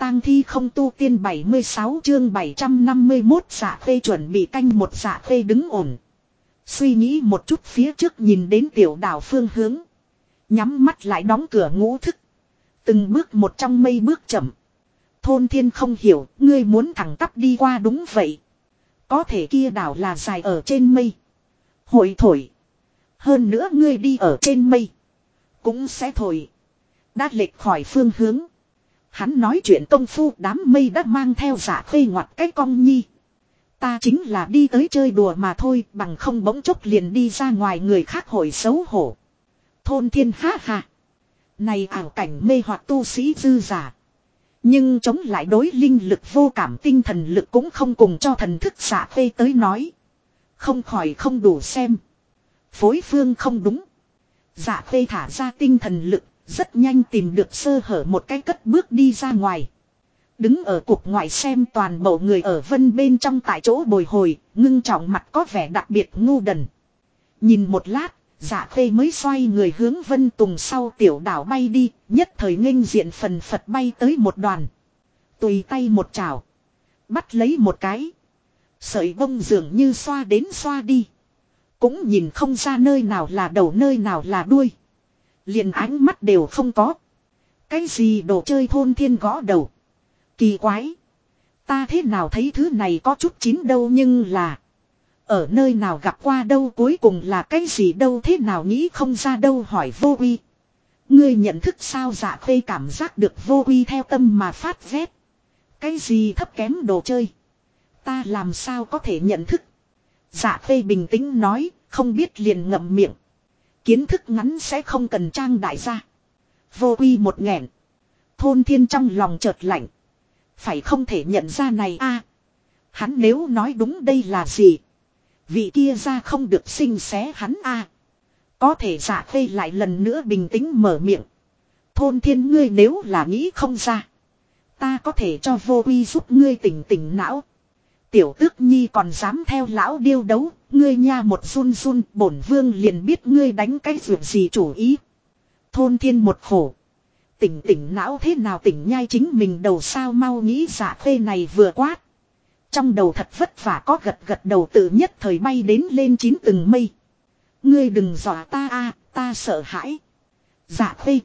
tang thi không tu tiên 76 chương 751 Dạ Khê chuẩn bị canh một. Dạ Khê đứng ổn. Suy nghĩ một chút phía trước nhìn đến tiểu đảo phương hướng. Nhắm mắt lại đóng cửa ngủ thức. Từng bước một trong mây bước chậm. Thôn Thiên không hiểu, ngươi muốn thẳng tắp đi qua đúng vậy. Có thể kia đảo là dài ở trên mây. Hội thổi. Hơn nữa ngươi đi ở trên mây. Cũng sẽ thổi. Đã lệch khỏi phương hướng. Hắn nói chuyện công phu đám mây đã mang theo Dạ Khê ngoặt cái cong nhi. Ta chính là đi tới chơi đùa mà thôi, bằng không bỗng chốc liền đi ra ngoài người khác hội xấu hổ. Thôn Thiên ha ha. Này ảo cảnh mê hoặc tu sĩ dư giả. Nhưng chống lại đối linh lực vô cảm tinh thần lực cũng không cùng cho thần thức Dạ Khê tới nói. Không khỏi không đủ xem. Phối phương không đúng. Dạ Khê thả ra tinh thần lực. Rất nhanh tìm được sơ hở một cái cất bước đi ra ngoài. Đứng ở cục ngoại xem toàn bộ người ở vân bên trong tại chỗ bồi hồi, ngưng trọng mặt có vẻ đặc biệt ngu đần. Nhìn một lát, Dạ Khê mới xoay người hướng Vân Tùng sau tiểu đảo bay đi, nhất thời nghênh diện phần phật bay tới một đoàn. Tùy tay một chảo. Bắt lấy một cái. Sợi bông dường như xoa đến xoa đi. Cũng nhìn không ra nơi nào là đầu nơi nào là đuôi. Liền ánh mắt đều không có. Cái gì đồ chơi Thôn Thiên gõ đầu. Kỳ quái. Ta thế nào thấy thứ này có chút chín đâu nhưng là. Ở nơi nào gặp qua đâu cuối cùng là cái gì đâu thế nào nghĩ không ra đâu hỏi Vô Uy. Ngươi nhận thức sao? Dạ Khê cảm giác được Vô Uy theo tâm mà phát ghét. Cái gì thấp kém đồ chơi. Ta làm sao có thể nhận thức. Dạ Khê bình tĩnh nói, không biết liền ngậm miệng. Kiến thức ngắn sẽ không cần trang đại gia. Vô Uy một nghẹn. Thôn Thiên trong lòng chợt lạnh. Phải không thể nhận ra này a. Hắn nếu nói đúng đây là gì. Vị kia ra không được xinh xé hắn a. Có thể Dạ Khê lại lần nữa bình tĩnh mở miệng. Thôn Thiên ngươi nếu là nghĩ không ra. Ta có thể cho Vô Uy giúp ngươi tỉnh tỉnh não. Tiểu Tước Nhi còn dám theo lão điêu đấu. Ngươi nha một run run bổn vương liền biết ngươi đánh cái việc gì chủ ý. Thôn Thiên một khổ. Tỉnh tỉnh não thế nào tỉnh nhai chính mình đầu sao mau nghĩ. Dạ Khê này vừa quát. Trong đầu thật vất vả có gật gật đầu tự nhất thời bay đến lên 9 tầng mây. Ngươi đừng dọa ta a, ta sợ hãi. Dạ Khê.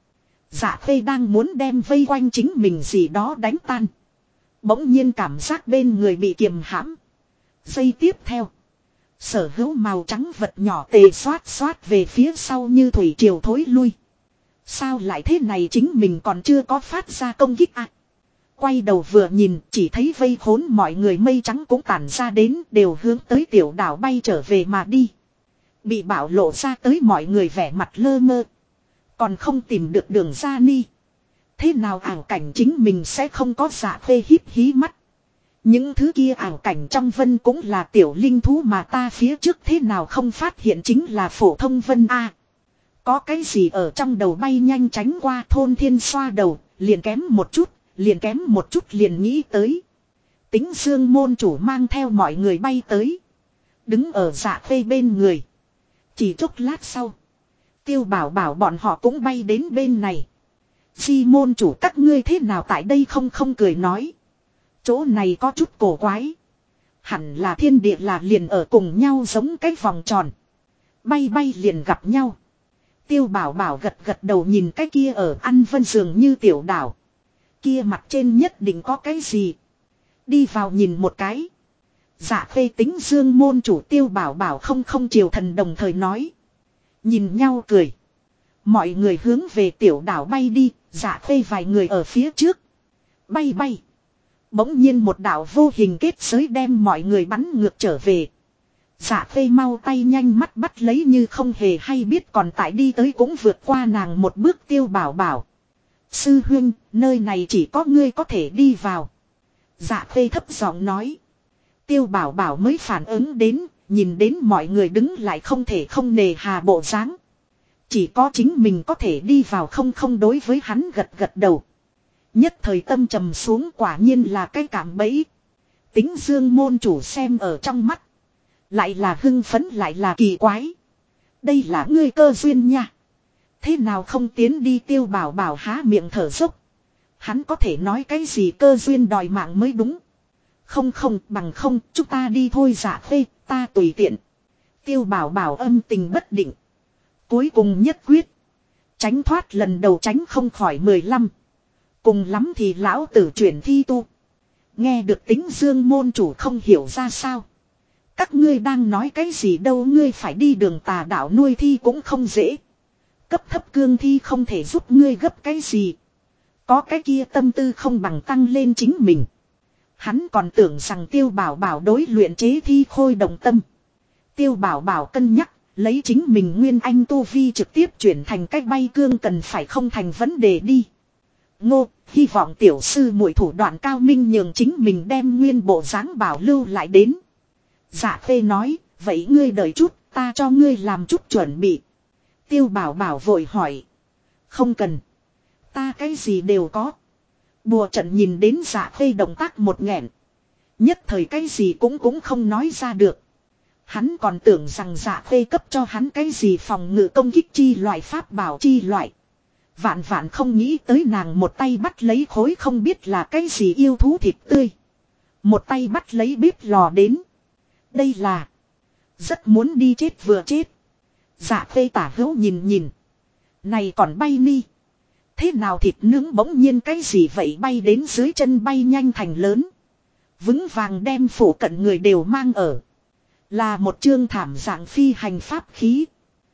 Dạ Khê đang muốn đem vây quanh chính mình gì đó đánh tan. Bỗng nhiên cảm giác bên người bị kiềm hãm. Giây tiếp theo. Sở hữu màu trắng vật nhỏ tề xoát xoát về phía sau như thủy triều thối lui. Sao lại thế này chính mình còn chưa có phát ra công kích à? Quay đầu vừa nhìn chỉ thấy vây khốn mọi người mây trắng cũng tản ra đến đều hướng tới tiểu đảo bay trở về mà đi. Bị bảo lộ ra tới mọi người vẻ mặt lơ mơ. Còn không tìm được đường ra ni. Thế nào ảo cảnh chính mình sẽ không có. Dạ Khê híp hí mắt. Những thứ kia ảo cảnh trong vân cũng là tiểu linh thú mà ta phía trước thế nào không phát hiện chính là phổ thông vân a. Có cái gì ở trong đầu bay nhanh tránh qua. Thôn Thiên xoa đầu, liền kém một chút liền nghĩ tới. Tính Dương môn chủ mang theo mọi người bay tới. Đứng ở Dạ Khê bên người. Chỉ chốc lát sau. Tiêu Bảo Bảo bọn họ cũng bay đến bên này. Di môn chủ các ngươi thế nào tại đây không cười nói. Chỗ này có chút cổ quái. Hẳn là thiên địa là liền ở cùng nhau giống cái vòng tròn. Bay bay liền gặp nhau. Tiêu Bảo Bảo gật gật đầu nhìn cái kia ở ăn vân dường như tiểu đảo. Kia mặt trên nhất định có cái gì. Đi vào nhìn một cái. Dạ Khê Tính Dương môn chủ Tiêu Bảo Bảo không chiều thần đồng thời nói. Nhìn nhau cười. Mọi người hướng về tiểu đảo bay đi. Dạ Khê vài người ở phía trước. Bay bay. Bỗng nhiên một đạo vô hình kết giới đem mọi người bắn ngược trở về. Dạ Khê mau tay nhanh mắt bắt lấy như không hề hay biết còn tại đi tới cũng vượt qua nàng một bước. Tiêu Bảo Bảo. Sư huynh, nơi này chỉ có ngươi có thể đi vào. Dạ Khê thấp giọng nói. Tiêu Bảo Bảo mới phản ứng đến, nhìn đến mọi người đứng lại không thể không nề hà bộ dáng. Chỉ có chính mình có thể đi vào không đối với hắn gật gật đầu. Nhất thời tâm trầm xuống quả nhiên là cái cạm bẫy. Tính Dương môn chủ xem ở trong mắt. Lại là hưng phấn lại là kỳ quái. Đây là ngươi cơ duyên nha. Thế nào không tiến đi. Tiêu Bảo Bảo há miệng thở dốc. Hắn có thể nói cái gì cơ duyên đòi mạng mới đúng. Không không bằng không chúng ta đi thôi Dạ Khê, ta tùy tiện. Tiêu Bảo Bảo âm tình bất định. Cuối cùng nhất quyết. Tránh thoát lần đầu tránh không khỏi 15. Cùng lắm thì lão tử chuyển thi tu. Nghe được Tính Dương môn chủ không hiểu ra sao. Các ngươi đang nói cái gì đâu, ngươi phải đi đường tà đạo nuôi thi cũng không dễ. Cấp thấp cương thi không thể giúp ngươi gấp cái gì. Có cái kia tâm tư không bằng tăng lên chính mình. Hắn còn tưởng rằng Tiêu Bảo Bảo đối luyện chế thi khôi đồng tâm. Tiêu Bảo Bảo cân nhắc, lấy chính mình nguyên anh tu vi trực tiếp chuyển thành cách bay cương cần phải không thành vấn đề đi. Ngô, hy vọng tiểu sư muội thủ đoạn cao minh nhường chính mình đem nguyên bộ dáng bảo lưu lại đến. Dạ Khê nói, vậy ngươi đợi chút, ta cho ngươi làm chút chuẩn bị. Tiêu Bảo Bảo vội hỏi. Không cần. Ta cái gì đều có. Bùa trận nhìn đến Dạ Khê động tác một nghẹn. Nhất thời cái gì cũng không nói ra được. Hắn còn tưởng rằng Dạ Khê cấp cho hắn cái gì phòng ngự công kích chi loại pháp bảo chi loại. Vạn vạn không nghĩ tới nàng một tay bắt lấy khối không biết là cái gì yêu thú thịt tươi. Một tay bắt lấy bếp lò đến. Đây là. Rất muốn đi chết vừa chết. Dạ Khê tả hữu nhìn nhìn. Này còn bay ni. Thế nào thịt nướng bỗng nhiên cái gì vậy bay đến dưới chân bay nhanh thành lớn. Vững vàng đem phủ cận người đều mang ở. Là một chương thảm dạng phi hành pháp khí.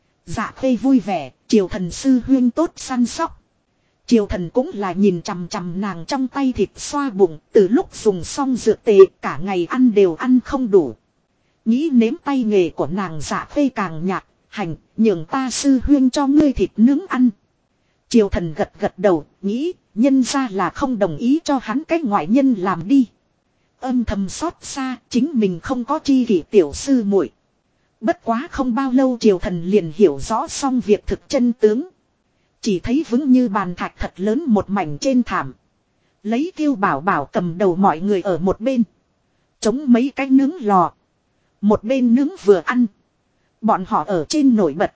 Dạ Khê vui vẻ, Triều Thần sư huyên tốt săn sóc. Triều Thần cũng là nhìn chằm chằm nàng trong tay thịt xoa bụng, từ lúc dùng xong dược tệ cả ngày ăn đều ăn không đủ. Nghĩ nếm tay nghề của nàng Dạ Khê càng nhạt, hành, nhường ta sư huyên cho ngươi thịt nướng ăn. Triều Thần gật gật đầu, nghĩ, nhân ra là không đồng ý cho hắn cái ngoại nhân làm đi. Âm thầm xót xa, chính mình không có chi kỷ tiểu sư muội. Bất quá không bao lâu Triều Thần liền hiểu rõ xong việc thực chân tướng. Chỉ thấy vững như bàn thạch thật lớn một mảnh trên thảm. Lấy Tiêu Bảo Bảo cầm đầu mọi người ở một bên. Chống mấy cái nướng lò. Một bên nướng vừa ăn. Bọn họ ở trên nổi bật.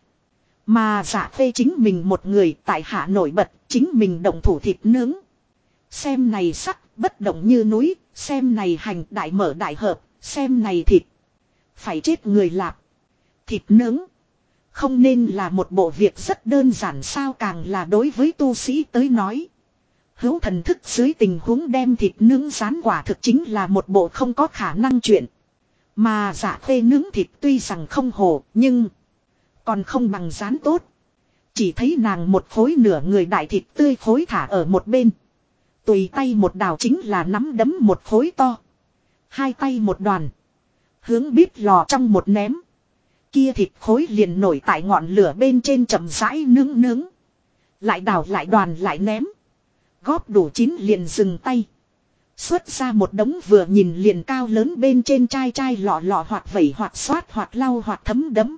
Mà Dạ Khê chính mình một người tại hạ nổi bật, chính mình động thủ thịt nướng. Xem này sắc, bất động như núi, xem này hành đại mở đại hợp, xem này thịt. Phải chết người lạp. Thịt nướng. Không nên là một bộ việc rất đơn giản sao, càng là đối với tu sĩ tới nói. Hữu thần thức dưới tình huống đem thịt nướng rán quả thực chính là một bộ không có khả năng chuyện. Mà Dạ Khê nướng thịt tuy rằng không hồ, nhưng còn không bằng rán tốt. Chỉ thấy nàng một khối nửa người đại thịt tươi khối thả ở một bên. Tùy tay một đào chính là nắm đấm một khối to. Hai tay một đoàn. Hướng bếp lò trong một ném. Kia thịt khối liền nổi tại ngọn lửa bên trên chậm rãi nướng nướng. Lại đào lại đoàn lại ném. Góp đủ chín liền dừng tay. Xuất ra một đống vừa nhìn liền cao lớn bên trên chai chai lọ lọ hoặc vẩy hoặc xoát hoặc lau hoặc thấm đấm.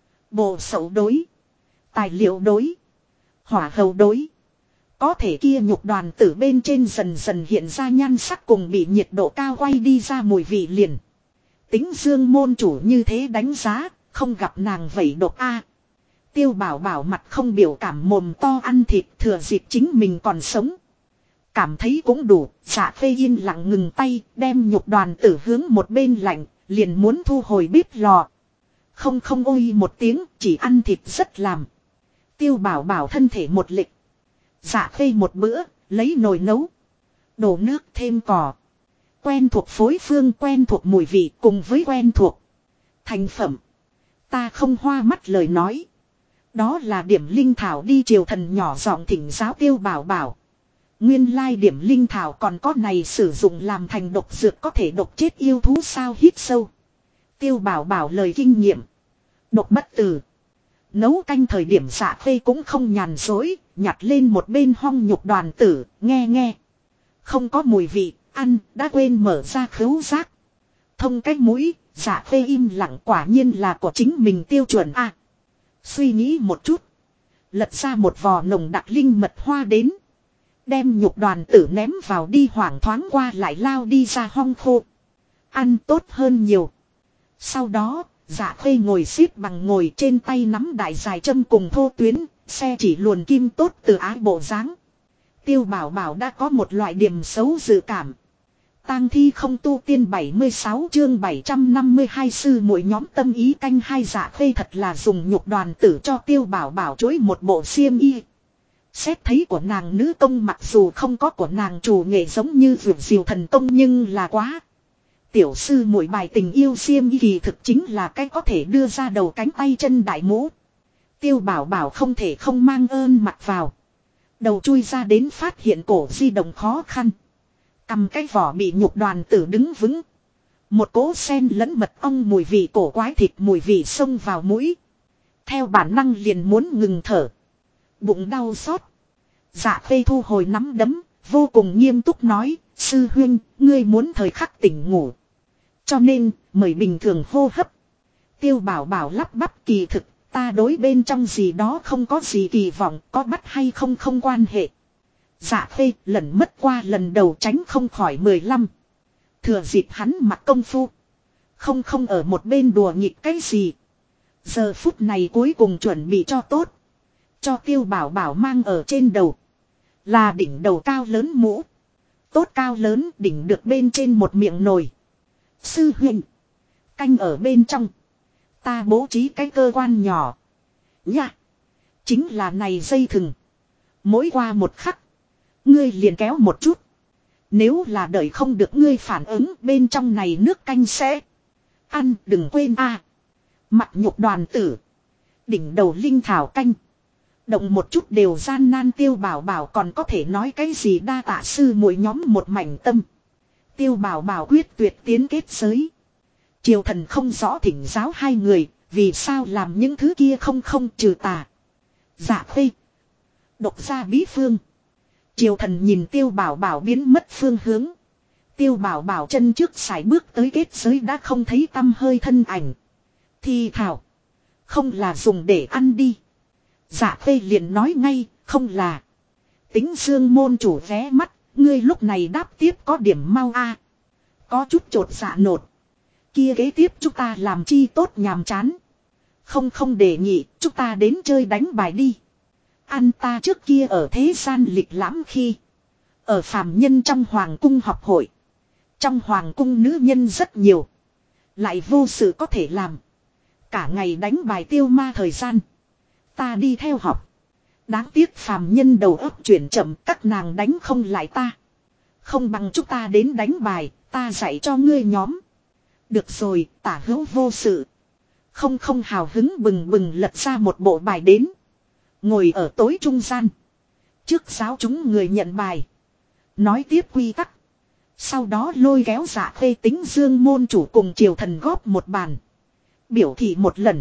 Bộ sậu đối. Tài liệu đối. Hỏa hầu đối. Có thể kia nhục đoàn tử bên trên dần dần hiện ra nhan sắc cùng bị nhiệt độ cao quay đi ra mùi vị liền. Tính Dương môn chủ như thế đánh giá, không gặp nàng vẩy độc a. Tiêu Bảo Bảo mặt không biểu cảm mồm to ăn thịt thừa dịp chính mình còn sống. Cảm thấy cũng đủ, Dạ Khê yên lặng ngừng tay, đem nhục đoàn tử hướng một bên lạnh, liền muốn thu hồi bếp lò. Không không ôi một tiếng, chỉ ăn thịt rất làm. Tiêu Bảo Bảo thân thể một lịch. Dạ Khê một bữa, lấy nồi nấu. Đổ nước thêm cỏ. Quen thuộc phối phương, quen thuộc mùi vị cùng với quen thuộc thành phẩm. Ta không hoa mắt lời nói. Đó là điểm linh thảo đi. Triều Thần nhỏ giọng thỉnh giáo Tiêu Bảo Bảo. Nguyên lai điểm linh thảo còn có này sử dụng làm thành độc dược có thể độc chết yêu thú sao, hít sâu. Tiêu Bảo Bảo lời kinh nghiệm. Độc bất tử. Nấu canh thời điểm Dạ Khê cũng không nhàn dối, nhặt lên một bên hong nhục đoàn tử, nghe nghe. Không có mùi vị, ăn, đã quên mở ra khứu giác. Thông cái mũi, Dạ Khê im lặng, quả nhiên là của chính mình tiêu chuẩn a. Suy nghĩ một chút. Lật ra một vò nồng đặc linh mật hoa đến. Đem nhục đoàn tử ném vào đi, hoảng thoáng qua lại lao đi ra hong khô. Ăn tốt hơn nhiều. Sau đó, Dạ Khê ngồi xếp bằng ngồi trên tay nắm đại dài châm cùng thô tuyến, xe chỉ luồn kim tốt từ ái bộ dáng. Tiêu Bảo Bảo đã có một loại điểm xấu dự cảm. Tang thi không tu tiên 76 chương 752 sư muội nhóm tâm ý canh hai. Dạ Khê thật là dùng nhục đoàn tử cho Tiêu Bảo Bảo chối một bộ xiêm y. Xét thấy của nàng nữ công mặc dù không có của nàng chủ nghệ giống như vượt diều thần công nhưng là quá. Tiểu sư muội bài tình yêu xiêm y kỳ thực chính là cái có thể đưa ra đầu cánh tay chân đại mũ. Tiêu Bảo Bảo không thể không mang ơn mặc vào. Đầu chui ra đến phát hiện cổ di động khó khăn. Cầm cái vỏ bị nhục đoàn tử đứng vững. Một cỗ sen lẫn mật ong mùi vị cổ quái thịt mùi vị xông vào mũi. Theo bản năng liền muốn ngừng thở. Bụng đau xót. Dạ Khê thu hồi nắm đấm, vô cùng nghiêm túc nói, sư huynh, ngươi muốn thời khắc tỉnh ngủ. Cho nên, mời bình thường hô hấp. Tiêu Bảo Bảo lắp bắp kỳ thực, ta đối bên trong gì đó không có gì kỳ vọng, có bắt hay không không quan hệ. Dạ Khê lần mất qua lần đầu tránh không khỏi 15. Thừa dịp hắn mặc công phu. Không ở một bên đùa nghịch cái gì. Giờ phút này cuối cùng chuẩn bị cho tốt. Cho Tiêu Bảo Bảo mang ở trên đầu. Là đỉnh đầu cao lớn mũ. Tốt cao lớn đỉnh được bên trên một miệng nồi. Sư huynh. Canh ở bên trong. Ta bố trí cái cơ quan nhỏ. Nha. Chính là này dây thừng. Mỗi qua một khắc. Ngươi liền kéo một chút. Nếu là đợi không được ngươi phản ứng bên trong này nước canh sẽ. Ăn đừng quên a. Mặt nhục đoàn tử. Đỉnh đầu linh thảo canh. Động một chút đều gian nan. Tiêu Bảo Bảo còn có thể nói cái gì đa tạ sư muội nhóm một mảnh tâm. Tiêu Bảo Bảo quyết tuyệt tiến kết giới. Triều thần không rõ thỉnh giáo hai người. Vì sao làm những thứ kia không trừ tà. Dạ Khê. Độc gia bí phương. Triều thần nhìn Tiêu Bảo Bảo biến mất phương hướng. Tiêu Bảo Bảo chân trước sải bước tới kết giới đã không thấy tăm hơi thân ảnh. Thì thảo. Không là dùng để ăn đi. Dạ Khê liền nói ngay, không là. Tính Dương môn chủ vé mắt, ngươi lúc này đáp tiếp có điểm mau a. Có chút trột dạ nột. Kia kế tiếp chúng ta làm chi tốt nhàm chán. Không đề nghị, chúng ta đến chơi đánh bài đi. Ăn ta trước kia ở thế gian lịch lãm khi. Ở phàm nhân trong hoàng cung học hội. Trong hoàng cung nữ nhân rất nhiều. Lại vô sự có thể làm. Cả ngày đánh bài tiêu ma thời gian. Ta đi theo học. Đáng tiếc phàm nhân đầu óc chuyển chậm các nàng đánh không lại ta. Không bằng chúng ta đến đánh bài, ta dạy cho ngươi nhóm. Được rồi, tả hữu vô sự. Không hào hứng bừng bừng lật ra một bộ bài đến. Ngồi ở tối trung gian. Trước giáo chúng người nhận bài. Nói tiếp quy tắc. Sau đó lôi kéo Dạ Khê Tính Dương môn chủ cùng triều thần góp một bàn. Biểu thị một lần.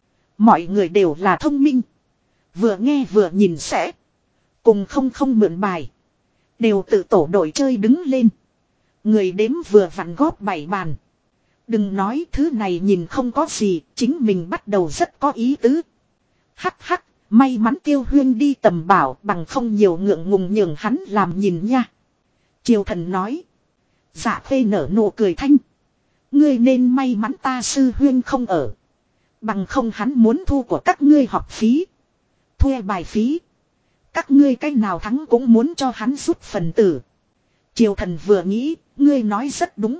Mọi người đều là thông minh. Vừa nghe vừa nhìn sẽ. Cùng không mượn bài. Đều tự tổ đội chơi đứng lên. Người đếm vừa vặn góp 7 bàn. Đừng nói thứ này nhìn không có gì. Chính mình bắt đầu rất có ý tứ. Hắc. May mắn Tiêu Huyên đi tầm bảo bằng không nhiều ngượng ngùng nhường hắn làm nhìn nha. Triều thần nói. Dạ Khê nở nụ cười thanh. Ngươi nên may mắn ta sư huyên không ở. Bằng không hắn muốn thu của các ngươi học phí. Thuê bài phí. Các ngươi cách nào thắng cũng muốn cho hắn rút phần tử. Triều thần vừa nghĩ, ngươi nói rất đúng.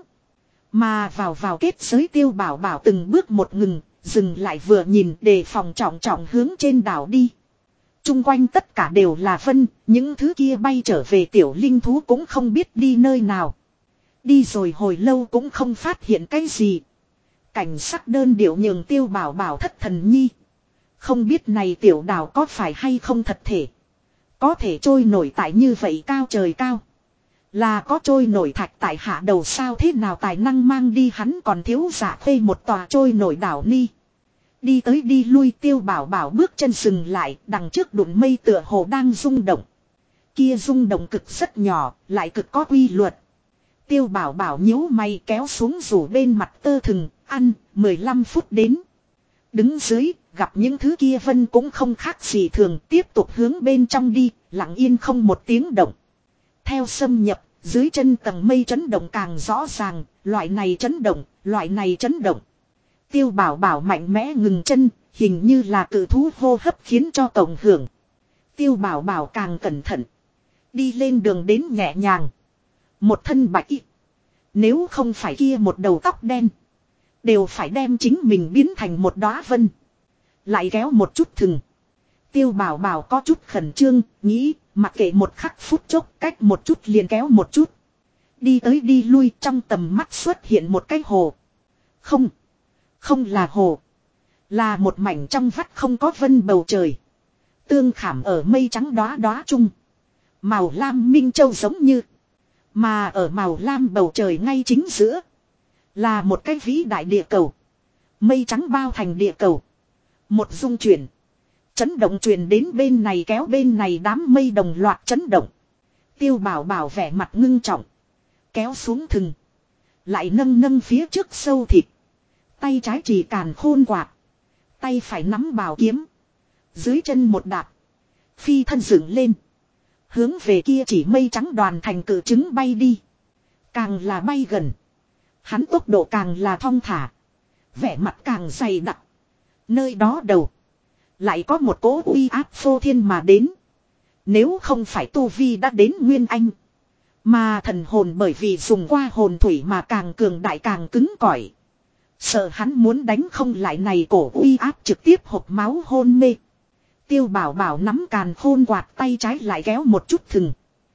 Mà vào kết giới Tiêu Bảo Bảo từng bước một ngừng. Dừng lại vừa nhìn đề phòng trọng hướng trên đảo đi. Trung quanh tất cả đều là vân, những thứ kia bay trở về tiểu linh thú cũng không biết đi nơi nào. Đi rồi hồi lâu cũng không phát hiện cái gì. Cảnh sắc đơn điệu nhường Tiêu Bảo Bảo thất thần nhi. Không biết này tiểu đảo có phải hay không thật thể. Có thể trôi nổi tại như vậy cao trời cao. Là có trôi nổi thạch tại hạ đầu sao thế nào tài năng mang đi hắn còn thiếu Dạ Khê một tòa trôi nổi đảo ni. Đi tới đi lui Tiêu Bảo Bảo bước chân dừng lại đằng trước đụng mây tựa hồ đang rung động. Kia rung động cực rất nhỏ lại cực có quy luật. Tiêu Bảo Bảo nhíu mày kéo xuống rủ bên mặt tơ thừng ăn 15 phút đến. Đứng dưới gặp những thứ kia vân cũng không khác gì thường tiếp tục hướng bên trong đi lặng yên không một tiếng động. Theo xâm nhập dưới chân tầng mây chấn động càng rõ ràng loại này chấn động. Tiêu Bảo Bảo mạnh mẽ ngừng chân, hình như là cự thú hô hấp khiến cho cộng hưởng. Tiêu Bảo Bảo càng cẩn thận. Đi lên đường đến nhẹ nhàng. Một thân bạch y. Nếu không phải kia một đầu tóc đen. Đều phải đem chính mình biến thành một đóa vân. Lại kéo một chút thừng. Tiêu Bảo Bảo có chút khẩn trương, nghĩ, mặc kệ một khắc phút chốc cách một chút liền kéo một chút. Đi tới đi lui trong tầm mắt xuất hiện một cái hồ. Không. Không là hồ. Là một mảnh trong vắt không có vân bầu trời. Tương khảm ở mây trắng đóa đóa chung. Màu lam minh châu giống như. Mà ở màu lam bầu trời ngay chính giữa. Là một cái vĩ đại địa cầu. Mây trắng bao thành địa cầu. Một dung chuyển. Chấn động truyền đến bên này kéo bên này đám mây đồng loạt chấn động. Tiêu Bảo Bảo vẻ mặt ngưng trọng. Kéo xuống thừng. Lại nâng nâng phía trước sâu thịt. Tay trái chỉ càn khôn quạt. Tay phải nắm bảo kiếm. Dưới chân một đạp. Phi thân dựng lên. Hướng về kia chỉ mây trắng đoàn thành cự trứng bay đi. Càng là bay gần. Hắn tốc độ càng là thong thả. Vẻ mặt càng dày đặc. Nơi đó đầu. Lại có một cỗ uy áp phô thiên mà đến. Nếu không phải Tu Vi đã đến Nguyên Anh. Mà thần hồn bởi vì dùng qua hồn thủy mà càng cường đại càng cứng cỏi. Sợ hắn muốn đánh không lại này cổ uy áp trực tiếp hộc máu hôn mê. Tiêu Bảo Bảo nắm càn khôn quạt tay trái lại kéo một chút thừng.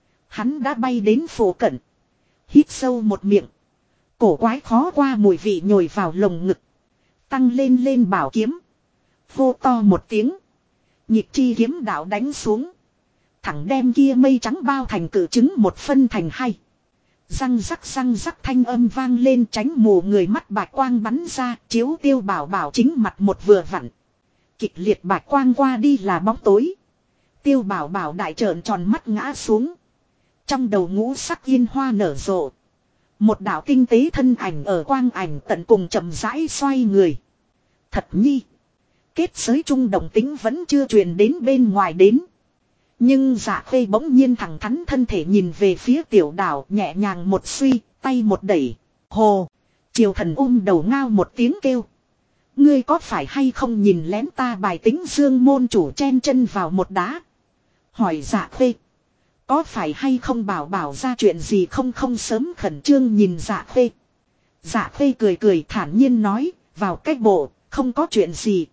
Hắn đã bay đến phố cận. Hít sâu một miệng. Cổ quái khó qua mùi vị nhồi vào lồng ngực. Tăng lên lên bảo kiếm. Hô to một tiếng. Nhịp chi kiếm đạo đánh xuống. Thẳng đem kia mây trắng bao thành cự trứng một phân thành hai. Răng rắc thanh âm vang lên tránh mù người mắt bạch quang bắn ra chiếu Tiêu Bảo Bảo chính mặt một vừa vặn. Kịch liệt bạch quang qua đi là bóng tối. Tiêu Bảo Bảo đại trợn tròn mắt ngã xuống. Trong đầu ngũ sắc yên hoa nở rộ. Một đạo tinh tế thân ảnh ở quang ảnh tận cùng chậm rãi xoay người. Thật nhi. Kết giới trung động tính vẫn chưa truyền đến bên ngoài đến. Nhưng Dạ Khê bỗng nhiên thẳng thắn thân thể nhìn về phía tiểu đảo nhẹ nhàng một suy, tay một đẩy. Hồ. Triều Thần đầu ngao một tiếng kêu. Ngươi có phải hay không nhìn lén ta bài tính Dương môn chủ chen chân vào một đá. Hỏi Dạ Khê. Có phải hay không bảo bảo ra chuyện gì không sớm khẩn trương nhìn Dạ Khê. Dạ Khê cười thản nhiên nói, vào cách bộ, không có chuyện gì.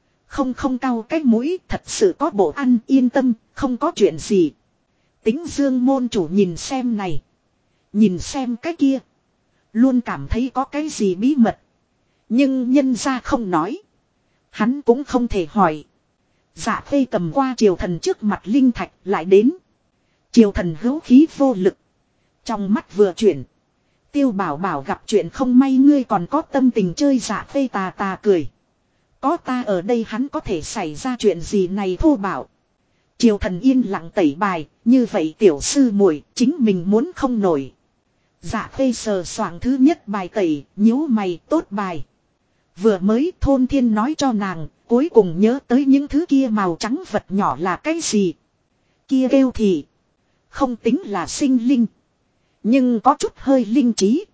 Không cau cái mũi, thật sự có bộ ăn yên tâm, không có chuyện gì. Tính Dương môn chủ nhìn xem này. Nhìn xem cái kia. Luôn cảm thấy có cái gì bí mật. Nhưng nhân ra không nói. Hắn cũng không thể hỏi. Dạ Khê cầm qua Triều Thần trước mặt linh thạch lại đến. Triều Thần hữu khí vô lực. Trong mắt vừa chuyển. Tiêu Bảo Bảo gặp chuyện không may ngươi còn có tâm tình chơi. Dạ Khê tà cười. Có ta ở đây hắn có thể xảy ra chuyện gì này thô bảo. Triều Thần yên lặng tẩy bài. Như vậy tiểu sư muội chính mình muốn không nổi. Dạ Khê sờ soạng thứ nhất bài tẩy. Nhíu mày tốt bài. Vừa mới Thôn Thiên nói cho nàng. Cuối cùng nhớ tới những thứ kia màu trắng vật nhỏ là cái gì. Kia kêu thì. Không tính là sinh linh. Nhưng có chút hơi linh trí.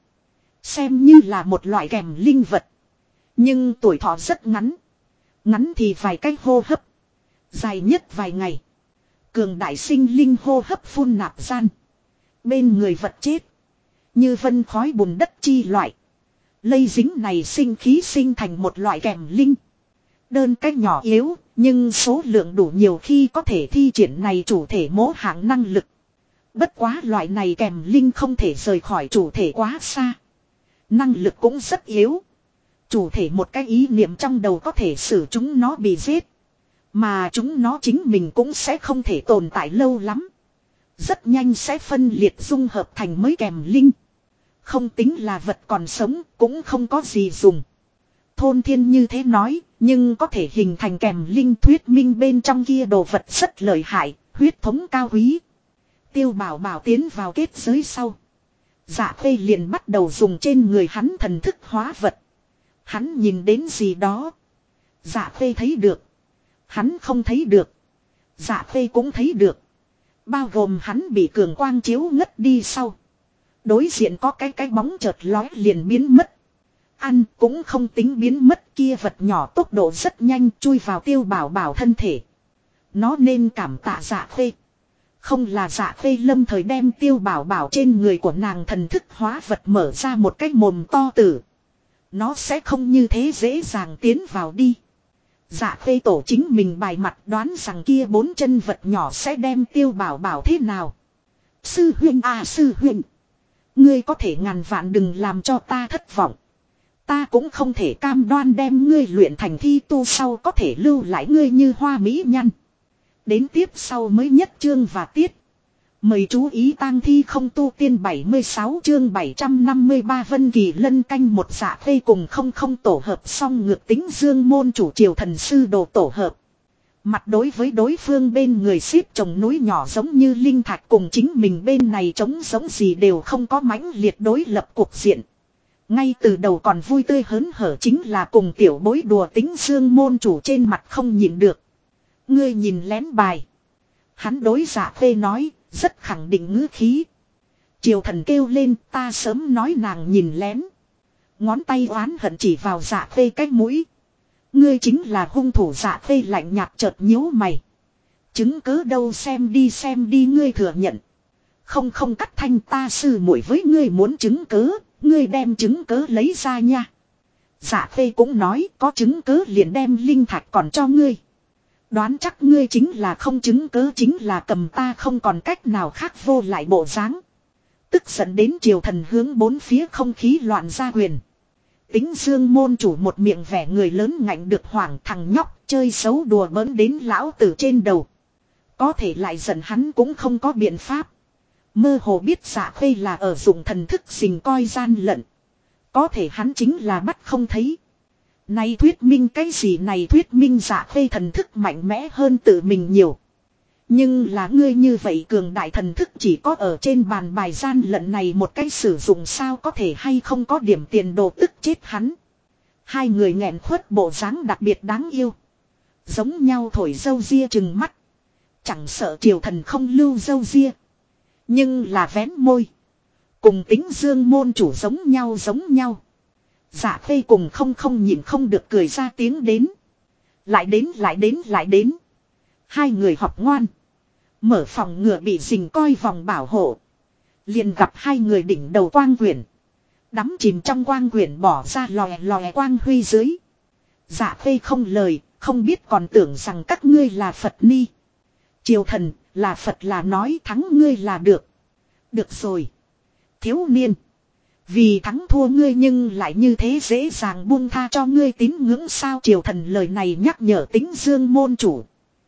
Xem như là một loại kèm linh vật. Nhưng tuổi thọ rất ngắn. Ngắn thì vài cái hô hấp. Dài nhất vài ngày. Cường đại sinh linh hô hấp phun nạp gian. Bên người vật chết. Như vân khói bùn đất chi loại. Lây dính này sinh khí sinh thành một loại kèm linh. Đơn cách nhỏ yếu. Nhưng số lượng đủ nhiều khi có thể thi triển này chủ thể mỗ hạng năng lực. Bất quá loại này kèm linh không thể rời khỏi chủ thể quá xa. Năng lực cũng rất yếu. Chủ thể một cái ý niệm trong đầu có thể xử chúng nó bị giết. Mà chúng nó chính mình cũng sẽ không thể tồn tại lâu lắm. Rất nhanh sẽ phân liệt dung hợp thành mới kèm linh. Không tính là vật còn sống cũng không có gì dùng. Thôn Thiên như thế nói, nhưng có thể hình thành kèm linh thuyết minh bên trong kia đồ vật rất lợi hại, huyết thống cao quý. Tiêu Bảo Bảo tiến vào kết giới sau. Dạ Khê liền bắt đầu dùng trên người hắn thần thức hóa vật. Hắn nhìn đến gì đó. Dạ Khê thấy được. Hắn không thấy được. Dạ Khê cũng thấy được. Bao gồm hắn bị cường quang chiếu ngất đi sau. Đối diện có cái bóng chợt lói liền biến mất. Ăn cũng không tính biến mất kia vật nhỏ tốc độ rất nhanh chui vào Tiêu Bảo Bảo thân thể. Nó nên cảm tạ Dạ Khê. Không là Dạ Khê lâm thời đem Tiêu Bảo Bảo trên người của nàng thần thức hóa vật mở ra một cái mồm to tử. Nó sẽ không như thế dễ dàng tiến vào đi. Dạ Khê tổ chính mình bài mặt đoán rằng kia 4 chân vật nhỏ sẽ đem Tiêu Bảo Bảo thế nào. Sư huynh à sư huynh. Ngươi có thể ngàn vạn đừng làm cho ta thất vọng. Ta cũng không thể cam đoan đem ngươi luyện thành thi tu sau có thể lưu lại ngươi như hoa mỹ nhân. Đến tiếp sau mới nhất chương và tiết. Mời chú ý tang thi không tu tiên 76 chương 753 Vân Kỳ Lân canh một Dạ Khê cùng không tổ hợp xong ngược tính dương môn chủ triều thần sư đồ tổ hợp. Mặt đối với đối phương bên người xếp chồng núi nhỏ giống như linh thạch cùng chính mình bên này trống giống gì đều không có mãnh liệt đối lập cuộc diện. Ngay từ đầu còn vui tươi hớn hở chính là cùng tiểu bối đùa tính dương môn chủ trên mặt không nhịn được. Ngươi nhìn lén bài. Hắn đối Dạ Khê nói, rất khẳng định ngữ khí. Triều thần kêu lên, ta sớm nói nàng nhìn lén. Ngón tay oán hận chỉ vào Dạ Khê cái mũi. Ngươi chính là hung thủ. Dạ Khê lạnh nhạt chợt nhíu mày. Chứng cớ đâu xem đi ngươi thừa nhận. Không cắt thanh ta sư muội với ngươi muốn chứng cớ, ngươi đem chứng cớ lấy ra nha. Dạ Khê cũng nói có chứng cớ liền đem linh thạch còn cho ngươi. Đoán chắc ngươi chính là không chứng cớ chính là cầm ta không còn cách nào khác vô lại bộ dáng. Tức giận đến triều thần hướng bốn phía không khí loạn ra quyền. Tính dương môn chủ một miệng vẻ người lớn ngạnh được hoảng thằng nhóc chơi xấu đùa bỡn đến lão tử trên đầu. Có thể lại giận hắn cũng không có biện pháp. Mơ hồ biết Dạ Khê là ở dụng thần thức xình coi gian lận. Có thể hắn chính là bắt không thấy. Này thuyết minh cái gì này thuyết minh Dạ Khê thần thức mạnh mẽ hơn tự mình nhiều. Nhưng là ngươi như vậy cường đại thần thức chỉ có ở trên bàn bài gian lận này một cái sử dụng sao có thể hay không có điểm tiền đồ tức chết hắn. Hai người nghẹn khuất bộ dáng đặc biệt đáng yêu. Giống nhau thổi dâu ria trừng mắt. Chẳng sợ triều thần không lưu dâu ria. Nhưng là vén môi. Cùng tính dương môn chủ giống nhau. Dạ Khê cùng không nhịn không được cười ra tiếng đến. Lại đến. Hai người học ngoan. Mở phòng ngựa bị dình coi vòng bảo hộ. Liền gặp hai người đỉnh đầu quang quyển. Đắm chìm trong quang quyển bỏ ra lòe quang huy dưới. Dạ Khê không lời, không biết còn tưởng rằng các ngươi là Phật ni. Triều thần, là Phật là nói thắng ngươi là được. Được rồi. Thiếu niên. Vì thắng thua ngươi nhưng lại như thế dễ dàng buông tha cho ngươi tín ngưỡng sao triều thần lời này nhắc nhở tính dương môn chủ.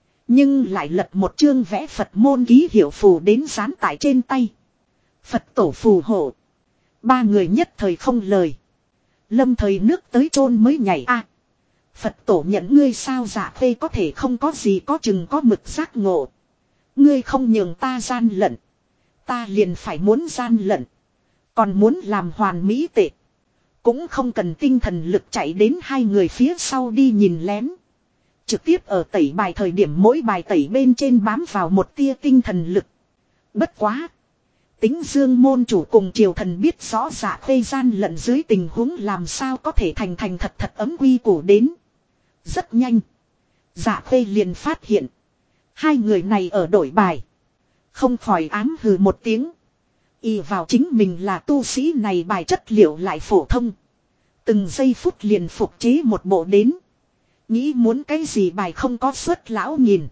Nhưng lại lật một chương vẽ Phật môn ký hiệu phù đến dán tại trên tay. Phật tổ phù hộ. Ba người nhất thời không lời. Lâm thời nước tới chôn mới nhảy a. Phật tổ nhận ngươi sao Dạ Khê có thể không có gì có chừng có mực giác ngộ. Ngươi không nhường ta gian lận. Ta liền phải muốn gian lận. Còn muốn làm hoàn mỹ tệ. Cũng không cần tinh thần lực chạy đến hai người phía sau đi nhìn lén. Trực tiếp ở tẩy bài thời điểm mỗi bài tẩy bên trên bám vào một tia tinh thần lực. Bất quá. Tính dương môn chủ cùng triều thần biết rõ Dạ Khê gian lận dưới tình huống làm sao có thể thành thật ấm quy củ đến. Rất nhanh. Dạ Khê liền phát hiện. Hai người này ở đổi bài. Không khỏi ám hừ một tiếng. Y vào chính mình là tu sĩ này bài chất liệu lại phổ thông. Từng giây phút liền phục chế một bộ đến. Nghĩ muốn cái gì bài không có suất lão nhìn.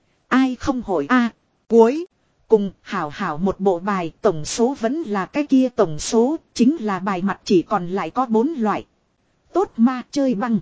Ai không hỏi a cuối. Cùng hảo một bộ bài tổng số vẫn là cái kia tổng số. Chính là bài mặt chỉ còn lại có 4 loại. Tốt ma chơi băng.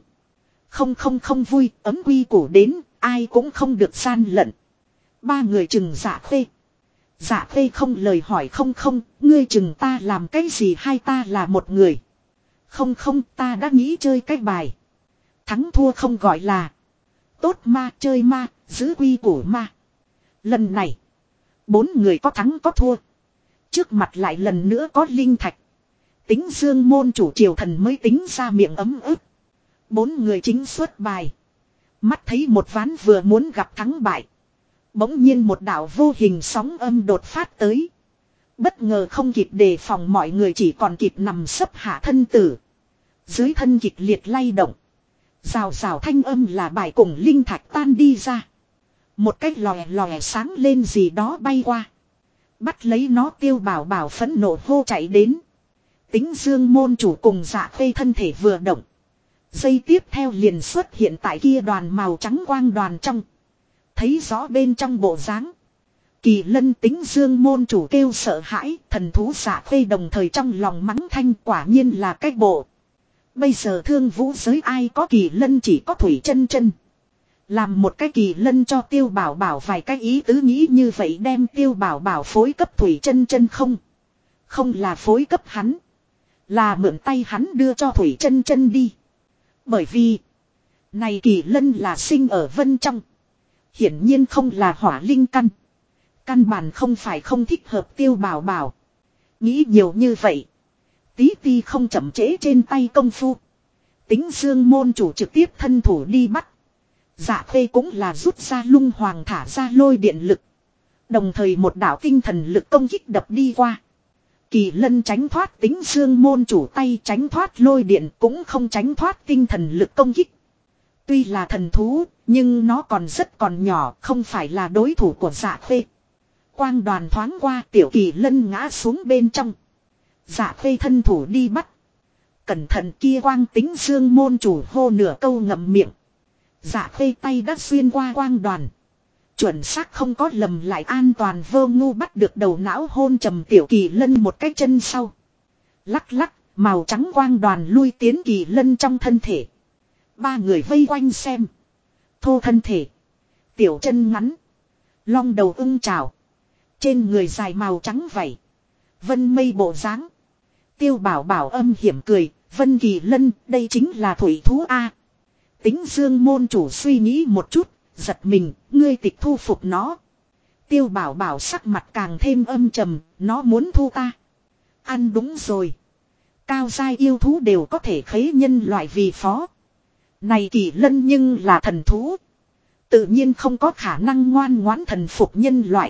Không vui ấm quy củ đến. Ai cũng không được gian lận. Ba người chừng Dạ Khê. Dạ Khê không lời hỏi không, ngươi chừng ta làm cái gì hay ta là một người. Không, ta đã nghĩ chơi cái bài. Thắng thua không gọi là. Tốt ma chơi ma, giữ quy củ ma. Lần này, 4 người có thắng có thua. Trước mặt lại lần nữa có linh thạch. Tính dương môn chủ triều thần mới tính ra miệng ấm ức. 4 người chính xuất bài. Mắt thấy một ván vừa muốn gặp thắng bại. Bỗng nhiên một đạo vô hình sóng âm đột phát tới. Bất ngờ không kịp đề phòng mọi người chỉ còn kịp nằm sấp hạ thân tử. Dưới thân kịch liệt lay động. Rào rào thanh âm là bài cùng linh thạch tan đi ra. Một cái lòe lòe sáng lên gì đó bay qua. Bắt lấy nó Tiêu Bảo Bảo phẫn nộ hô chạy đến. Tính Dương môn chủ cùng Dạ Khê thân thể vừa động. Giây tiếp theo liền xuất hiện tại kia đoàn màu trắng quang đoàn trong. Thấy rõ bên trong bộ dáng. Kỳ Lân Tính Dương môn chủ kêu sợ hãi, thần thú Dạ Khê đồng thời trong lòng mắng thanh quả nhiên là cái bộ. Bây giờ thương vũ giới ai có Kỳ Lân chỉ có Thủy Chân Chân. Làm một cái Kỳ Lân cho Tiêu Bảo Bảo vài cái ý tứ nghĩ như vậy đem Tiêu Bảo Bảo phối cấp Thủy Chân Chân không. Không là phối cấp hắn. Là mượn tay hắn đưa cho Thủy Chân Chân đi. Bởi vì này Kỳ Lân là sinh ở vân trong. Hiển nhiên không là hỏa linh căn. Căn bản không phải không thích hợp Tiêu Bảo Bảo. Nghĩ nhiều như vậy. Tí ti không chậm trễ trên tay công phu. Tính Dương môn chủ trực tiếp thân thủ đi bắt. Dạ Khê cũng là rút ra lung hoàng thả ra lôi điện lực. Đồng thời một đạo tinh thần lực công kích đập đi qua. Kỳ Lân tránh thoát Tính Dương môn chủ tay tránh thoát lôi điện cũng không tránh thoát tinh thần lực công kích. Tuy là thần thú, nhưng nó còn rất còn nhỏ, không phải là đối thủ của Dạ Khê. Quang đoàn thoáng qua tiểu Kỳ Lân ngã xuống bên trong. Dạ Khê thân thủ đi bắt. Cẩn thận kia quang Tính Dương môn chủ hô nửa câu ngậm miệng. Dạ Khê tay đã xuyên qua quang đoàn. Chuẩn xác không có lầm lại an toàn vô ngu bắt được đầu não hôn trầm tiểu Kỳ Lân một cái chân sau. Lắc lắc, màu trắng quang đoàn lui tiến Kỳ Lân trong thân thể. Ba người vây quanh xem. Thô thân thể. Tiểu chân ngắn. Long đầu ưng trào. Trên người dài màu trắng vảy. Vân mây bộ dáng. Tiêu Bảo Bảo âm hiểm cười. Vân Kỳ Lân đây chính là thủy thú A. Tính Dương môn chủ suy nghĩ một chút. Giật mình, ngươi tịch thu phục nó. Tiêu Bảo Bảo sắc mặt càng thêm âm trầm. Nó muốn thu ta. Ăn đúng rồi. Cao giai yêu thú đều có thể khế nhân loại vì phó. Này Kỳ Lân nhưng là thần thú. Tự nhiên không có khả năng ngoan ngoãn thần phục nhân loại.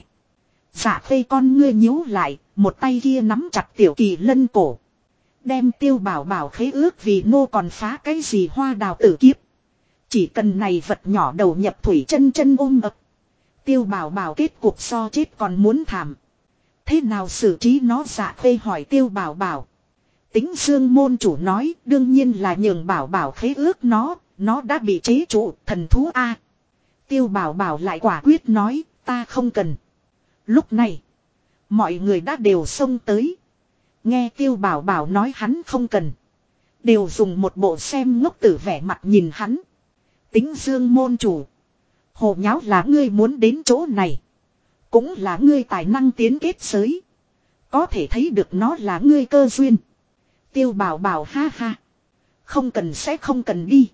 Dạ Khê con ngươi nhíu lại, một tay kia nắm chặt tiểu Kỳ Lân cổ. Đem Tiêu Bảo Bảo khế ước vì nô còn phá cái gì hoa đào tử kiếp. Chỉ cần này vật nhỏ đầu nhập Thủy Chân Chân ôm ập. Tiêu Bảo Bảo kết cuộc so chết còn muốn thảm. Thế nào xử trí nó Dạ Khê hỏi Tiêu Bảo Bảo. Tính Dương môn chủ nói đương nhiên là nhường Bảo Bảo khế ước nó đã bị chế trụ thần thú A. Tiêu Bảo Bảo lại quả quyết nói ta không cần. Lúc này mọi người đã đều xông tới. Nghe Tiêu Bảo Bảo nói hắn không cần. Đều dùng một bộ xem ngốc tử vẻ mặt nhìn hắn. Tính Dương môn chủ. Hồ nháo là ngươi muốn đến chỗ này. Cũng là ngươi tài năng tiến kết giới. Có thể thấy được nó là ngươi cơ duyên. Tiêu Bảo Bảo ha ha. Không cần sẽ không cần đi.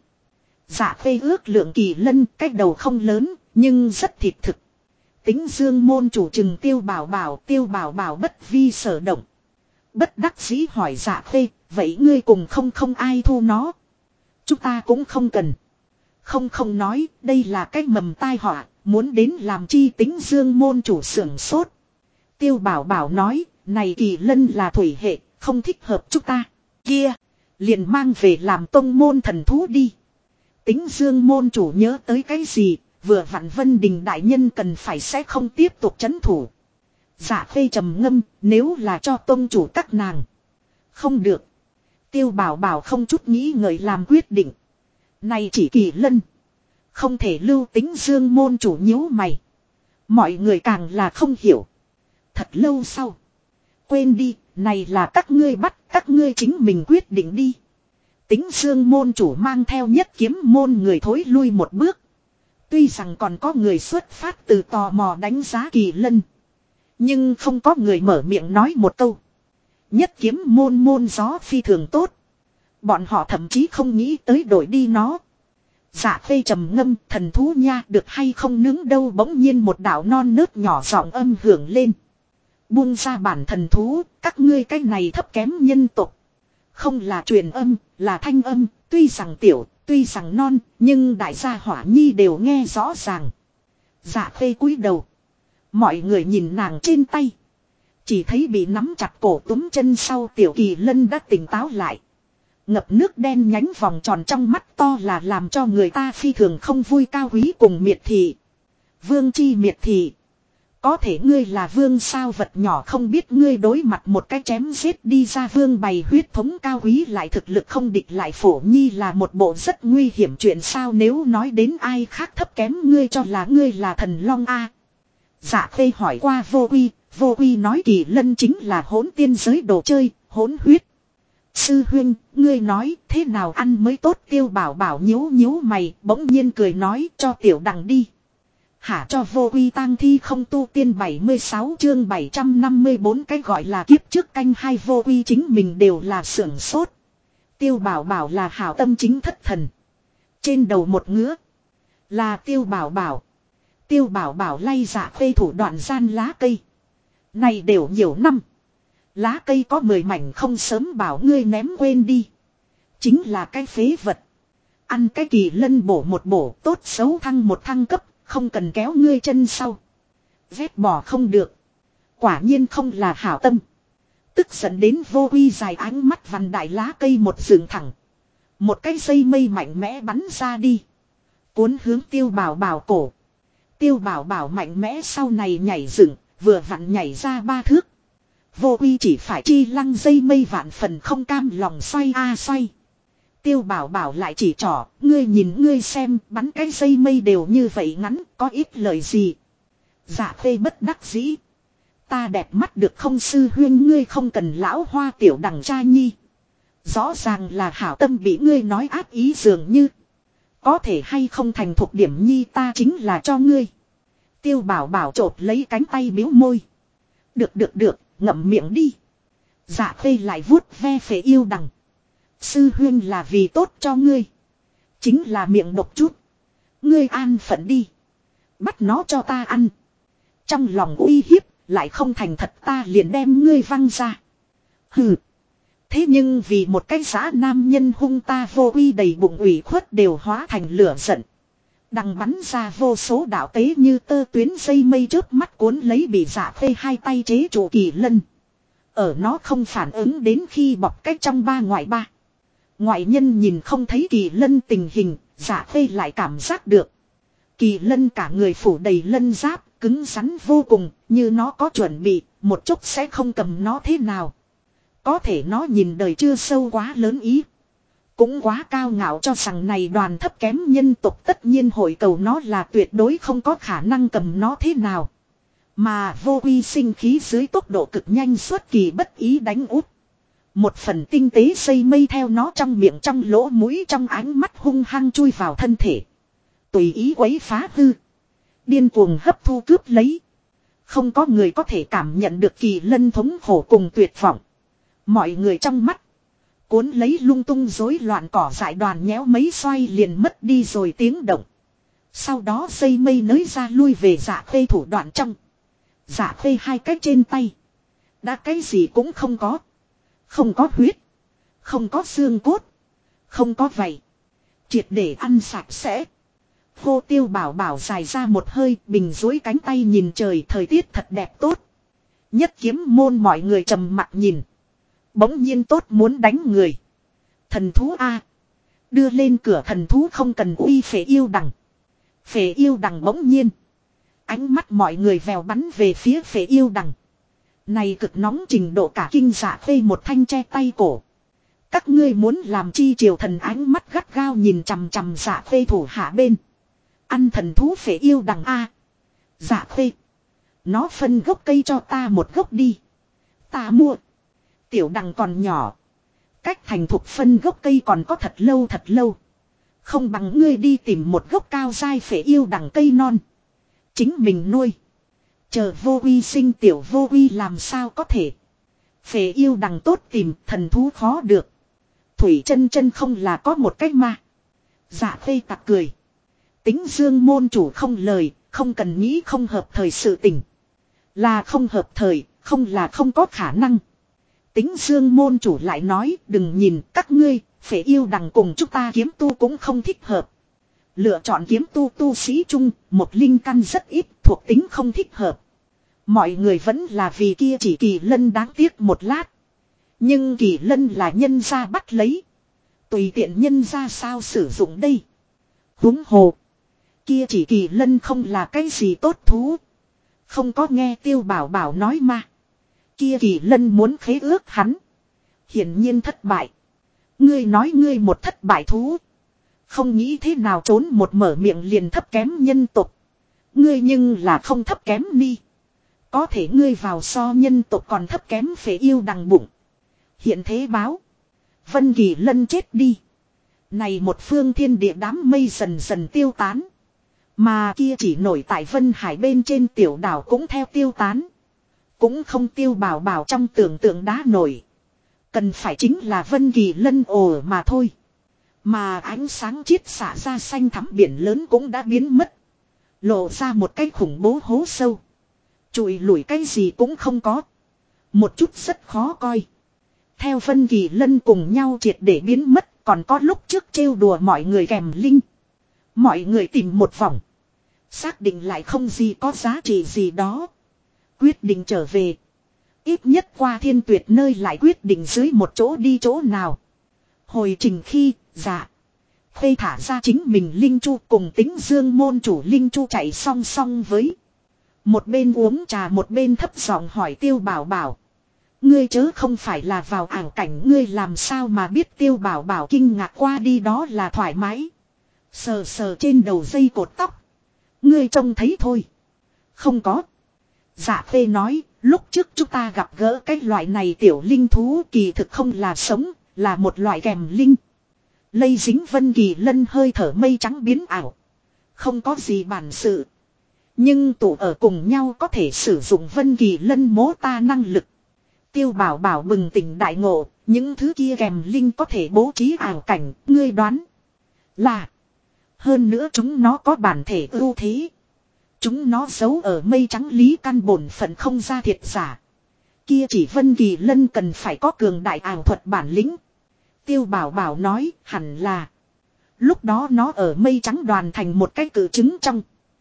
Dạ Khê ước lượng Kỳ Lân cách đầu không lớn nhưng rất thịt thực. Tính Dương môn chủ trừng Tiêu Bảo Bảo bất vi sở động. Bất đắc dĩ hỏi Dạ Khê, vậy ngươi cùng không ai thu nó. Chúng ta cũng không cần. Không nói, đây là cái mầm tai họa, muốn đến làm chi Tính Dương môn chủ sưởng sốt. Tiêu Bảo Bảo nói, này Kỳ Lân là thủy hệ, không thích hợp chúng ta. Kia, liền mang về làm tông môn thần thú đi. Tính Dương môn chủ nhớ tới cái gì, vừa vặn Vân Đình đại nhân cần phải sẽ không tiếp tục trấn thủ. Dạ Khê trầm ngâm, nếu là cho tông chủ các nàng. Không được. Tiêu Bảo Bảo không chút nghĩ ngợi làm quyết định. Này chỉ Kỳ Lân. Không thể lưu. Tính Dương môn chủ nhíu mày. Mọi người càng là không hiểu. Thật lâu sau. Quên đi, này là các ngươi bắt, các ngươi chính mình quyết định đi. Tính Dương môn chủ mang theo Nhất Kiếm môn người thối lui một bước. Tuy rằng còn có người xuất phát từ tò mò đánh giá Kỳ Lân. Nhưng không có người mở miệng nói một câu. Nhất Kiếm môn gió phi thường tốt. Bọn họ thậm chí không nghĩ tới đổi đi nó. Dạ Khê trầm ngâm, thần thú nha, được hay không nướng đâu. Bỗng nhiên một đạo non nớt nhỏ giọng âm hưởng lên. Buông ra bản thần thú, các ngươi cái này thấp kém nhân tộc. Không là truyền âm, là thanh âm, tuy rằng tiểu, tuy rằng non, nhưng đại gia hỏa nhi đều nghe rõ ràng. Dạ Khê cúi đầu. Mọi người nhìn nàng trên tay. Chỉ thấy bị nắm chặt cổ túm chân sau tiểu Kỳ Lân đã tỉnh táo lại. Ngập nước đen nhánh vòng tròn trong mắt to là làm cho người ta phi thường không vui cao quý cùng miệt thị. Vương chi miệt thị. Có thể ngươi là vương sao vật nhỏ không biết ngươi đối mặt một cái chém giết đi ra vương bày huyết thống cao quý lại thực lực không địch lại phổ nhi là một bộ rất nguy hiểm chuyện sao nếu nói đến ai khác thấp kém ngươi cho là ngươi là thần long a. Dạ Khê hỏi qua vô quy nói Kỳ Lân chính là hỗn tiên giới đồ chơi, hỗn huyết. Sư huynh, ngươi nói thế nào ăn mới tốt Tiêu Bảo Bảo nhíu nhíu mày, bỗng nhiên cười nói cho tiểu đằng đi. Hả cho vô quy tang thi không tu tiên 76 chương 754 cái gọi là kiếp trước canh hai vô quy chính mình đều là sưởng sốt. Tiêu Bảo Bảo là hảo tâm chính thất thần. Trên đầu một ngứa. Là Tiêu Bảo Bảo. Tiêu Bảo Bảo lay Dạ Khê thủ đoạn gian lá cây. Này đều nhiều năm. Lá cây có 10 mảnh không sớm bảo ngươi ném quên đi. Chính là cái phế vật. Ăn cái Kỳ Lân bổ một bổ tốt xấu thăng một thăng cấp. Không cần kéo ngươi chân sau. Vét bỏ không được. Quả nhiên không là hảo tâm. Tức giận đến vô quy dài ánh mắt vằn đại lá cây một dựng thẳng. Một cái dây mây mạnh mẽ bắn ra đi. Cuốn hướng Tiêu Bảo Bảo cổ. Tiêu Bảo Bảo mạnh mẽ sau này nhảy dựng, vừa vặn nhảy ra 3 thước. Vô quy chỉ phải chi lăng dây mây vạn phần không cam lòng xoay a xoay. Tiêu Bảo Bảo lại chỉ trỏ, ngươi nhìn ngươi xem, bắn cái dây mây đều như vậy ngắn, có ít lời gì. Dạ Khê bất đắc dĩ. Ta đẹp mắt được không sư huyên ngươi không cần lão hoa tiểu đằng cha nhi. Rõ ràng là hảo tâm bị ngươi nói ác ý dường như. Có thể hay không thành thuộc điểm nhi ta chính là cho ngươi. Tiêu Bảo Bảo chộp lấy cánh tay biếu môi. Được, ngậm miệng đi. Dạ Khê lại vuốt ve phế yêu đằng. Sư huyên là vì tốt cho ngươi. Chính là miệng độc chút. Ngươi an phận đi. Bắt nó cho ta ăn. Trong lòng uy hiếp, lại không thành thật ta liền đem ngươi văng ra. Hừ. Thế nhưng vì một cái giã nam nhân hung ta vô uy đầy bụng ủy khuất đều hóa thành lửa giận. Đằng bắn ra vô số đạo tế như tơ tuyến dây mây trước mắt cuốn lấy bị Dạ Khê hai tay chế trụ Kỳ Lân. Ở nó không phản ứng đến khi bọc cách trong ba ngoại ba. Ngoại nhân nhìn không thấy Kỳ Lân tình hình, Dạ Khê lại cảm giác được. Kỳ Lân cả người phủ đầy lân giáp, cứng rắn vô cùng, như nó có chuẩn bị, một chút sẽ không cầm nó thế nào. Có thể nó nhìn đời chưa sâu quá lớn ý. Cũng quá cao ngạo cho rằng này đoàn thấp kém nhân tộc tất nhiên hội cầu nó là tuyệt đối không có khả năng cầm nó thế nào. Mà vô uy sinh khí dưới tốc độ cực nhanh xuất kỳ bất ý đánh úp. Một phần tinh tế xây mây theo nó trong miệng trong lỗ mũi trong ánh mắt hung hăng chui vào thân thể. Tùy ý quấy phá hư. Điên cuồng hấp thu cướp lấy. Không có người có thể cảm nhận được Kỳ Lân thống khổ cùng tuyệt vọng. Mọi người trong mắt. Cuốn lấy lung tung rối loạn cỏ dại đoàn nhéo mấy xoay liền mất đi rồi tiếng động. Sau đó dây mây nới ra lui về Dạ Khê thủ đoạn trong. Dạ Khê hai cái trên tay. Đã cái gì cũng không có. Không có huyết. Không có xương cốt. Không có vảy. Triệt để ăn sạch sẽ. Hô Tiêu Bảo Bảo dài ra một hơi bình duỗi cánh tay nhìn trời thời tiết thật đẹp tốt. Nhất kiếm môn mọi người trầm mặt nhìn. Bỗng nhiên tốt muốn đánh người. Thần thú A. Đưa lên cửa thần thú không cần uy phệ yêu đằng. Phệ yêu đằng bỗng nhiên. Ánh mắt mọi người vèo bắn về phía phệ yêu đằng. Này cực nóng trình độ cả kinh Dạ Khê một thanh che tay cổ. Các ngươi muốn làm chi triều thần ánh mắt gắt gao nhìn chằm chằm Dạ Khê thủ hạ bên. Ăn thần thú phệ yêu đằng A. Dạ Khê. Nó phân gốc cây cho ta một gốc đi. Ta mua. Tiểu đằng còn nhỏ. Cách thành thục phân gốc cây còn có thật lâu. Không bằng ngươi đi tìm một gốc cao dai phệ yêu đằng cây non. Chính mình nuôi. Chờ vô uy sinh tiểu vô uy làm sao có thể. Phệ yêu đằng tốt tìm thần thú khó được. Thủy chân chân không là có một cách mà. Dạ Khê tặc cười. Tính dương môn chủ không lời, không cần nghĩ không hợp thời sự tình. Là không hợp thời, không là không có khả năng. Tính dương môn chủ lại nói đừng nhìn các ngươi, phệ yêu đằng cùng chúng ta kiếm tu cũng không thích hợp. Lựa chọn kiếm tu sĩ chung, một linh căn rất ít, thuộc tính không thích hợp. Mọi người vẫn là vì kia chỉ Kỳ Lân đáng tiếc một lát. Nhưng Kỳ Lân là nhân gia bắt lấy. Tùy tiện nhân gia sao sử dụng đây. Huống hồ. Kia chỉ kỳ lân không là cái gì tốt thú. Không có nghe Tiêu Bảo Bảo nói mà. Kia kỳ lân muốn khế ước hắn. Hiển nhiên thất bại. Ngươi nói ngươi một thất bại thú. Không nghĩ thế nào trốn một mở miệng liền thấp kém nhân tộc. Ngươi nhưng là không thấp kém ni. Có thể ngươi vào so nhân tộc còn thấp kém phế yêu đằng bụng. Hiện thế báo. Vân Kỳ Lân chết đi. Này một phương thiên địa đám mây dần dần tiêu tán. Mà kia chỉ nổi tại Vân Hải bên trên tiểu đảo cũng theo tiêu tán. Cũng không Tiêu Bảo Bảo trong tưởng tượng đá nổi. Cần phải chính là Vân Kỳ Lân ồ mà thôi. Mà ánh sáng chiết xạ ra xanh thẳm biển lớn cũng đã biến mất. Lộ ra một cái khủng bố hố sâu. Chùi lủi cái gì cũng không có. Một chút rất khó coi. Theo Vân Kỳ Lân cùng nhau triệt để biến mất. Còn có lúc trước trêu đùa mọi người kèm linh. Mọi người tìm một vòng. Xác định lại không gì có giá trị gì đó. Quyết định trở về. Ít nhất qua Thiên Tuyệt nơi lại quyết định dưới một chỗ đi chỗ nào. Hồi trình khi, dạ. Khê thả ra chính mình Linh Chu cùng Tính Dương môn chủ Linh Chu chạy song song với. Một bên uống trà một bên thấp giọng hỏi Tiêu Bảo Bảo. Ngươi chớ không phải là vào ảo cảnh, ngươi làm sao mà biết? Tiêu Bảo Bảo kinh ngạc qua đi đó là thoải mái. Sờ sờ trên đầu dây cột tóc. Ngươi trông thấy thôi. Không có. Dạ Phê nói, lúc trước chúng ta gặp gỡ cái loại này tiểu linh thú kỳ thực không là sống, là một loại kèm linh. Lây dính Vân Kỳ Lân hơi thở mây trắng biến ảo. Không có gì bản sự. Nhưng tụ ở cùng nhau có thể sử dụng Vân Kỳ Lân mô ta năng lực. Tiêu Bảo Bảo bừng tỉnh đại ngộ, những thứ kia kèm linh có thể bố trí ảo cảnh, ngươi đoán là. Hơn nữa chúng nó có bản thể ưu thế. Chúng nó giấu ở mây trắng lý căn bổn phận không ra thiệt giả. Kia chỉ Vân Kỳ Lân cần phải có cường đại ảo thuật bản lĩnh. Tiêu Bảo Bảo nói hẳn là. Lúc đó nó ở mây trắng đoàn thành một cái cự trứng trong.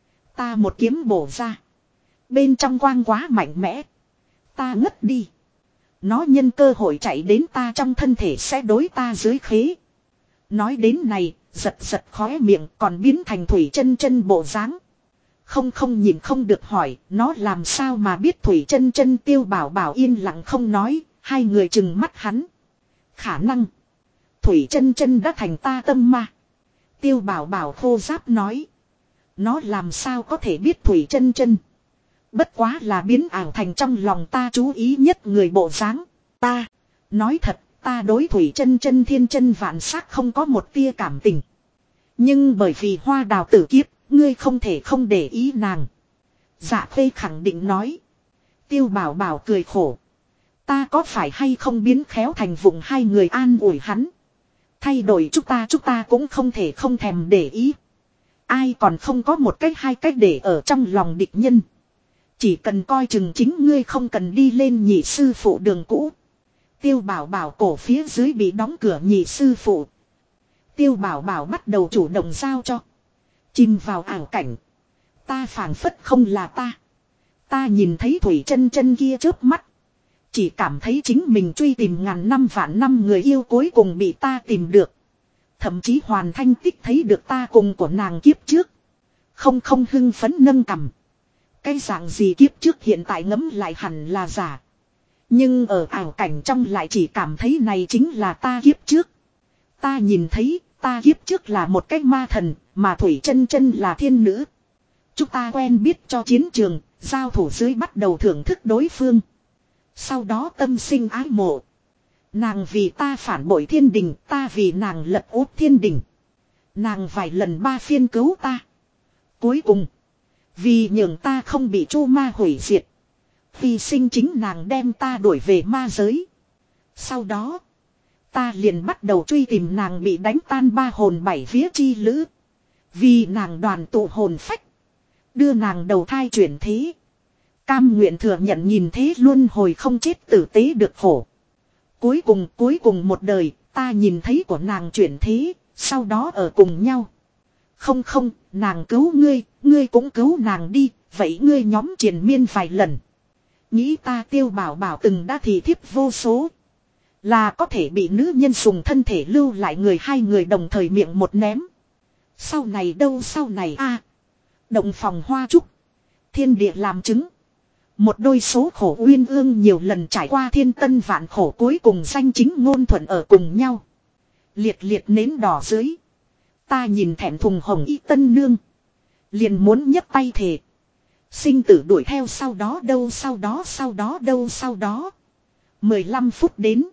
Ta một kiếm bổ ra. Bên trong quang quá mạnh mẽ. Ta ngất đi. Nó nhân cơ hội chạy đến ta trong thân thể sẽ đối ta dưới khế. Nói đến này, giật giật khóe miệng còn biến thành Thủy Chân Chân bộ dáng. Không nhìn không được hỏi, nó làm sao mà biết Thủy Chân Chân? Tiêu Bảo Bảo yên lặng không nói, hai người chừng mắt hắn. Khả năng Thủy Chân Chân đã thành ta tâm ma. Tiêu Bảo Bảo khô giáp nói. Nó làm sao có thể biết Thủy Chân Chân? Bất quá là biến ảo thành trong lòng ta chú ý nhất người bộ dáng. Ta nói thật, ta đối Thủy Chân Chân thiên chân vạn sắc không có một tia cảm tình. Nhưng bởi vì Hoa Đào tử kiếp, ngươi không thể không để ý nàng. Dạ Phê khẳng định nói. Tiêu Bảo Bảo cười khổ. Ta có phải hay không biến khéo thành vùng? Hai người an ủi hắn. Thay đổi chúng ta cũng không thể không thèm để ý. Ai còn không có một cách hai cách để ở trong lòng địch nhân. Chỉ cần coi chừng chính ngươi, không cần đi lên nhị sư phụ đường cũ. Tiêu Bảo Bảo cổ phía dưới bị đóng cửa nhị sư phụ. Tiêu Bảo Bảo bắt đầu chủ động giao cho. Chìm vào ảo cảnh. Ta phảng phất không là ta. Ta nhìn thấy Thủy Chân Chân kia chớp mắt. Chỉ cảm thấy chính mình truy tìm ngàn năm vạn năm người yêu cuối cùng bị ta tìm được. Thậm chí hoàn thanh tích thấy được ta cùng của nàng kiếp trước. Không hưng phấn nâng cằm. Cái dạng gì kiếp trước hiện tại ngẫm lại hẳn là giả. Nhưng ở ảo cảnh trong lại chỉ cảm thấy này chính là ta kiếp trước. Ta nhìn thấy ta kiếp trước là một cái ma thần, mà Thủy Chân Chân là thiên nữ. Chúng ta quen biết cho chiến trường, giao thủ dưới bắt đầu thưởng thức đối phương. Sau đó tâm sinh ái mộ. Nàng vì ta phản bội thiên đình, ta vì nàng lật úp thiên đình. Nàng vài lần ba phiên cứu ta. Cuối cùng, vì nhường ta không bị chu ma hủy diệt, vì sinh chính nàng đem ta đuổi về ma giới. Sau đó, ta liền bắt đầu truy tìm nàng bị đánh tan ba hồn bảy vía chi lữ. Vì nàng đoàn tụ hồn phách, đưa nàng đầu thai chuyển thế. Cam nguyện thừa nhận nhìn thế luân hồi không chết tử tế được khổ. Cuối cùng một đời, ta nhìn thấy của nàng chuyển thế, sau đó ở cùng nhau. Không, nàng cứu ngươi, ngươi cũng cứu nàng đi, vậy ngươi nhóm triền miên vài lần. Nghĩ ta Tiêu Bảo Bảo từng đã thì thiếp vô số. Là có thể bị nữ nhân dùng thân thể lưu lại người, hai người đồng thời miệng một ném. Sau này đâu sau này a? Động phòng hoa trúc. Thiên địa làm chứng. Một đôi số khổ uyên ương nhiều lần trải qua thiên tân vạn khổ cuối cùng danh chính ngôn thuận ở cùng nhau. Liệt liệt nến đỏ dưới. Ta nhìn thẹn thùng hồng y tân nương. Liền muốn nhấc tay thề. Sinh tử đuổi theo sau đó đâu sau đó sau đó đâu sau đó. 15 phút đến.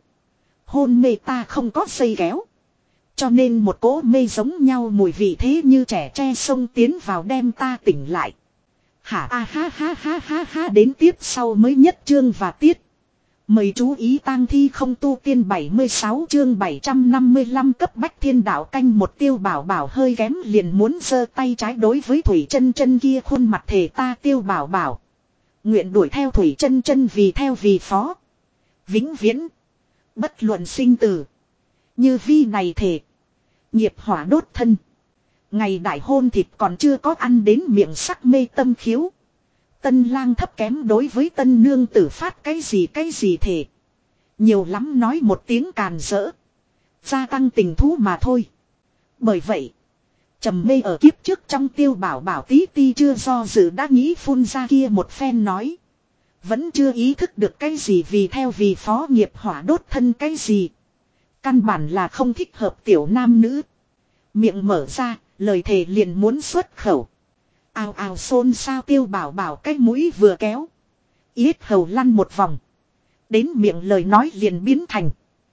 Hôn mê ta không có dây kéo. Cho nên một cỗ mê giống nhau mùi vị thế như trẻ tre sông tiến vào đem ta tỉnh lại. Hả a ha ha ha ha ha đến tiếp sau mới nhất chương và tiết. Mời chú ý tang thi không tu tiên 76 chương 755 cấp bách thiên đạo canh một Tiêu Bảo Bảo hơi kém liền muốn giơ tay trái đối với Thủy Chân Chân kia khuôn mặt thề ta Tiêu Bảo Bảo. Nguyện đuổi theo Thủy Chân Chân vì theo vì phó. Vĩnh viễn. Bất luận sinh tử. Như vi này thề. Nghiệp hỏa đốt thân. Ngày đại hôn thịt còn chưa có ăn đến miệng sắc mê tâm khiếu. Tân lang thấp kém đối với tân nương tử phát cái gì thể. Nhiều lắm nói một tiếng càn rỡ. Gia tăng tình thú mà thôi. Bởi vậy. Trầm mê ở kiếp trước trong Tiêu Bảo Bảo tí ti chưa do dự đã nghĩ phun ra kia một phen nói. Vẫn chưa ý thức được cái gì vì theo vì phó nghiệp hỏa đốt thân cái gì. Căn bản là không thích hợp tiểu nam nữ. Miệng mở ra, lời thề liền muốn xuất khẩu. Ào ào xôn xao Tiêu Bảo Bảo cái mũi vừa kéo. Yết hầu lăn một vòng. Đến miệng lời nói liền biến thành.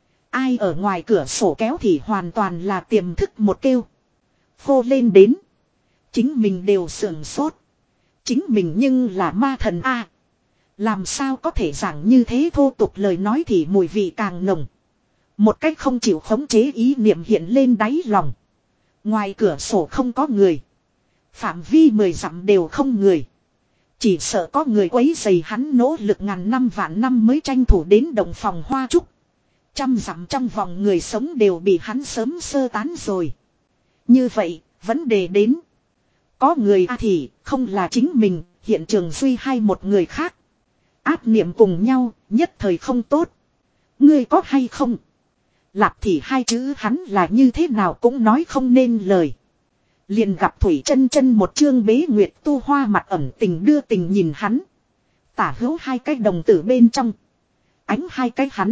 Ai ở ngoài cửa sổ kéo thì hoàn toàn là tiềm thức một kêu. Phô lên đến. Chính mình đều sườn sốt. Chính mình nhưng là ma thần A. Làm sao có thể giảng như thế thô tục lời nói thì mùi vị càng nồng. Một cách không chịu khống chế ý niệm hiện lên đáy lòng. Ngoài cửa sổ không có người. Phạm vi 10 dặm đều không người. Chỉ sợ có người quấy rầy hắn nỗ lực ngàn năm vạn năm mới tranh thủ đến động phòng hoa trúc. Trăm dặm trong vòng người sống đều bị hắn sớm sơ tán rồi. Như vậy, vấn đề đến. Có người thì không là chính mình, hiện trường duy hay một người khác. Áp niệm cùng nhau, nhất thời không tốt. Ngươi có hay không? Lạp thì hai chữ hắn là như thế nào cũng nói không nên lời. Liền gặp Thủy Chân Chân một chương bế nguyệt tu hoa mặt ẩn tình đưa tình nhìn hắn. Tả hữu hai cái đồng tử bên trong. Ánh hai cái hắn.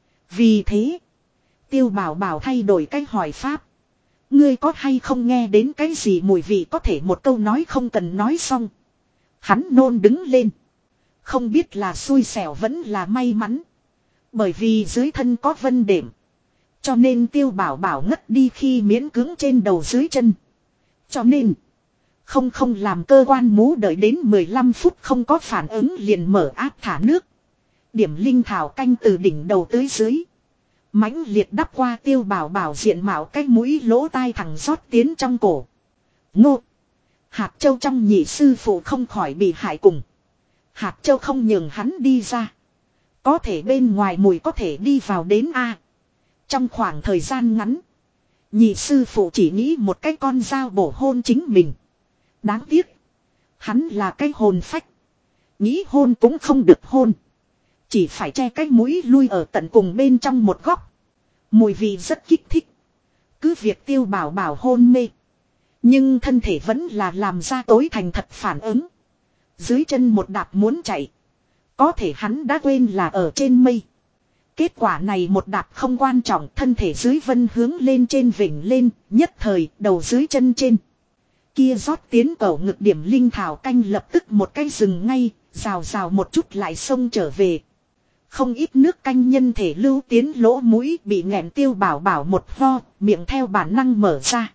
Vì thế. Tiêu Bảo Bảo thay đổi cái hỏi pháp. Ngươi có hay không nghe đến cái gì mùi vị có thể một câu nói không cần nói xong. Hắn nôn đứng lên. Không biết là xui xẻo vẫn là may mắn. Bởi vì dưới thân có vân đệm. Cho nên Tiêu Bảo Bảo ngất đi khi miễn cưỡng trên đầu dưới chân. Cho nên. Không làm cơ quan mú đợi đến 15 phút không có phản ứng liền mở áp thả nước. Điểm linh thảo canh từ đỉnh đầu tới dưới. Mãnh liệt đắp qua Tiêu Bảo Bảo diện mạo cái mũi lỗ tai thẳng rót tiến trong cổ. Ngô. Hạt châu trong nhị sư phụ không khỏi bị hại cùng. Hạt châu không nhường hắn đi ra. Có thể bên ngoài mùi có thể đi vào đến A. Trong khoảng thời gian ngắn. Nhị sư phụ chỉ nghĩ một cái con dao bổ hôn chính mình. Đáng tiếc. Hắn là cái hồn phách. Nghĩ hôn cũng không được hôn. Chỉ phải che cái mũi lui ở tận cùng bên trong một góc. Mùi vị rất kích thích. Cứ việc Tiêu Bảo Bảo hôn mê. Nhưng thân thể vẫn là làm ra tối thành thật phản ứng. Dưới chân một đạp muốn chạy. Có thể hắn đã quên là ở trên mây. Kết quả này một đạp không quan trọng, thân thể dưới vân hướng lên trên vỉnh lên, nhất thời đầu dưới chân trên. Kia rót tiến cầu ngực điểm linh thảo canh lập tức một cái rừng ngay, rào rào một chút lại xông trở về. Không ít nước canh nhân thể lưu tiến lỗ mũi bị nghẹn Tiêu Bảo Bảo một ho, miệng theo bản năng mở ra.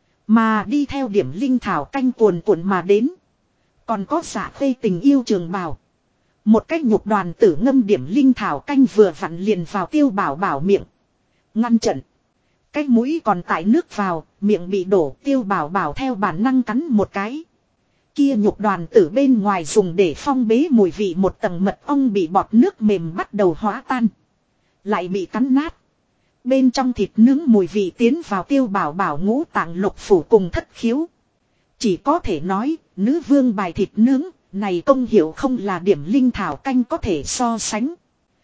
Mà đi theo điểm linh thảo canh cuồn cuộn mà đến. Còn có Dạ Khê tình yêu trường bào. Một cái nhục đoàn tử ngâm điểm linh thảo canh vừa vặn liền vào Tiêu Bảo Bảo miệng. Ngăn trận. Cái mũi còn tại nước vào, miệng bị đổ Tiêu Bảo Bảo theo bản năng cắn một cái. Kia nhục đoàn tử bên ngoài dùng để phong bế mùi vị một tầng mật ong bị bọt nước mềm bắt đầu hóa tan. Lại bị cắn nát. Bên trong thịt nướng mùi vị tiến vào Tiêu Bảo Bảo ngũ tạng lục phủ cùng thất khiếu. Chỉ có thể nói, nữ vương bài thịt nướng, này công hiệu không là điểm linh thảo canh có thể so sánh.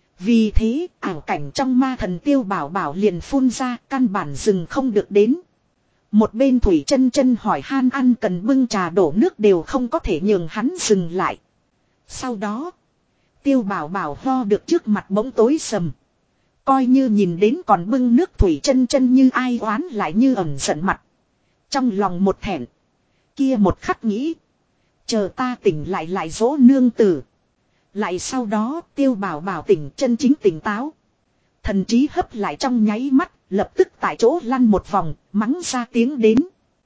Vì thế, ảo cảnh trong ma thần Tiêu Bảo Bảo liền phun ra căn bản dừng không được đến. Một bên Thủy Chân Chân hỏi han ăn cần bưng trà đổ nước đều không có thể nhường hắn dừng lại. Sau đó, Tiêu Bảo Bảo ho được trước mặt bỗng tối sầm. Coi như nhìn đến còn bưng nước Thủy Chân Chân như ai oán lại như ẩn giận mặt. Trong lòng một thẹn. Kia một khắc nghĩ. Chờ ta tỉnh lại dỗ nương tử. Lại sau đó Tiêu Bảo Bảo tỉnh chân chính tỉnh táo. Thần trí hấp lại trong nháy mắt. Lập tức tại chỗ lăn một vòng. Mắng ra tiếng đến.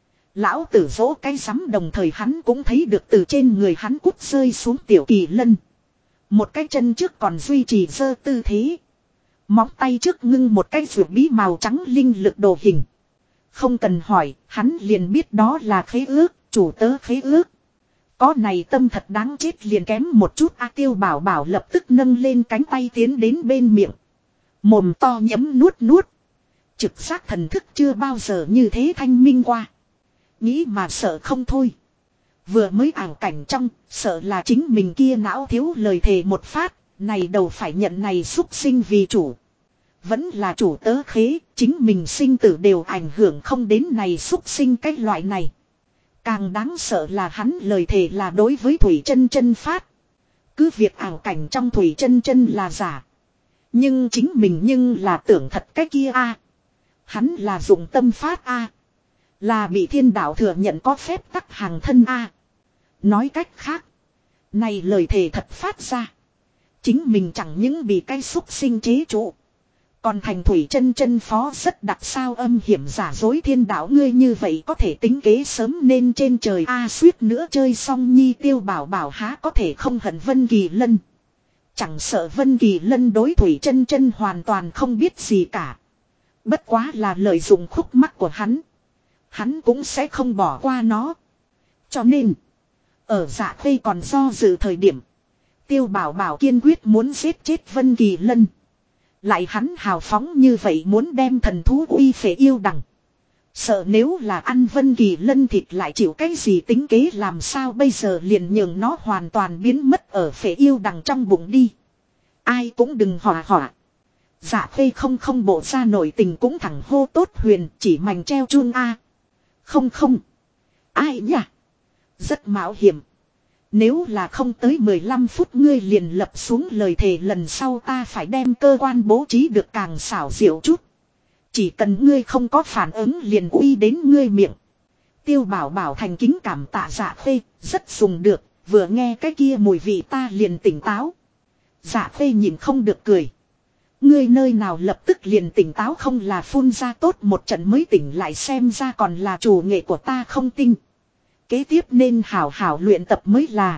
Lão tử dỗ cái rắm đồng thời hắn cũng thấy được từ trên người hắn cút rơi xuống Tiểu Kỳ Lân. Một cái chân trước còn duy trì giơ tư thế. Móng tay trước ngưng một cái ruột bí màu trắng linh lực đồ hình. Không cần hỏi, hắn liền biết đó là khế ước, chủ tớ khế ước. Có này tâm thật đáng chết liền kém một chút. Tiêu Bảo Bảo lập tức nâng lên cánh tay tiến đến bên miệng. Mồm to nhấm nuốt nuốt. Trực giác thần thức chưa bao giờ như thế thanh minh qua. Nghĩ mà sợ không thôi. Vừa mới ảo cảnh trong, sợ là chính mình kia não thiếu lời thề một phát, này đầu phải nhận này xúc sinh vì chủ. Vẫn là chủ tớ khế, chính mình sinh tử đều ảnh hưởng không đến này xúc sinh cái loại này. Càng đáng sợ là hắn lời thề là đối với Thủy Chân Chân phát. Cứ việc ảo cảnh trong Thủy Chân Chân là giả. Nhưng chính mình nhưng là tưởng thật cái kia a. Hắn là dụng tâm phát a. Là bị thiên đạo thừa nhận có phép tắc hàng thân a. Nói cách khác. Này lời thề thật phát ra. Chính mình chẳng những bị cái xúc sinh chế trụ. Còn thành Thủy Chân Chân phó rất đặc sao âm hiểm giả dối thiên đạo ngươi như vậy có thể tính kế sớm nên trên trời a suýt nữa chơi xong nhi. Tiêu Bảo Bảo há có thể không hận Vân Kỳ Lân. Chẳng sợ Vân Kỳ Lân đối Thủy Chân Chân hoàn toàn không biết gì cả. Bất quá là lợi dụng khúc mắc của hắn. Hắn cũng sẽ không bỏ qua nó. Cho nên, ở Dạ Khê còn do dự thời điểm, Tiêu Bảo Bảo kiên quyết muốn giết chết Vân Kỳ Lân. Lại hắn hào phóng như vậy muốn đem thần thú uy phệ yêu đằng. Sợ nếu là ăn Vân Kỳ Lân thịt lại chịu cái gì tính kế làm sao bây giờ liền nhường nó hoàn toàn biến mất ở phệ yêu đằng trong bụng đi. Ai cũng đừng họa. Dạ Khê không bộ ra nổi tình cũng thẳng hô tốt huyền chỉ mảnh treo chun a. Không. Ai nhỉ? Rất mạo hiểm. Nếu là không tới 15 phút ngươi liền lập xuống lời thề lần sau ta phải đem cơ quan bố trí được càng xảo diệu chút. Chỉ cần ngươi không có phản ứng liền uy đến ngươi miệng. Tiêu Bảo Bảo thành kính cảm tạ Dạ Khê, rất dùng được, vừa nghe cái kia mùi vị ta liền tỉnh táo. Dạ Khê nhìn không được cười. Ngươi nơi nào lập tức liền tỉnh táo không là phun ra tốt một trận mới tỉnh lại xem ra còn là chủ nghệ của ta không tinh. Kế tiếp nên hảo luyện tập mới là.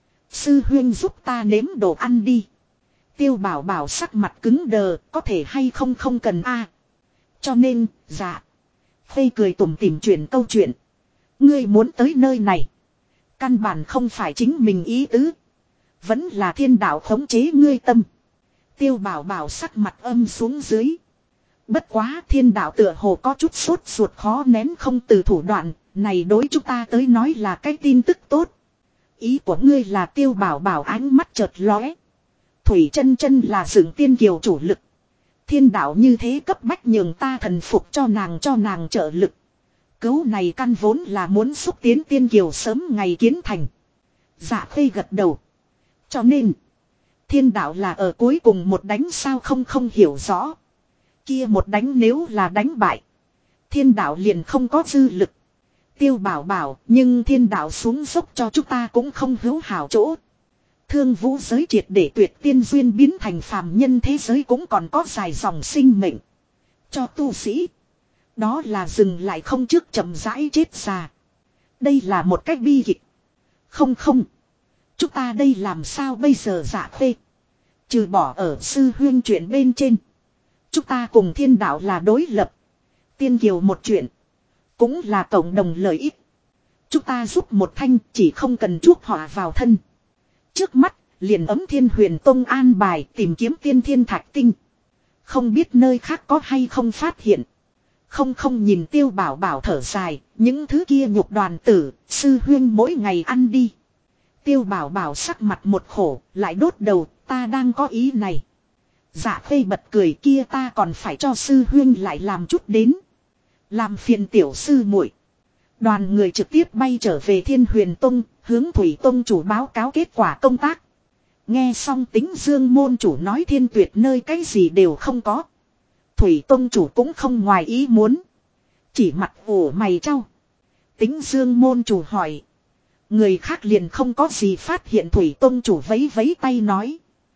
Sư huyên giúp ta nếm đồ ăn đi. Tiêu Bảo Bảo sắc mặt cứng đờ, có thể hay không cần a. Cho nên, dạ. Khê cười tủm tỉm chuyển câu chuyện. Ngươi muốn tới nơi này. Căn bản không phải chính mình ý tứ. Vẫn là thiên đạo khống chế ngươi tâm. Tiêu Bảo Bảo sắc mặt âm xuống dưới. Bất quá thiên đạo tựa hồ có chút sốt ruột khó nén không từ thủ đoạn. Này đối chúng ta tới nói là cái tin tức tốt. Ý của ngươi là Tiêu Bảo Bảo ánh mắt chợt lóe. Thủy Chân Chân là dựng tiên kiều chủ lực. Thiên đạo như thế cấp bách nhường ta thần phục cho nàng trợ lực. Cứu này căn vốn là muốn xúc tiến tiên kiều sớm ngày kiến thành. Dạ Khê gật đầu. Cho nên, thiên đạo là ở cuối cùng một đánh sao không hiểu rõ. Kia một đánh nếu là đánh bại, thiên đạo liền không có dư lực. Tiêu Bảo Bảo, nhưng thiên đạo xuống dốc cho chúng ta cũng không hữu hảo chỗ. Thương vũ giới triệt để tuyệt tiên duyên biến thành phàm nhân thế giới cũng còn có dài dòng sinh mệnh. Cho tu sĩ, đó là dừng lại không trước chậm rãi chết già. Đây là một cách bi kịch. Không. Chúng ta đây làm sao bây giờ Dạ Khê? Trừ bỏ ở sư huyên chuyện bên trên. Chúng ta cùng thiên đạo là đối lập. Tiên kiều một chuyện. Cũng là cộng đồng lợi ích. Chúng ta giúp một thanh chỉ không cần chuốc họa vào thân. Trước mắt liền ấm Thiên Huyền Tông an bài tìm kiếm tiên thiên thạch tinh. Không biết nơi khác có hay không phát hiện. Không nhìn Tiêu Bảo Bảo thở dài. Những thứ kia nhục đoàn tử sư huyên mỗi ngày ăn đi. Tiêu Bảo Bảo sắc mặt một khổ lại đốt đầu ta đang có ý này. Dạ Khê bật cười kia ta còn phải cho sư huyên lại làm chút đến. Làm phiền tiểu sư muội. Đoàn người trực tiếp bay trở về Thiên Huyền Tông, hướng Thủy Tông chủ báo cáo kết quả công tác. Nghe xong Tính Dương môn chủ nói Thiên Tuyệt nơi cái gì đều không có. Thủy Tông chủ cũng không ngoài ý muốn. Chỉ mặt ủ mày trao. Tính Dương môn chủ hỏi. Người khác liền không có gì phát hiện. Thủy Tông chủ vấy vấy tay nói.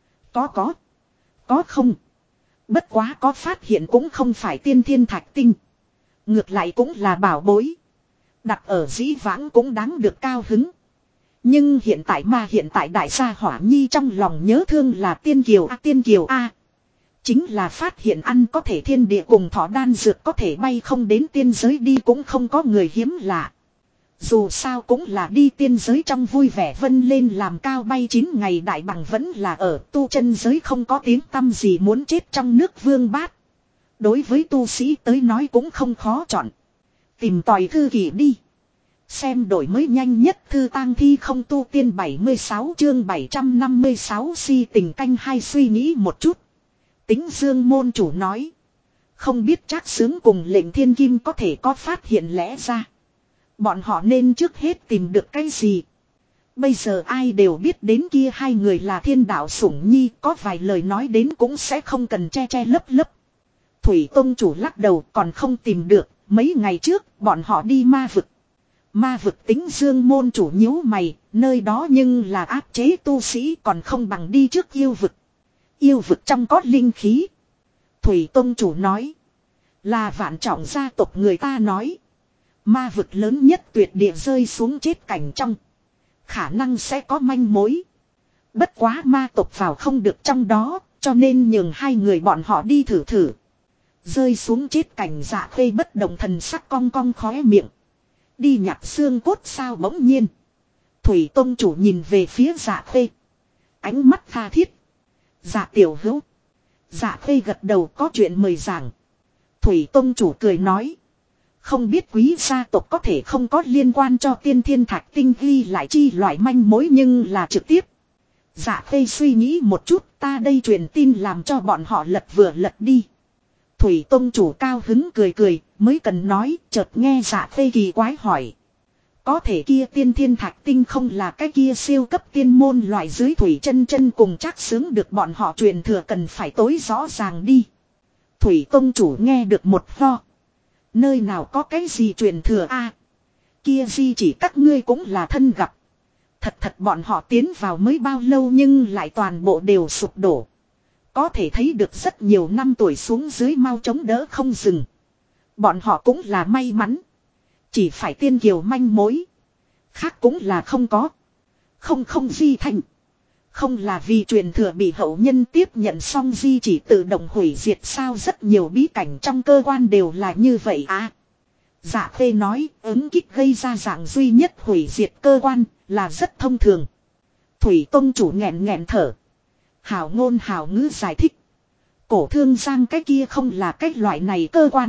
Có không. Bất quá có phát hiện cũng không phải tiên thiên thạch tinh. Ngược lại cũng là bảo bối. Đặt ở dĩ vãng cũng đáng được cao hứng. Nhưng hiện tại đại gia hỏa nhi trong lòng nhớ thương là tiên kiều A. Chính là phát hiện ăn có thể thiên địa cùng thọ đan dược có thể bay không đến tiên giới đi cũng không có người hiếm lạ. Dù sao cũng là đi tiên giới trong vui vẻ vân lên làm cao bay 9 ngày đại bằng vẫn là ở tu chân giới không có tiếng tăm gì muốn chết trong nước vương bát. Đối với tu sĩ tới nói cũng không khó chọn. Tìm tòi thư kỷ đi. Xem đổi mới nhanh nhất thư tang thi không tu tiên 76 chương 756 si tình canh hai suy nghĩ một chút. Tính Dương môn chủ nói. Không biết Trác Xướng cùng Lệnh Thiên Kim có thể có phát hiện lẽ ra. Bọn họ nên trước hết tìm được cái gì. Bây giờ ai đều biết đến kia hai người là thiên đạo sủng nhi. Có vài lời nói đến cũng sẽ không cần che lấp lấp. Thủy Tông chủ lắc đầu còn không tìm được. Mấy ngày trước bọn họ đi ma vực. Ma vực Tính Dương môn chủ nhíu mày. Nơi đó nhưng là áp chế tu sĩ còn không bằng đi trước yêu vực. Yêu vực trong có linh khí. Thủy Tông chủ nói. Là Vạn Trọng gia tộc người ta nói. Ma vực lớn nhất tuyệt địa rơi xuống chết cảnh trong. Khả năng sẽ có manh mối. Bất quá ma tộc vào không được trong đó. Cho nên nhường hai người bọn họ đi thử. Rơi xuống chết cảnh Dạ Khê bất động thần sắc cong cong khóe miệng. Đi nhặt xương cốt sao bỗng nhiên. Thủy Tông chủ nhìn về phía Dạ Khê. Ánh mắt tha thiết. Dạ tiểu hữu. Dạ Khê gật đầu có chuyện mời giảng. Thủy Tông chủ cười nói. Không biết quý gia tộc có thể không có liên quan cho tiên thiên thạch tinh ghi lại chi loại manh mối nhưng là trực tiếp. Dạ Khê suy nghĩ một chút ta đây truyền tin làm cho bọn họ lật vừa lật đi. Thủy Tông chủ cao hứng cười mới cần nói chợt nghe Dạ Khê kỳ quái hỏi. Có thể kia tiên thiên thạch tinh không là cái kia siêu cấp tiên môn loại dưới Thủy chân cùng Trác Xướng được bọn họ truyền thừa cần phải tối rõ ràng đi. Thủy Tông chủ nghe được một lo. Nơi nào có cái gì truyền thừa a? Kia gì chỉ các ngươi cũng là thân gặp. Thật bọn họ tiến vào mới bao lâu nhưng lại toàn bộ đều sụp đổ. Có thể thấy được rất nhiều năm tuổi xuống dưới mau chống đỡ không dừng. Bọn họ cũng là may mắn. Chỉ phải tiên kiều manh mối. Khác cũng là không có. Không di thành. Không là vì truyền thừa bị hậu nhân tiếp nhận xong di chỉ tự động hủy diệt sao rất nhiều bí cảnh trong cơ quan đều là như vậy à. Dạ Khê nói ứng kích gây ra dạng duy nhất hủy diệt cơ quan là rất thông thường. Thủy Tông chủ nghẹn thở. Hảo ngôn hảo ngữ giải thích. Cổ thương giang cái kia không là cái loại này cơ quan.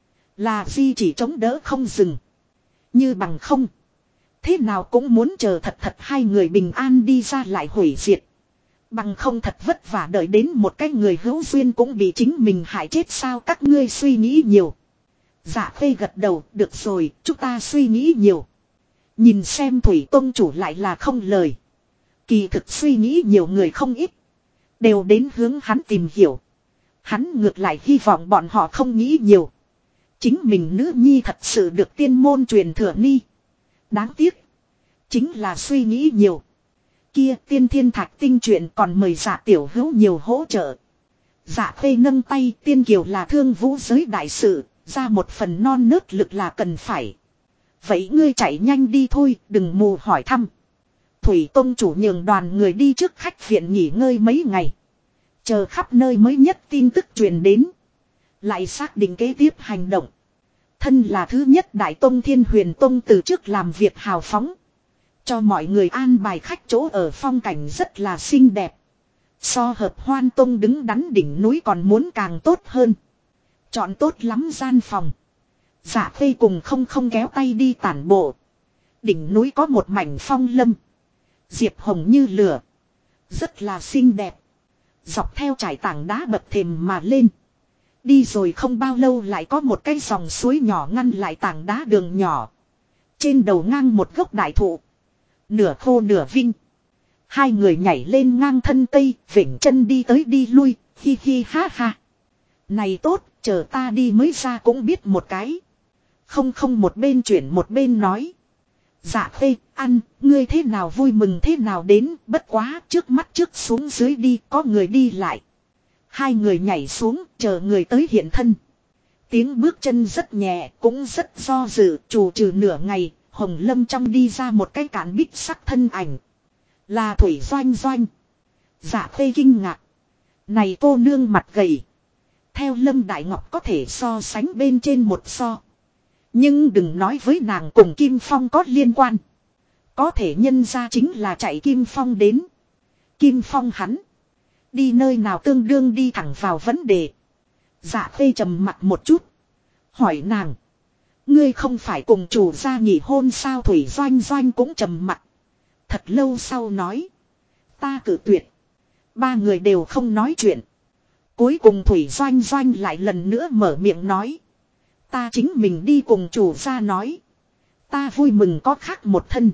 Là di chỉ chống đỡ không dừng. Như bằng không. Thế nào cũng muốn chờ thật hai người bình an đi ra lại hủy diệt. Bằng không thật vất vả đợi đến một cái người hữu duyên cũng bị chính mình hại chết sao các ngươi suy nghĩ nhiều. Dạ Khê gật đầu được rồi chúng ta suy nghĩ nhiều. Nhìn xem Thủy Tông chủ lại là không lời. Kỳ thực suy nghĩ nhiều người không ít. Đều đến hướng hắn tìm hiểu. Hắn ngược lại hy vọng bọn họ không nghĩ nhiều. Chính mình nữ nhi thật sự được tiên môn truyền thừa ni. Đáng tiếc. Chính là suy nghĩ nhiều. Kia tiên thiên thạch tinh chuyện còn mời Dạ tiểu hữu nhiều hỗ trợ. Dạ Khê nâng tay tiên kiều là thương vũ giới đại sự. Ra một phần non nớt lực là cần phải. Vậy ngươi chạy nhanh đi thôi đừng mù hỏi thăm. Thủy Tông chủ nhường đoàn người đi trước khách viện nghỉ ngơi mấy ngày. Chờ khắp nơi mới nhất tin tức truyền đến. Lại xác định kế tiếp hành động. Thân là thứ nhất Đại Tông Thiên Huyền Tông từ trước làm việc hào phóng. Cho mọi người an bài khách chỗ ở phong cảnh rất là xinh đẹp. So Hợp Hoan Tông đứng đắn đỉnh núi còn muốn càng tốt hơn. Chọn tốt lắm gian phòng. Dạ Khê cùng không kéo tay đi tản bộ. Đỉnh núi có một mảnh phong lâm. Diệp hồng như lửa. Rất là xinh đẹp. Dọc theo trải tảng đá bậc thềm mà lên. Đi rồi không bao lâu lại có một cái dòng suối nhỏ ngăn lại tảng đá đường nhỏ. Trên đầu ngang một gốc đại thụ. Nửa khô nửa vinh. Hai người nhảy lên ngang thân cây, vểnh chân đi tới đi lui, hi hi ha ha. Này tốt, chờ ta đi mới ra cũng biết một cái. Không không, một bên chuyển một bên nói. Dạ Khê, ăn, ngươi thế nào vui mừng thế nào đến, bất quá, trước mắt trước xuống dưới đi, có người đi lại. Hai người nhảy xuống, chờ người tới hiện thân. Tiếng bước chân rất nhẹ, cũng rất do dự, trù trừ nửa ngày, Hồng Lâm trong đi ra một cái cản bích sắc thân ảnh. Là Thủy Doanh Doanh. Dạ Khê kinh ngạc. Này cô nương mặt gầy. Theo Lâm Đại Ngọc có thể so sánh bên trên một so. Nhưng đừng nói với nàng cùng Kim Phong có liên quan. Có thể nhân ra chính là chạy Kim Phong đến. Kim Phong hắn. Đi nơi nào tương đương đi thẳng vào vấn đề. Dạ Khê trầm mặt một chút. Hỏi nàng. Ngươi không phải cùng chủ gia nghỉ hôn sao? Thủy Doanh Doanh cũng trầm mặt. Thật lâu sau nói. Ta cử tuyệt. Ba người đều không nói chuyện. Cuối cùng Thủy Doanh Doanh lại lần nữa mở miệng nói. Ta chính mình đi cùng chủ gia nói. Ta vui mừng có khác một thân.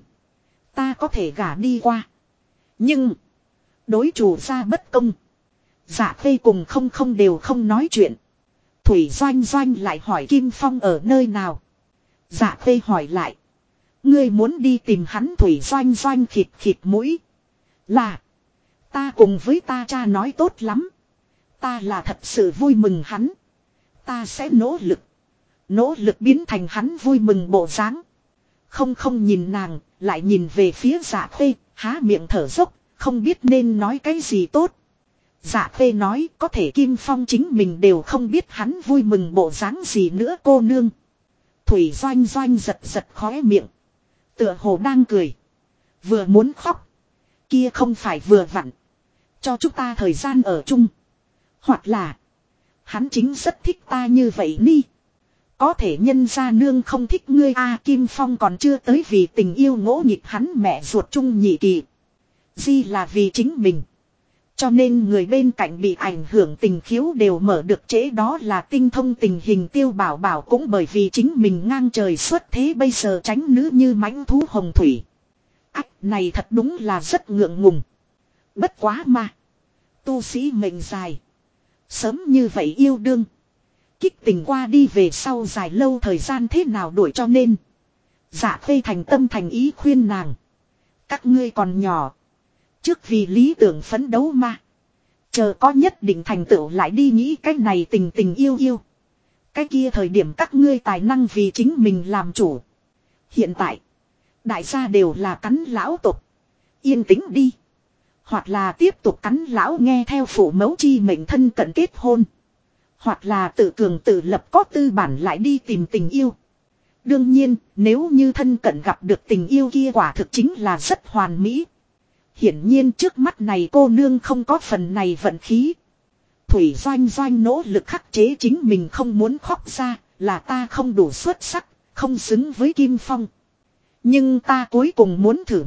Ta có thể gả đi qua. Nhưng. Đối chủ gia bất công. Dạ Khê cùng không không đều không nói chuyện. Thủy Doanh Doanh lại hỏi Kim Phong ở nơi nào. Dạ Khê hỏi lại. Ngươi muốn đi tìm hắn? Thủy Doanh Doanh khịt khịt mũi. Là. Ta cùng với ta cha nói tốt lắm. Ta là thật sự vui mừng hắn. Ta sẽ nỗ lực. Nỗ lực biến thành hắn vui mừng bộ dáng. Không không nhìn nàng, lại nhìn về phía Dạ Khê, há miệng thở dốc, không biết nên nói cái gì tốt. Dạ Khê nói có thể Kim Phong chính mình đều không biết hắn vui mừng bộ dáng gì nữa cô nương. Thủy Doanh Doanh giật giật khóe miệng. Tựa hồ đang cười. Vừa muốn khóc. Kia không phải vừa vặn. Cho chúng ta thời gian ở chung. Hoặc là. Hắn chính rất thích ta như vậy ni. Có thể nhân gia nương không thích ngươi a. Kim Phong còn chưa tới vì tình yêu ngỗ nghịch hắn mẹ ruột chung nhị kỳ. Di là vì chính mình. Cho nên người bên cạnh bị ảnh hưởng tình khiếu đều mở được trễ, đó là tinh thông tình hình. Tiêu Bảo Bảo cũng bởi vì chính mình ngang trời xuất thế bây giờ tránh nữ như mãnh thú hồng thủy. Ách này thật đúng là rất ngượng ngùng. Bất quá mà. Tu sĩ mệnh dài. Sớm như vậy yêu đương. Kích tình qua đi về sau dài lâu thời gian thế nào đuổi, cho nên. Dạ Khê thành tâm thành ý khuyên nàng. Các ngươi còn nhỏ. Trước vì lý tưởng phấn đấu mà. Chờ có nhất định thành tựu lại đi nghĩ cái này tình tình yêu yêu. Cái kia thời điểm các ngươi tài năng vì chính mình làm chủ. Hiện tại. Đại gia đều là cắn lão tục. Yên tĩnh đi. Hoặc là tiếp tục cắn lão nghe theo phụ mẫu chi mệnh thân cận kết hôn. Hoặc là tự cường tự lập có tư bản lại đi tìm tình yêu. Đương nhiên nếu như thân cận gặp được tình yêu kia quả thực chính là rất hoàn mỹ. Hiển nhiên trước mắt này cô nương không có phần này vận khí. Thủy Doanh Doanh nỗ lực khắc chế chính mình không muốn khóc ra, là ta không đủ xuất sắc, không xứng với Kim Phong. Nhưng ta cuối cùng muốn thử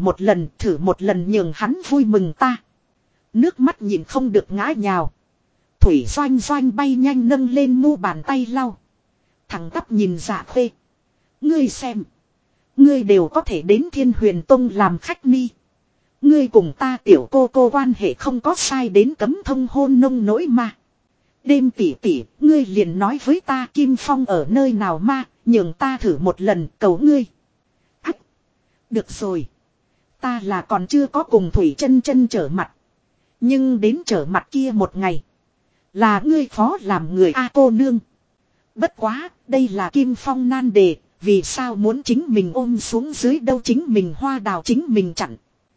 một lần nhường hắn vui mừng ta. Nước mắt nhìn không được ngã nhào. Thủy Doanh Doanh bay nhanh nâng lên mu bàn tay lau. Thẳng tắp nhìn Dạ Khê. Ngươi xem. Ngươi đều có thể đến Thiên Huyền Tông làm khách ni. Ngươi cùng ta tiểu cô quan hệ không có sai đến cấm thông hôn nông nỗi mà. Đêm tỉ tỉ, ngươi liền nói với ta Kim Phong ở nơi nào mà, nhường ta thử một lần cầu ngươi. Ách! Được rồi. Ta là còn chưa có cùng Thủy Chân Chân trở mặt. Nhưng đến trở mặt kia một ngày. Là ngươi phó làm người a cô nương. Bất quá, đây là Kim Phong nan đề, vì sao muốn chính mình ôm xuống dưới đâu, chính mình hoa đào chính mình chặn.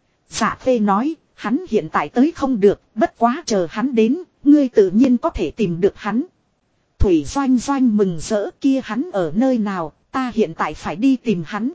Dạ Khê nói, hắn hiện tại tới không được, bất quá chờ hắn đến, ngươi tự nhiên có thể tìm được hắn. Thủy Doanh Doanh mừng rỡ, kia hắn ở nơi nào, ta hiện tại phải đi tìm hắn.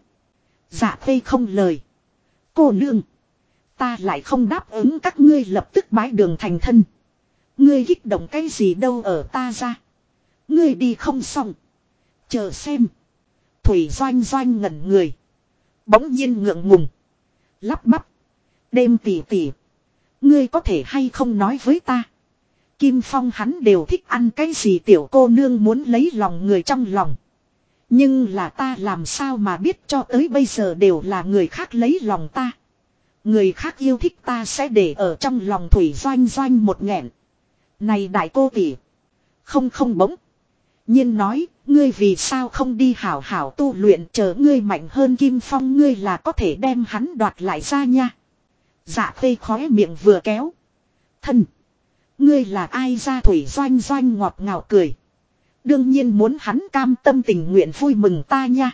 Dạ Khê không lời. Cô nương, ta lại không đáp ứng các ngươi lập tức bái đường thành thân. Ngươi kích động cái gì đâu ở ta ra. Ngươi đi không xong. Chờ xem. Thủy Doanh Doanh ngẩn người. Bỗng nhiên ngượng ngùng. Lắp bắp. Đêm tỉ tỉ. Ngươi có thể hay không nói với ta. Kim Phong hắn đều thích ăn cái gì tiểu cô nương muốn lấy lòng người trong lòng. Nhưng là ta làm sao mà biết cho tới bây giờ đều là người khác lấy lòng ta. Người khác yêu thích ta sẽ để ở trong lòng Thủy Doanh Doanh một nghẹn. Này đại cô tỷ. Không không bỗng. Nhiên nói, ngươi vì sao không đi hảo hảo tu luyện chờ ngươi mạnh hơn Kim Phong ngươi là có thể đem hắn đoạt lại ra nha. Dạ khê khóe miệng vừa kéo. Thân. Ngươi là ai ra Thủy Doanh Doanh ngọt ngào cười. Đương nhiên muốn hắn cam tâm tình nguyện vui mừng ta nha.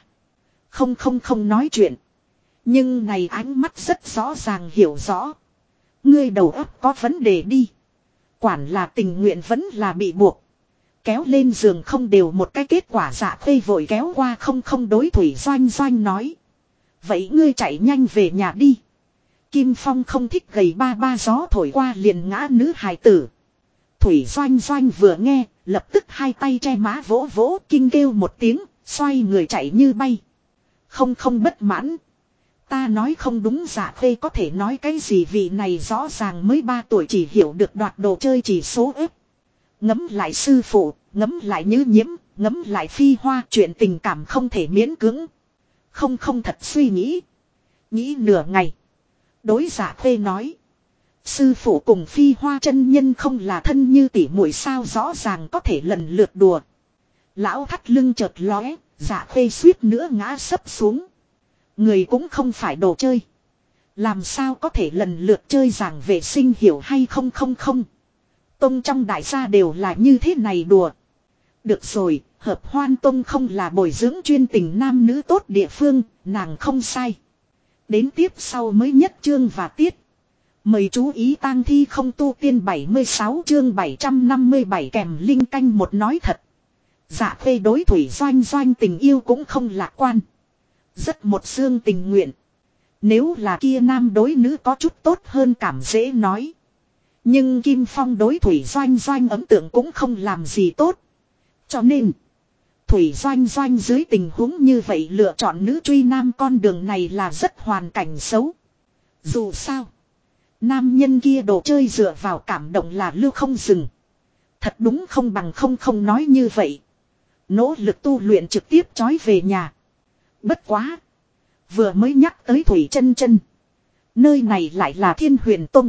Không nói chuyện. Nhưng này ánh mắt rất rõ ràng hiểu rõ. Ngươi đầu óc có vấn đề đi. Quản là tình nguyện vẫn là bị buộc. Kéo lên giường không đều một cái kết quả dạ khê vội kéo qua không đối Thủy Doanh Doanh nói. Vậy ngươi chạy nhanh về nhà đi. Kim Phong không thích gầy ba gió thổi qua liền ngã nữ hài tử. Thủy Doanh Doanh vừa nghe, lập tức hai tay che má vỗ vỗ kinh kêu một tiếng, xoay người chạy như bay. Không bất mãn. Ta nói không đúng dạ khê có thể nói cái gì vị này rõ ràng mới 3 tuổi chỉ hiểu được đoạt đồ chơi chỉ số ếp. Ngấm lại sư phụ, ngấm lại Như Nhiễm, ngấm lại Phi Hoa chuyện tình cảm không thể miễn cưỡng. Không thật suy nghĩ. Nghĩ nửa ngày. Đối dạ khê nói. Sư phụ cùng Phi Hoa chân nhân không là thân như tỉ muội sao rõ ràng có thể lần lượt đùa. Lão thắt lưng chợt lóe, dạ khê suýt nữa ngã sấp xuống. Người cũng không phải đồ chơi. Làm sao có thể lần lượt chơi giảng vệ sinh hiểu hay không. Tông trong đại gia đều là như thế này đùa. Được rồi, Hợp Hoan Tông không là bồi dưỡng chuyên tình nam nữ tốt địa phương, nàng không sai. Đến tiếp sau mới nhất chương và tiết. Mời chú ý tang thi không tu tiên 76 chương 757 kèm linh canh một nói thật. Dạ khê đối Thủy Doanh Doanh tình yêu cũng không lạc quan. Rất một xương tình nguyện. Nếu là kia nam đối nữ có chút tốt hơn cảm dễ nói. Nhưng Kim Phong đối Thủy Doanh Doanh ấn tượng cũng không làm gì tốt. Cho nên, Thủy Doanh Doanh dưới tình huống như vậy lựa chọn nữ truy nam con đường này là rất hoàn cảnh xấu. Dù sao, nam nhân kia đồ chơi dựa vào cảm động là lưu không dừng. Thật đúng không bằng không nói như vậy. Nỗ lực tu luyện trực tiếp trói về nhà. Bất quá. Vừa mới nhắc tới Thủy Chân Chân. Nơi này lại là Thiên Huyền Tông.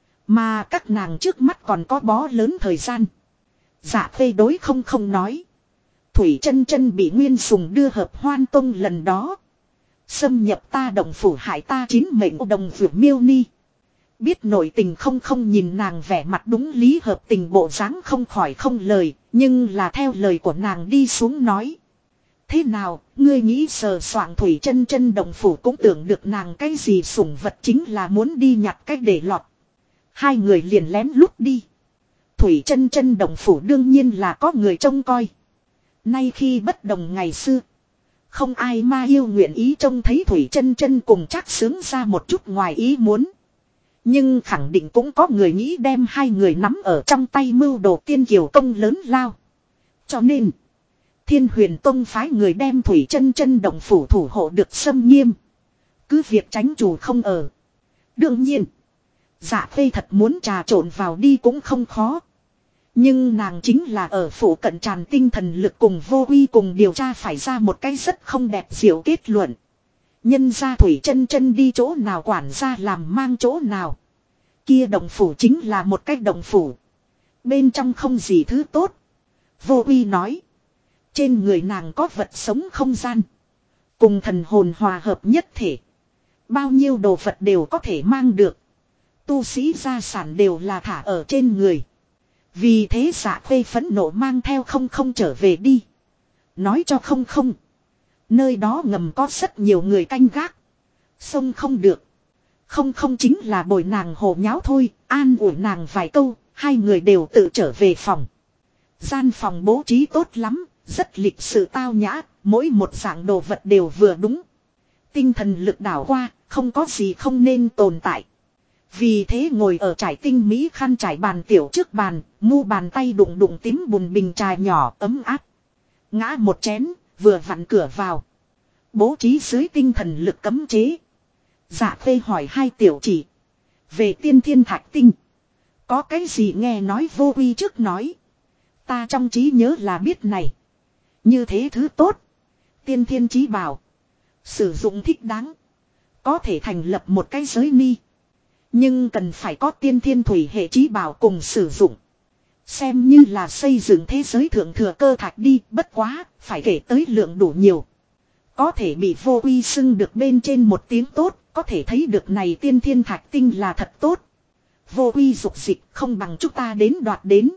Mà các nàng trước mắt còn có bó lớn thời gian. Dạ khê đối không nói. Thủy Chân Chân bị Nguyên Sùng đưa Hợp Hoan Tông lần đó. Xâm nhập ta đồng phủ hại ta 9 mệnh đồng vượt miêu ni. Biết nội tình không nhìn nàng vẻ mặt đúng lý hợp tình bộ dáng không khỏi không lời. Nhưng là theo lời của nàng đi xuống nói. Thế nào, ngươi nghĩ sờ soạng Thủy Chân Chân đồng phủ cũng tưởng được nàng cái gì sủng vật chính là muốn đi nhặt cách để lọt. Hai người liền lén lút đi. Thủy Chân Chân đồng phủ đương nhiên là có người trông coi. Nay khi bất đồng ngày xưa. Không ai ma yêu nguyện ý trông thấy Thủy Chân Chân cùng chắc sướng ra một chút ngoài ý muốn. Nhưng khẳng định cũng có người nghĩ đem hai người nắm ở trong tay mưu đồ tiên kiều công lớn lao. Cho nên, Thiên Huyền Tông phái người đem Thủy Chân Chân động phủ thủ hộ được xâm nghiêm. Cứ việc tránh chủ không ở. Đương nhiên, Dạ khê thật muốn trà trộn vào đi cũng không khó. Nhưng nàng chính là ở phủ cận tràn tinh thần lực cùng vô uy cùng điều tra phải ra một cái rất không đẹp diệu kết luận. Nhân ra Thủy Chân Chân đi chỗ nào quản gia làm mang chỗ nào. Kia động phủ chính là một cái động phủ. Bên trong không gì thứ tốt. Vô uy nói. Trên người nàng có vật sống không gian. Cùng thần hồn hòa hợp nhất thể. Bao nhiêu đồ vật đều có thể mang được. Tu sĩ gia sản đều là thả ở trên người. Vì thế Dạ khê phẫn nộ mang theo không trở về đi. Nói cho không. Nơi đó ngầm có rất nhiều người canh gác. Xông không được. Không chính là bồi nàng hồ nháo thôi. An ủi nàng vài câu. Hai người đều tự trở về phòng. Gian phòng bố trí tốt lắm. Rất lịch sự tao nhã. Mỗi một dạng đồ vật đều vừa đúng. Tinh thần lực đảo qua. Không có gì không nên tồn tại. Vì thế ngồi ở trải tinh mỹ khăn trải bàn tiểu trước bàn. Mu bàn tay đụng tím bùn bình trà nhỏ ấm áp. Ngã một chén. Vừa vặn cửa vào. Bố trí dưới tinh thần lực cấm chế. Dạ khê hỏi hai tiểu chỉ. Về tiên thiên thạch tinh. Có cái gì nghe nói vô uy trước nói. Ta trong trí nhớ là biết này. Như thế thứ tốt. Tiên thiên chí bảo. Sử dụng thích đáng. Có thể thành lập một cái giới ni. Nhưng cần phải có tiên thiên thủy hệ chí bảo cùng sử dụng. Xem như là xây dựng thế giới thượng thừa cơ thạch đi. Bất quá, phải kể tới lượng đủ nhiều. Có thể bị vô uy xưng được bên trên một tiếng tốt. Có thể thấy được này tiên thiên thạch tinh là thật tốt. Vô uy dục dịch không bằng chúng ta đến đoạt đến.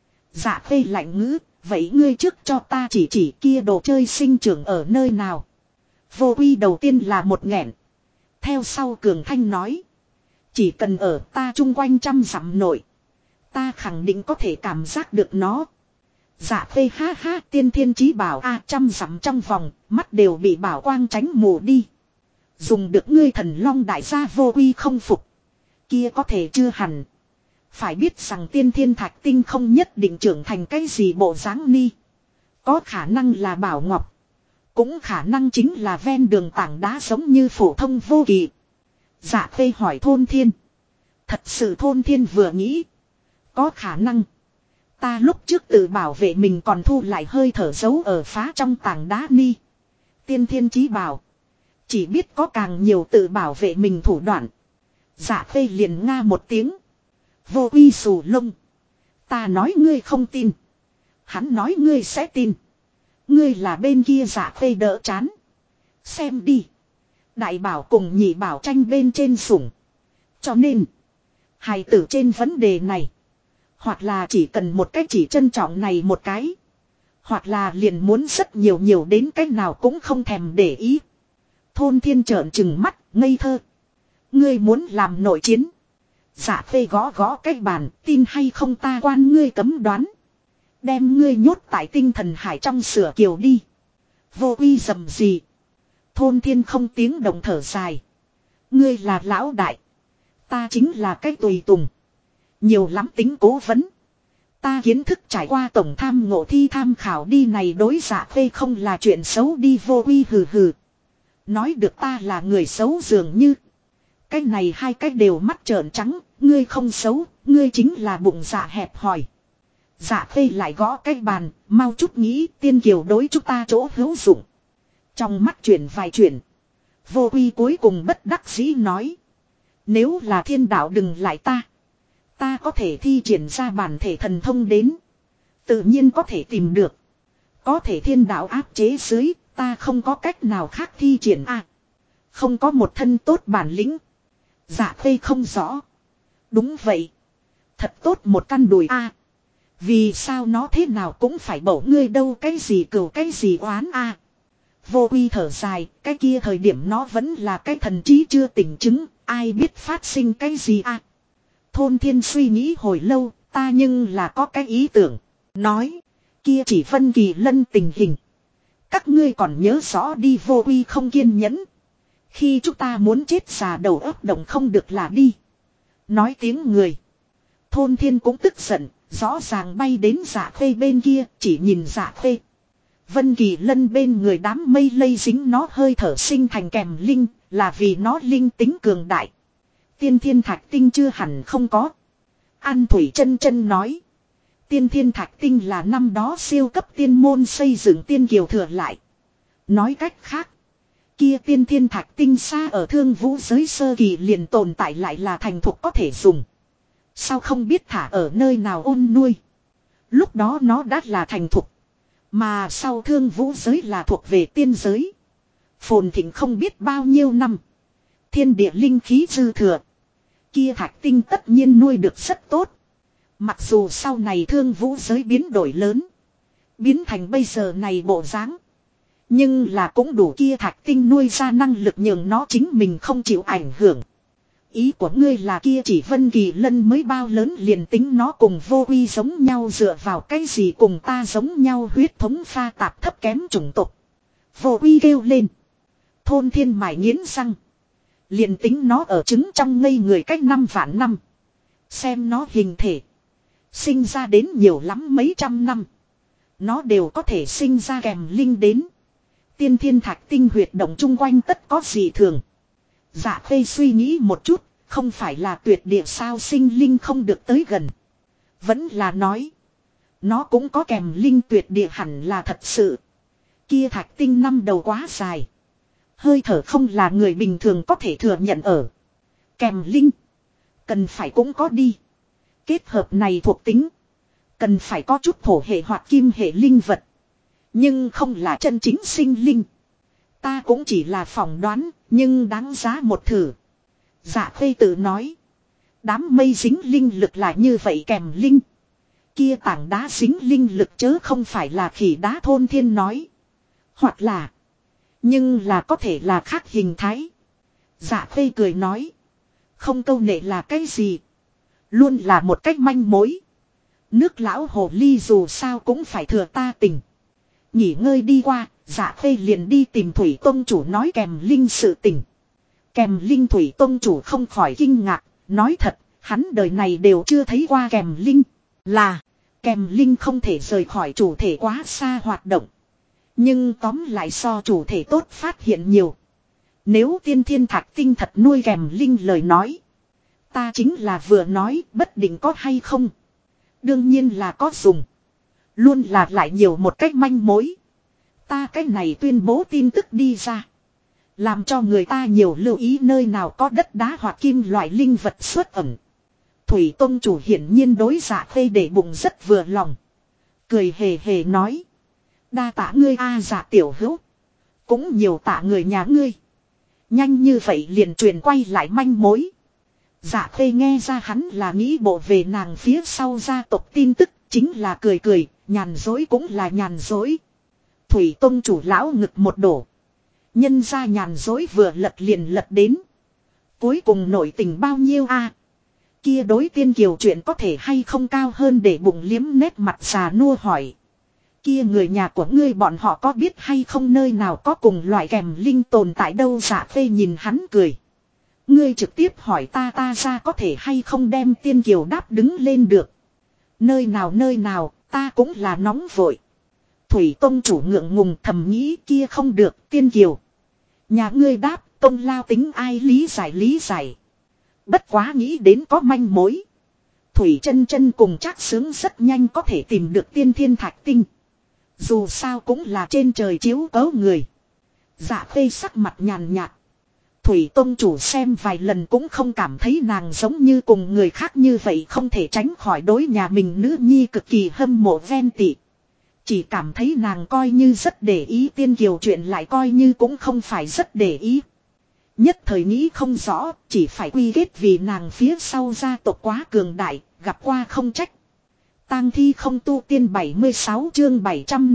Dạ Khê lạnh ngữ. Vậy ngươi trước cho ta chỉ kia đồ chơi sinh trưởng ở nơi nào. Vô uy đầu tiên là một nghẹn. Theo sau cường thanh nói. Chỉ cần ở ta chung quanh 100 dặm nội. Ta khẳng định có thể cảm giác được nó. Dạ Khê ha ha tiên thiên chí bảo 100 dặm trong vòng. Mắt đều bị bảo quang tránh mù đi. Dùng được ngươi thần long đại gia vô uy không phục. Kia có thể chưa hẳn. Phải biết rằng tiên thiên thạch tinh không nhất định trưởng thành cái gì bộ dáng ni. Có khả năng là bảo ngọc. Cũng khả năng chính là ven đường tảng đá giống như phổ thông vô kỳ. Dạ Khê hỏi thôn thiên. Thật sự thôn thiên vừa nghĩ. Có khả năng. Ta lúc trước tự bảo vệ mình còn thu lại hơi thở giấu ở phá trong tảng đá ni. Tiên thiên chí bảo. Chỉ biết có càng nhiều tự bảo vệ mình thủ đoạn. Dạ Khê liền nga một tiếng. Vô uy xù lông. Ta nói ngươi không tin. Hắn nói ngươi sẽ tin. Ngươi là bên kia Dạ Khê đỡ chán. Xem đi. Đại bảo cùng nhị bảo tranh bên trên sủng. Cho nên. Hài tử trên vấn đề này. Hoặc là chỉ cần một cách chỉ trân trọng này một cái. Hoặc là liền muốn rất nhiều đến cách nào cũng không thèm để ý. Thôn thiên trợn trừng mắt ngây thơ. Ngươi muốn làm nội chiến. Dạ Khê gõ gõ cái bàn, tin hay không ta quan ngươi cấm đoán. Đem ngươi nhốt tại tinh thần hải trong sửa kiều đi. Vô uy dầm gì. Thôn thiên không tiếng động thở dài. Ngươi là lão đại. Ta chính là cái tùy tùng. Nhiều lắm tính cố vấn. Ta kiến thức trải qua tổng tham ngộ thi tham khảo đi này đối Dạ Khê không là chuyện xấu đi vô uy hừ hừ. Nói được ta là người xấu dường như. Cái này hai cái đều mắt trợn trắng, ngươi không xấu, ngươi chính là bụng dạ hẹp hòi. Dạ Khê lại gõ cái bàn, mau chút nghĩ tiên kiều đối chúng ta chỗ hữu dụng. Trong mắt chuyển vài chuyển. Vô uy cuối cùng bất đắc dĩ nói. Nếu là thiên đạo đừng lại ta. Ta có thể thi triển ra bản thể thần thông đến. Tự nhiên có thể tìm được. Có thể thiên đạo áp chế dưới, ta không có cách nào khác thi triển không có một thân tốt bản lĩnh. Dạ Khê không rõ. Đúng vậy. Thật tốt một căn đùi Vì sao nó thế nào cũng phải bổ ngươi đâu cái gì cừu cái gì oán Vô uy thở dài, cái kia thời điểm nó vẫn là cái thần trí chưa tỉnh chứng, ai biết phát sinh cái gì Thôn thiên suy nghĩ hồi lâu, ta nhưng là có cái ý tưởng. Nói, kia chỉ phân kỳ lân tình hình. Các ngươi còn nhớ rõ đi vô uy không kiên nhẫn. Khi chúng ta muốn chết già đầu óc động không được là đi. Nói tiếng người. Thôn thiên cũng tức giận, rõ ràng bay đến Dạ Khê bên kia, chỉ nhìn Dạ Khê. Vân Kỳ Lân bên người đám mây lây dính nó hơi thở sinh thành kèm linh, là vì nó linh tính cường đại. Tiên thiên thạch tinh chưa hẳn không có. An Thủy chân chân nói. Tiên thiên thạch tinh là năm đó siêu cấp tiên môn xây dựng tiên kiều thừa lại. Nói cách khác. Kia tiên thiên thạch tinh xa ở thương vũ giới sơ kỳ liền tồn tại lại là thành thục có thể dùng. Sao không biết thả ở nơi nào ôn nuôi. Lúc đó nó đã là thành thục. Mà sau thương vũ giới là thuộc về tiên giới. Phồn thịnh không biết bao nhiêu năm. Thiên địa linh khí dư thừa. Kia thạch tinh tất nhiên nuôi được rất tốt. Mặc dù sau này thương vũ giới biến đổi lớn. Biến thành bây giờ này bộ dáng. Nhưng là cũng đủ kia thạch tinh nuôi ra năng lực nhường nó chính mình không chịu ảnh hưởng. Ý của ngươi là kia chỉ Vân Kỳ Lân mới bao lớn liền tính nó cùng vô uy giống nhau dựa vào cái gì cùng ta giống nhau huyết thống pha tạp thấp kém chủng tộc. Vô uy kêu lên. Thôn thiên mải nghiến răng. Liền tính nó ở trứng trong ngây người cách 5 vạn năm. Xem nó hình thể. Sinh ra đến nhiều lắm mấy trăm năm. Nó đều có thể sinh ra kèm linh đến. Tiên thiên thạch tinh huyệt động chung quanh tất có gì thường. Dạ Khê suy nghĩ một chút, Không phải là tuyệt địa sao sinh linh không được tới gần. Vẫn là nói. Nó cũng có kèm linh tuyệt địa hẳn là thật sự. Kia thạch tinh năm đầu quá dài. Hơi thở không là người bình thường có thể thừa nhận ở. Kèm linh. Cần phải cũng có đi. Kết hợp này thuộc tính. Cần phải có chút thổ hệ hoặc kim hệ linh vật. Nhưng không là chân chính sinh linh. Ta cũng chỉ là phỏng đoán. Nhưng đáng giá một thử. Dạ Khê tự nói. Đám mây dính linh lực là như vậy kèm linh. Kia tảng đá dính linh lực chớ không phải là khỉ đá thôn thiên nói. Hoặc là. Nhưng là có thể là khác hình thái. Dạ Khê cười nói. Không câu nệ là cái gì. Luôn là một cách manh mối. Nước lão hồ ly dù sao cũng phải thừa ta tình. Nghỉ ngơi đi qua. Dạ Khê liền đi tìm Thủy Tông chủ nói kèm linh sự tình. Kèm linh Thủy Tông chủ không khỏi kinh ngạc. Nói thật. Hắn đời này đều chưa thấy qua kèm linh. Là. Kèm linh không thể rời khỏi chủ thể quá xa hoạt động. Nhưng tóm lại so chủ thể tốt phát hiện nhiều. Nếu tiên thiên thạch tinh thật nuôi kèm linh lời nói. Ta chính là vừa nói bất định có hay không. Đương nhiên là có dùng. Luôn là lại nhiều một cách manh mối. Ta cách này tuyên bố tin tức đi ra. Làm cho người ta nhiều lưu ý nơi nào có đất đá hoặc kim loại linh vật xuất ẩn. Thủy Tông chủ hiển nhiên đối Dạ Khê để bụng rất vừa lòng. Cười hề hề nói. Đa tạ ngươi a Dạ tiểu hữu. Cũng nhiều tạ người nhà ngươi. Nhanh như vậy liền truyền quay lại manh mối. Dạ Khê nghe ra hắn là nghĩ bộ về nàng phía sau gia tộc tin tức. Chính là cười cười, nhàn dối cũng là nhàn dối. Thủy Tông chủ lão ngực một đổ. Nhân ra nhàn dối vừa lật liền lật đến. Cuối cùng nổi tình bao nhiêu a? Kia đối tiên kiều chuyện có thể hay không cao hơn để bụng liếm nét mặt già nua hỏi. Kia người nhà của ngươi bọn họ có biết hay không nơi nào có cùng loại kèm linh tồn tại đâu. Dạ Khê nhìn hắn cười. Ngươi trực tiếp hỏi ta ra có thể hay không đem tiên kiều đáp đứng lên được. Nơi nào ta cũng là nóng vội. Thủy Tông chủ ngượng ngùng thầm nghĩ kia không được tiên kiều. Nhà ngươi đáp công lao tính ai lý giải. Bất quá nghĩ đến có manh mối. Thủy chân chân cùng Trác Sướng rất nhanh có thể tìm được tiên thiên thạch tinh. Dù sao cũng là trên trời chiếu cấu người. Dạ Khê sắc mặt nhàn nhạt. Thủy Tông chủ xem vài lần cũng không cảm thấy nàng giống như cùng người khác như vậy không thể tránh khỏi đối nhà mình nữ nhi cực kỳ hâm mộ ven tị. Chỉ cảm thấy nàng coi như rất để ý tiên kiều chuyện lại coi như cũng không phải rất để ý. Nhất thời nghĩ không rõ, chỉ phải quy kết vì nàng phía sau gia tộc quá cường đại, gặp qua không trách. Tang thi không tu tiên 76 chương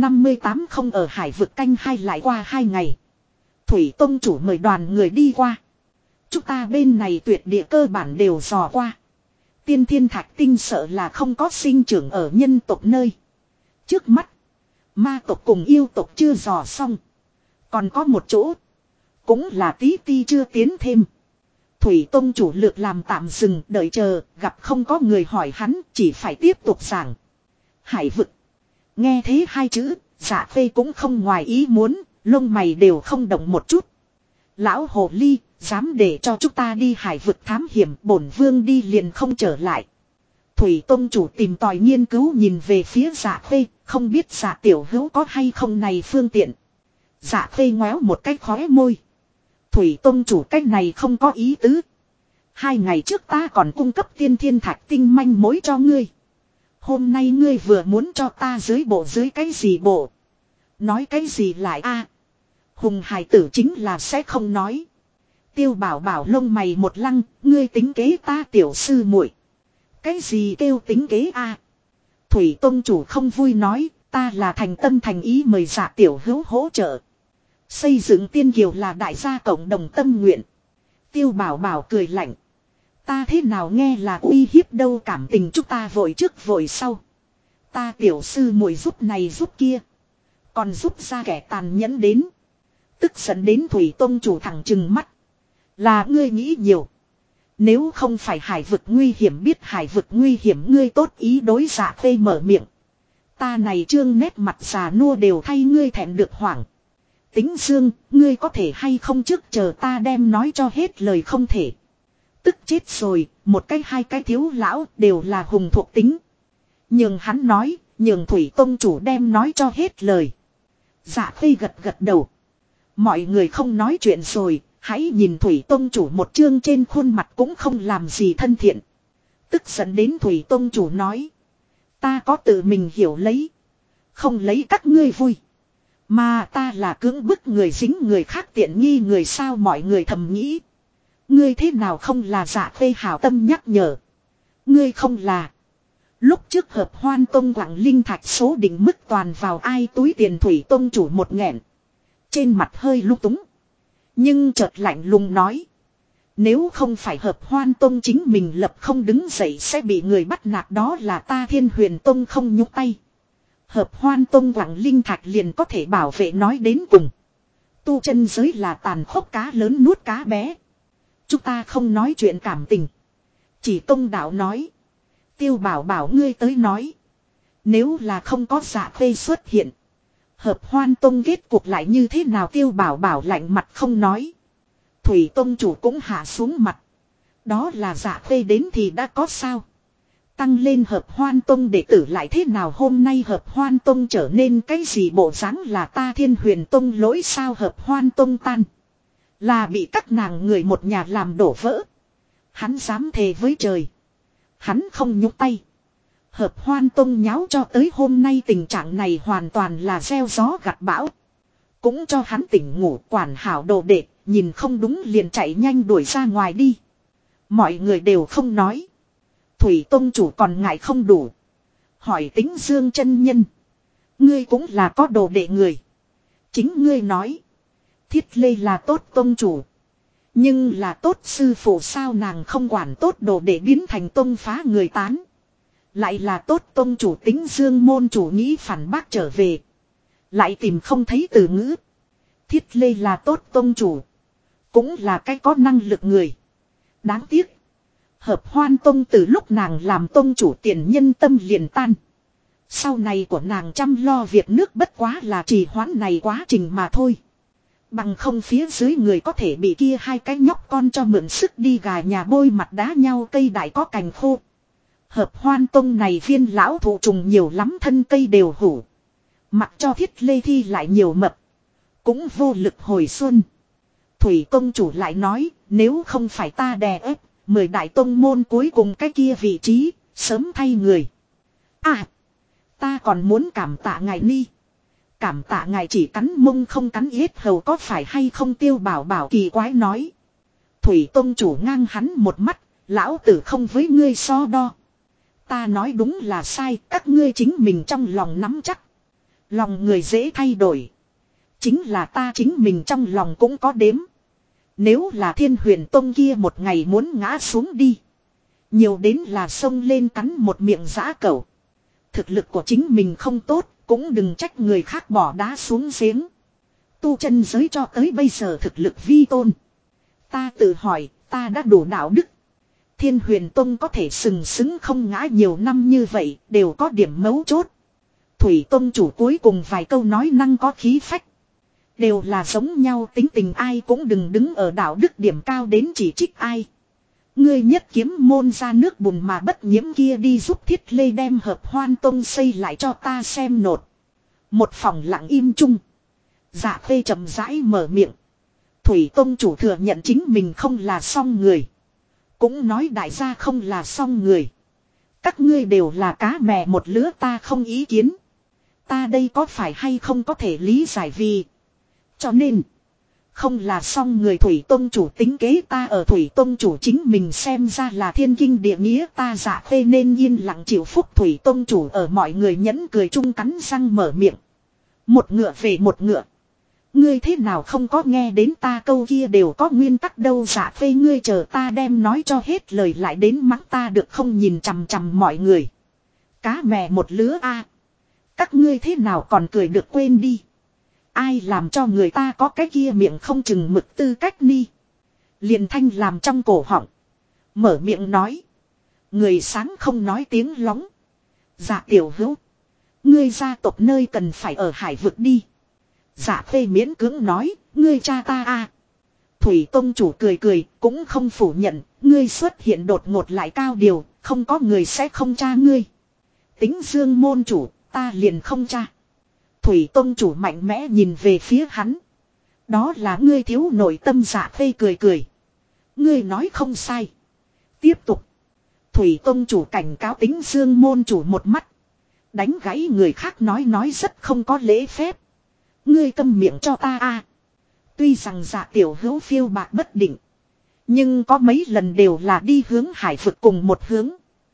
758 không ở hải vực canh hai lại qua 2 ngày. Thủy Tông chủ mời đoàn người đi qua. Chúng ta bên này tuyệt địa cơ bản đều dò qua. Tiên thiên thạch tinh sợ là không có sinh trưởng ở nhân tộc nơi. Trước mắt, ma tộc cùng yêu tộc chưa dò xong. Còn có một chỗ. Cũng là tí ti chưa tiến thêm. Thủy Tông chủ lược làm tạm dừng đợi chờ, gặp không có người hỏi hắn, chỉ phải tiếp tục giảng. Hải vực. Nghe thế hai chữ, Dạ Khê cũng không ngoài ý muốn, lông mày đều không động một chút. Lão hồ ly, dám để cho chúng ta đi hải vực thám hiểm, bổn vương đi liền không trở lại. Thủy Tông chủ tìm tòi nghiên cứu nhìn về phía Dạ Khê, không biết Dạ tiểu hữu có hay không này phương tiện. Dạ Khê ngoéo một cái khóe môi. Thủy Tông chủ cách này không có ý tứ. 2 ngày trước ta còn cung cấp tiên thiên thạch tinh manh mối cho ngươi. Hôm nay ngươi vừa muốn cho ta dưới bộ dưới cái gì bộ. Nói cái gì lại a? Hùng hài tử chính là sẽ không nói. Tiêu bảo bảo lông mày một lăng, ngươi tính kế ta tiểu sư muội. Cái gì kêu tính kế a? Thủy Tông chủ không vui nói, ta là thành tâm thành ý mời Dạ tiểu hữu hỗ trợ. Xây dựng tiên kiều là đại gia cộng đồng tâm nguyện. Tiêu bảo bảo cười lạnh. Ta thế nào nghe là uy hiếp đâu, cảm tình chúng ta vội trước vội sau. Ta tiểu sư muội giúp này giúp kia. Còn giúp ra kẻ tàn nhẫn đến. Tức giận đến Thủy Tông chủ thẳng trừng mắt. Là ngươi nghĩ nhiều. Nếu không phải hải vực nguy hiểm, biết hải vực nguy hiểm ngươi tốt ý đối Dạ Khê mở miệng. Ta này trương nét mặt già nua đều thay ngươi thẹn được hoảng. Tính Dương, ngươi có thể hay không trước chờ ta đem nói cho hết lời không thể. tức chết rồi, một cái hai cái thiếu lão đều là hùng thuộc tính. Nhưng hắn nói, nhường Thủy Tông chủ đem nói cho hết lời. Dạ Khê gật gật đầu. Mọi người không nói chuyện rồi, hãy nhìn Thủy Tông chủ một chương trên khuôn mặt cũng không làm gì thân thiện. Tức giận đến Thủy Tông chủ nói. Ta có tự mình hiểu lấy. Không lấy các ngươi vui. Mà ta là cưỡng bức người dính người khác tiện nghi người sao mọi người thầm nghĩ. Ngươi thế nào không là Dạ Khê hảo tâm nhắc nhở. Ngươi không là. Lúc trước hợp Hoan Tông quặng linh thạch số định mức toàn vào ai túi tiền Thủy Tông chủ một nghẹn. Trên mặt hơi lung túng. Nhưng chợt lạnh lùng nói. Nếu không phải hợp Hoan Tông chính mình lập không đứng dậy sẽ bị người bắt nạt đó là ta Thiên Huyền Tông không nhúc tay. Hợp Hoan Tông quặng linh thạch liền có thể bảo vệ nói đến cùng. Tu chân giới là tàn khốc cá lớn nuốt cá bé. Chúng ta không nói chuyện cảm tình. Chỉ Tông đạo nói. Tiêu bảo bảo ngươi tới nói. Nếu là không có Dạ Khê xuất hiện. Hợp Hoan Tông kết cuộc lại như thế nào Tiêu bảo bảo lạnh mặt không nói. Thủy Tông chủ cũng hạ xuống mặt. Đó là Dạ Khê đến thì đã có sao. Tăng lên Hợp Hoan Tông đệ tử lại thế nào hôm nay Hợp Hoan Tông trở nên cái gì bộ dáng là ta Thiên Huyền Tông lỗi sao Hợp Hoan Tông tan. Là bị các nàng người một nhà làm đổ vỡ. Hắn dám thề với trời. Hắn không nhúc tay. Hợp Hoan Tông nháo cho tới hôm nay tình trạng này hoàn toàn là gieo gió gặt bão. Cũng cho hắn tỉnh ngủ quản hảo đồ đệ, nhìn không đúng liền chạy nhanh đuổi ra ngoài đi. Mọi người đều không nói. Thủy Tông chủ còn ngại không đủ. Hỏi Tính Dương chân nhân. Ngươi cũng là có đồ đệ người. Chính ngươi nói. Thiết Lê là tốt tông chủ. Nhưng là tốt sư phụ sao nàng không quản tốt đồ để biến thành tông phá người tán. Lại là tốt tông chủ Tính Dương môn chủ nghĩ phản bác trở về. Lại tìm không thấy từ ngữ. Thiết Lê là tốt tông chủ. Cũng là cái có năng lực người. Đáng tiếc. Hợp Hoan Tông từ lúc nàng làm tông chủ tiền nhân tâm liền tan. Sau này của nàng chăm lo việc nước bất quá là trì hoãn này quá trình mà thôi. Bằng không phía dưới người có thể bị kia hai cái nhóc con cho mượn sức đi gà nhà bôi mặt đá nhau cây đại có cành khô. Hợp Hoan Tông này viên lão thụ trùng nhiều lắm thân cây đều hủ. Mặc cho Thiết Lê thi lại nhiều mập. Cũng vô lực hồi xuân. Thủy Tông chủ lại nói nếu không phải ta đè ép 10 đại tông môn cuối cùng cái kia vị trí sớm thay người. À ta còn muốn cảm tạ ngài Ni. Cảm tạ ngài chỉ cắn mông không cắn yết hầu có phải hay không Tiêu bảo bảo kỳ quái nói. Thủy Tông chủ ngang hắn một mắt, lão tử không với ngươi so đo. Ta nói đúng là sai, các ngươi chính mình trong lòng nắm chắc. Lòng người dễ thay đổi. Chính là ta chính mình trong lòng cũng có đếm. Nếu là Thiên Huyền Tông kia một ngày muốn ngã xuống đi. Nhiều đến là xông lên cắn một miệng dã cẩu. Thực lực của chính mình không tốt. Cũng đừng trách người khác bỏ đá xuống giếng. Tu chân giới cho tới bây giờ thực lực vi tôn. Ta tự hỏi, ta đã đủ đạo đức. Thiên Huyền Tông có thể sừng sững không ngã nhiều năm như vậy, đều có điểm mấu chốt. Thủy Tông chủ cuối cùng vài câu nói năng có khí phách. Đều là giống nhau tính tình ai cũng đừng đứng ở đạo đức điểm cao đến chỉ trích ai. Ngươi nhất kiếm môn ra nước bùn mà bất nhiễm kia đi giúp Thiết Lê đem Hợp Hoan Tông xây lại cho ta xem nột. Một phòng lặng im chung. Dạ Khê chậm rãi mở miệng. Thủy Tông chủ thừa nhận chính mình không là song người. Cũng nói đại gia không là song người. Các ngươi đều là cá mè một lứa ta không ý kiến. Ta đây có phải hay không có thể lý giải vì. Cho nên. Không là xong người Thủy Tông chủ tính kế ta ở Thủy Tông chủ chính mình xem ra là thiên kinh địa nghĩa ta Dạ Khê nên yên lặng chịu phúc Thủy Tông chủ ở mọi người nhẫn cười chung cắn răng mở miệng. Một ngựa về một ngựa. Ngươi thế nào không có nghe đến ta câu kia đều có nguyên tắc đâu Dạ Khê ngươi chờ ta đem nói cho hết lời lại đến mắng ta được không nhìn chằm chằm mọi người. Cá mè một lứa a. Các ngươi thế nào còn cười được quên đi. Ai làm cho người ta có cái kia miệng không chừng mực tư cách ni. Liền thanh làm trong cổ họng. Mở miệng nói. Người sáng không nói tiếng lóng. Dạ tiểu hữu. Ngươi gia tộc nơi cần phải ở hải vực đi. Dạ Khê miễn cưỡng nói. Ngươi cha ta a. Thủy Tông chủ cười cười cũng không phủ nhận. Ngươi xuất hiện đột ngột lại cao điều, không có người sẽ không tra ngươi. Tính Dương môn chủ, ta liền không tra. Thủy tông chủ mạnh mẽ nhìn về phía hắn. Đó là ngươi thiếu nội tâm. Dạ Khê cười cười. Ngươi nói không sai. Tiếp tục. Thủy tông chủ cảnh cáo Tính Dương môn chủ một mắt. Đánh gãy người khác nói rất không có lễ phép. Ngươi câm miệng cho ta a. Tuy rằng Dạ tiểu hữu phiêu bạc bất định. Nhưng có mấy lần đều là đi hướng hải vực cùng một hướng.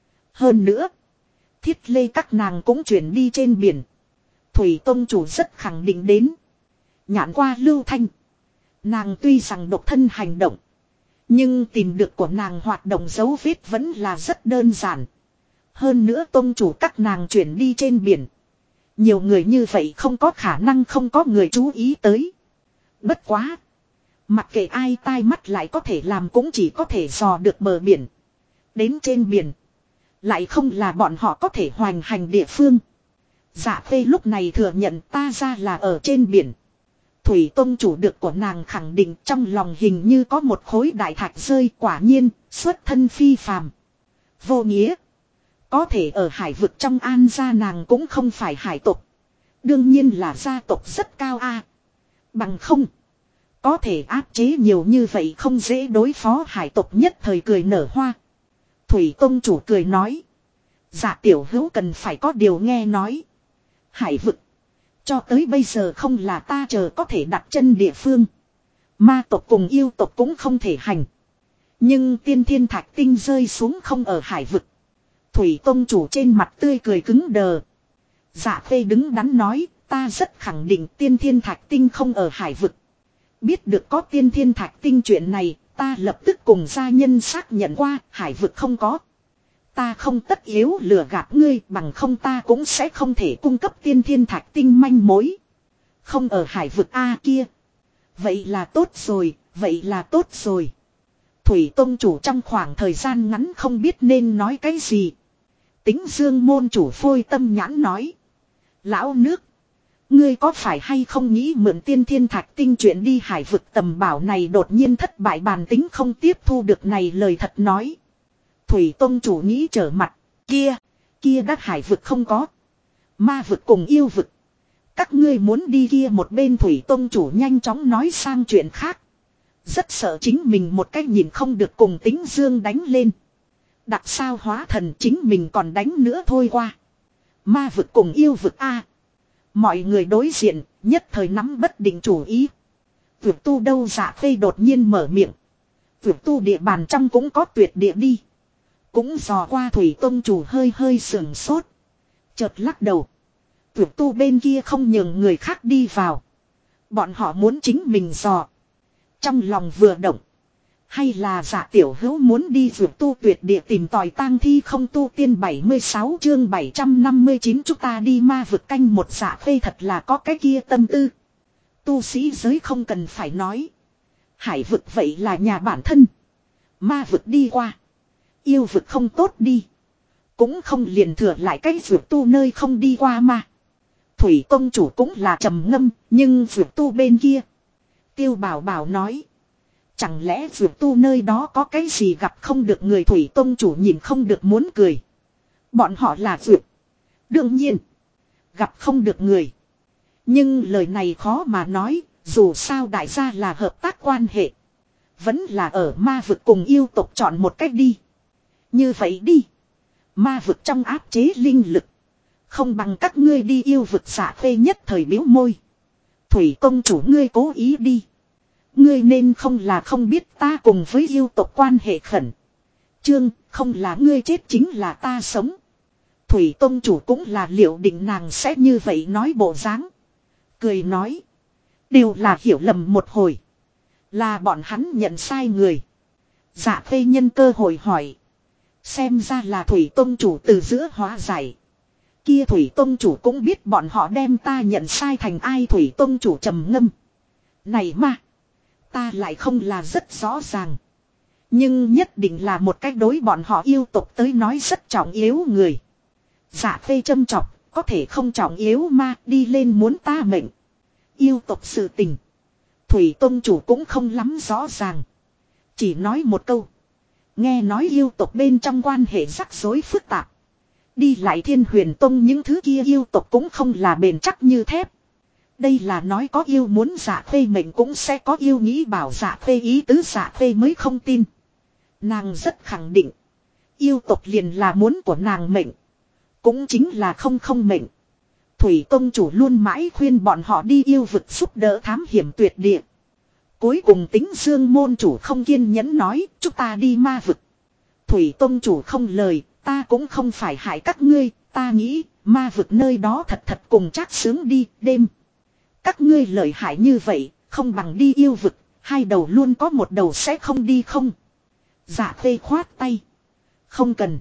Hơn nữa. Thiết lê các nàng cũng chuyển đi trên biển. Thủy tông chủ rất khẳng định đến. Nhãn qua Lưu Thanh. Nàng tuy rằng độc thân hành động. Nhưng tìm được của nàng hoạt động dấu vết vẫn là rất đơn giản. Hơn nữa tông chủ các nàng chuyển đi trên biển. Nhiều người như vậy không có khả năng không có người chú ý tới. Bất quá. Mặc kệ ai tai mắt lại có thể làm cũng chỉ có thể dò được bờ biển. Đến trên biển. Lại không là bọn họ có thể hoành hành địa phương. Dạ Khê lúc này thừa nhận ta ra là ở trên biển. Thủy tông chủ được của nàng khẳng định trong lòng hình như có một khối đại thạch rơi, quả nhiên, xuất thân phi phàm. Vô nghĩa. Có thể ở hải vực trong An gia nàng cũng không phải hải tộc. Đương nhiên là gia tộc rất cao a. Bằng không. Có thể áp chế nhiều như vậy không dễ đối phó hải tộc nhất thời cười nở hoa. Thủy tông chủ cười nói. Dạ tiểu hữu cần phải có điều nghe nói. Hải vực. Cho tới bây giờ không là ta chờ có thể đặt chân địa phương. Ma tộc cùng yêu tộc cũng không thể hành. Nhưng tiên thiên thạch tinh rơi xuống không ở hải vực. Thủy tông chủ trên mặt tươi cười cứng đờ. Dạ Khê đứng đắn nói, ta rất khẳng định tiên thiên thạch tinh không ở hải vực. Biết được có tiên thiên thạch tinh chuyện này, ta lập tức cùng gia nhân xác nhận qua, hải vực không có. Ta không tất yếu lừa gạt ngươi, bằng không ta cũng sẽ không thể cung cấp tiên thiên thạch tinh manh mối. Không ở hải vực A kia. Vậy là tốt rồi, vậy là tốt rồi. Thủy tông chủ trong khoảng thời gian ngắn không biết nên nói cái gì. Tính Dương môn chủ phôi tâm nhãn nói. Lão nước. Ngươi có phải hay không nghĩ mượn tiên thiên thạch tinh chuyện đi hải vực tầm bảo này đột nhiên thất bại bàn tính không tiếp thu được này lời thật nói. Thủy tông chủ nghĩ trở mặt. Kia đắc hải vực không có. Ma vực cùng yêu vực. Các ngươi muốn đi kia một bên Thủy tông chủ nhanh chóng nói sang chuyện khác. Rất sợ chính mình một cách nhìn không được cùng Tính Dương đánh lên. Đặc sao hóa thần chính mình còn đánh nữa thôi qua. Ma vực cùng yêu vực a. Mọi người đối diện nhất thời nắm bất định chủ ý. Tuyệt tu đâu Dạ Khê đột nhiên mở miệng. Tuyệt tu địa bàn trong cũng có tuyệt địa đi. Cũng dò qua Thủy tông chủ hơi sườn sốt. Chợt lắc đầu. Tuyệt tu bên kia không nhường người khác đi vào. Bọn họ muốn chính mình dò. Trong lòng vừa động. Hay là Dạ tiểu hữu muốn đi vượt tu tuyệt địa tìm tòi tang thi không tu tiên 76 chương 759 chúng ta đi ma vực canh một. Dạ Khê thật là có cái kia tâm tư. Tu sĩ giới không cần phải nói. Hải vực vậy là nhà bản thân. Ma vực đi qua. Yêu vực không tốt đi. Cũng không liền thừa lại cái vượt tu nơi không đi qua mà. Thủy tông chủ cũng là trầm ngâm. Nhưng vượt tu bên kia. Tiêu Bảo Bảo nói. Chẳng lẽ vượt tu nơi đó có cái gì gặp không được người. Thủy tông chủ nhìn không được muốn cười. Bọn họ là vượt. Đương nhiên. Gặp không được người. Nhưng lời này khó mà nói. Dù sao đại gia là hợp tác quan hệ. Vẫn là ở ma vực cùng yêu tộc chọn một cách đi. Như vậy đi. Ma vực trong áp chế linh lực. Không bằng các ngươi đi yêu vực. Dạ Khê nhất thời biếu môi. Thủy tông chủ ngươi cố ý đi. Ngươi nên không là không biết ta cùng với yêu tộc quan hệ khẩn. Chương không là ngươi chết chính là ta sống. Thủy tông chủ cũng là liệu định nàng sẽ như vậy nói bộ dáng. Cười nói. Đều là hiểu lầm một hồi. Là bọn hắn nhận sai người. Dạ Khê nhân cơ hội hỏi. Xem ra là Thủy tông chủ từ giữa hóa giải. Kia Thủy tông chủ cũng biết bọn họ đem ta nhận sai thành ai. Thủy tông chủ trầm ngâm. Này mà. Ta lại không là rất rõ ràng. Nhưng nhất định là một cách đối bọn họ yêu tộc tới nói rất trọng yếu người. Dạ Khê châm chọc. Có thể không trọng yếu mà đi lên muốn ta mệnh. Yêu tộc sự tình. Thủy tông chủ cũng không lắm rõ ràng. Chỉ nói một câu. Nghe nói yêu tộc bên trong quan hệ rắc rối phức tạp. Đi lại Thiên Huyền Tông những thứ kia yêu tộc cũng không là bền chắc như thép. Đây là nói có yêu muốn Dạ Khê mệnh cũng sẽ có yêu nghĩ bảo Dạ Khê ý tứ, Dạ Khê mới không tin. Nàng rất khẳng định. Yêu tộc liền là muốn của nàng mệnh. Cũng chính là không mệnh. Thủy Tông chủ luôn mãi khuyên bọn họ đi yêu vực giúp đỡ thám hiểm tuyệt địa. Cuối cùng Tính Dương môn chủ không kiên nhẫn nói, chúng ta đi ma vực. Thủy Tông chủ không lời, ta cũng không phải hại các ngươi, ta nghĩ, ma vực nơi đó thật cùng Trác Sướng đi, đêm. Các ngươi lợi hại như vậy, không bằng đi yêu vực, hai đầu luôn có một đầu sẽ không đi không. Dạ Khê khoát tay. Không cần.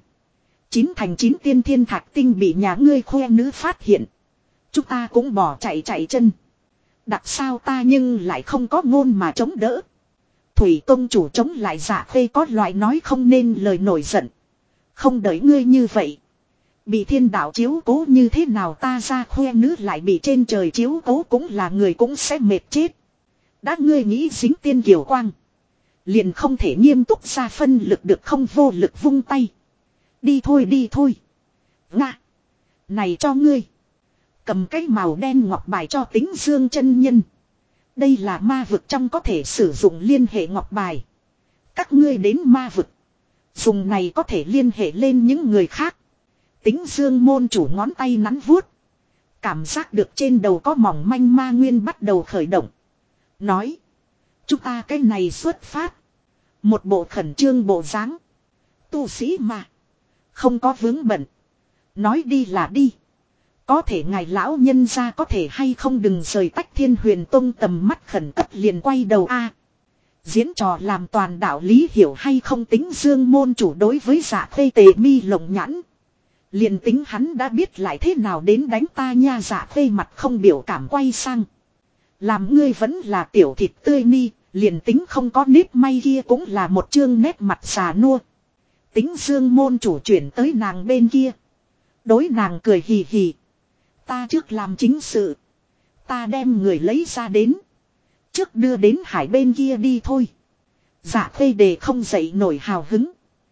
9 thành 9 tiên thiên thạch tinh bị nhà ngươi khoe nữ phát hiện. Chúng ta cũng bỏ chạy chân. Đặc sao ta nhưng lại không có ngôn mà chống đỡ. Thủy Tông chủ chống lại Dạ Khê có loại nói không nên lời nổi giận. Không đợi ngươi như vậy. Bị thiên đạo chiếu cố như thế nào ta ra khoe nữ lại bị trên trời chiếu cố cũng là người cũng sẽ mệt chết. Đã ngươi nghĩ dính tiên kiều quang. Liền không thể nghiêm túc ra phân lực được không vô lực vung tay. Đi thôi. Nga. Này cho ngươi. Cầm cái màu đen ngọc bài cho Tính Dương chân nhân. Đây là ma vực trong có thể sử dụng liên hệ ngọc bài. Các ngươi đến ma vực. Dùng này có thể liên hệ lên những người khác. Tính Dương môn chủ ngón tay nắn vuốt. Cảm giác được trên đầu có mỏng manh ma nguyên bắt đầu khởi động. Nói. Chúng ta cái này xuất phát. Một bộ khẩn trương bộ dáng. Tu sĩ mà. Không có vướng bận. Nói đi là đi. Có thể ngài lão nhân ra có thể hay không đừng rời tách Thiên Huyền Tông tầm mắt khẩn cấp liền quay đầu a. Diễn trò làm toàn đạo lý hiểu hay không Tính Dương môn chủ đối với Dạ Khê tề mi lồng nhãn. Liền tính hắn đã biết lại thế nào đến đánh ta nha. Dạ Khê mặt không biểu cảm quay sang. Làm ngươi vẫn là tiểu thịt tươi ni, liền tính không có nếp may kia cũng là một chương nét mặt già nua. Tính Dương môn chủ chuyển tới nàng bên kia. Đối nàng cười hì hì. Ta trước làm chính sự. Ta đem người lấy ra đến. Trước đưa đến hải bên kia đi thôi. Dạ Khê đề không dậy nổi hào hứng.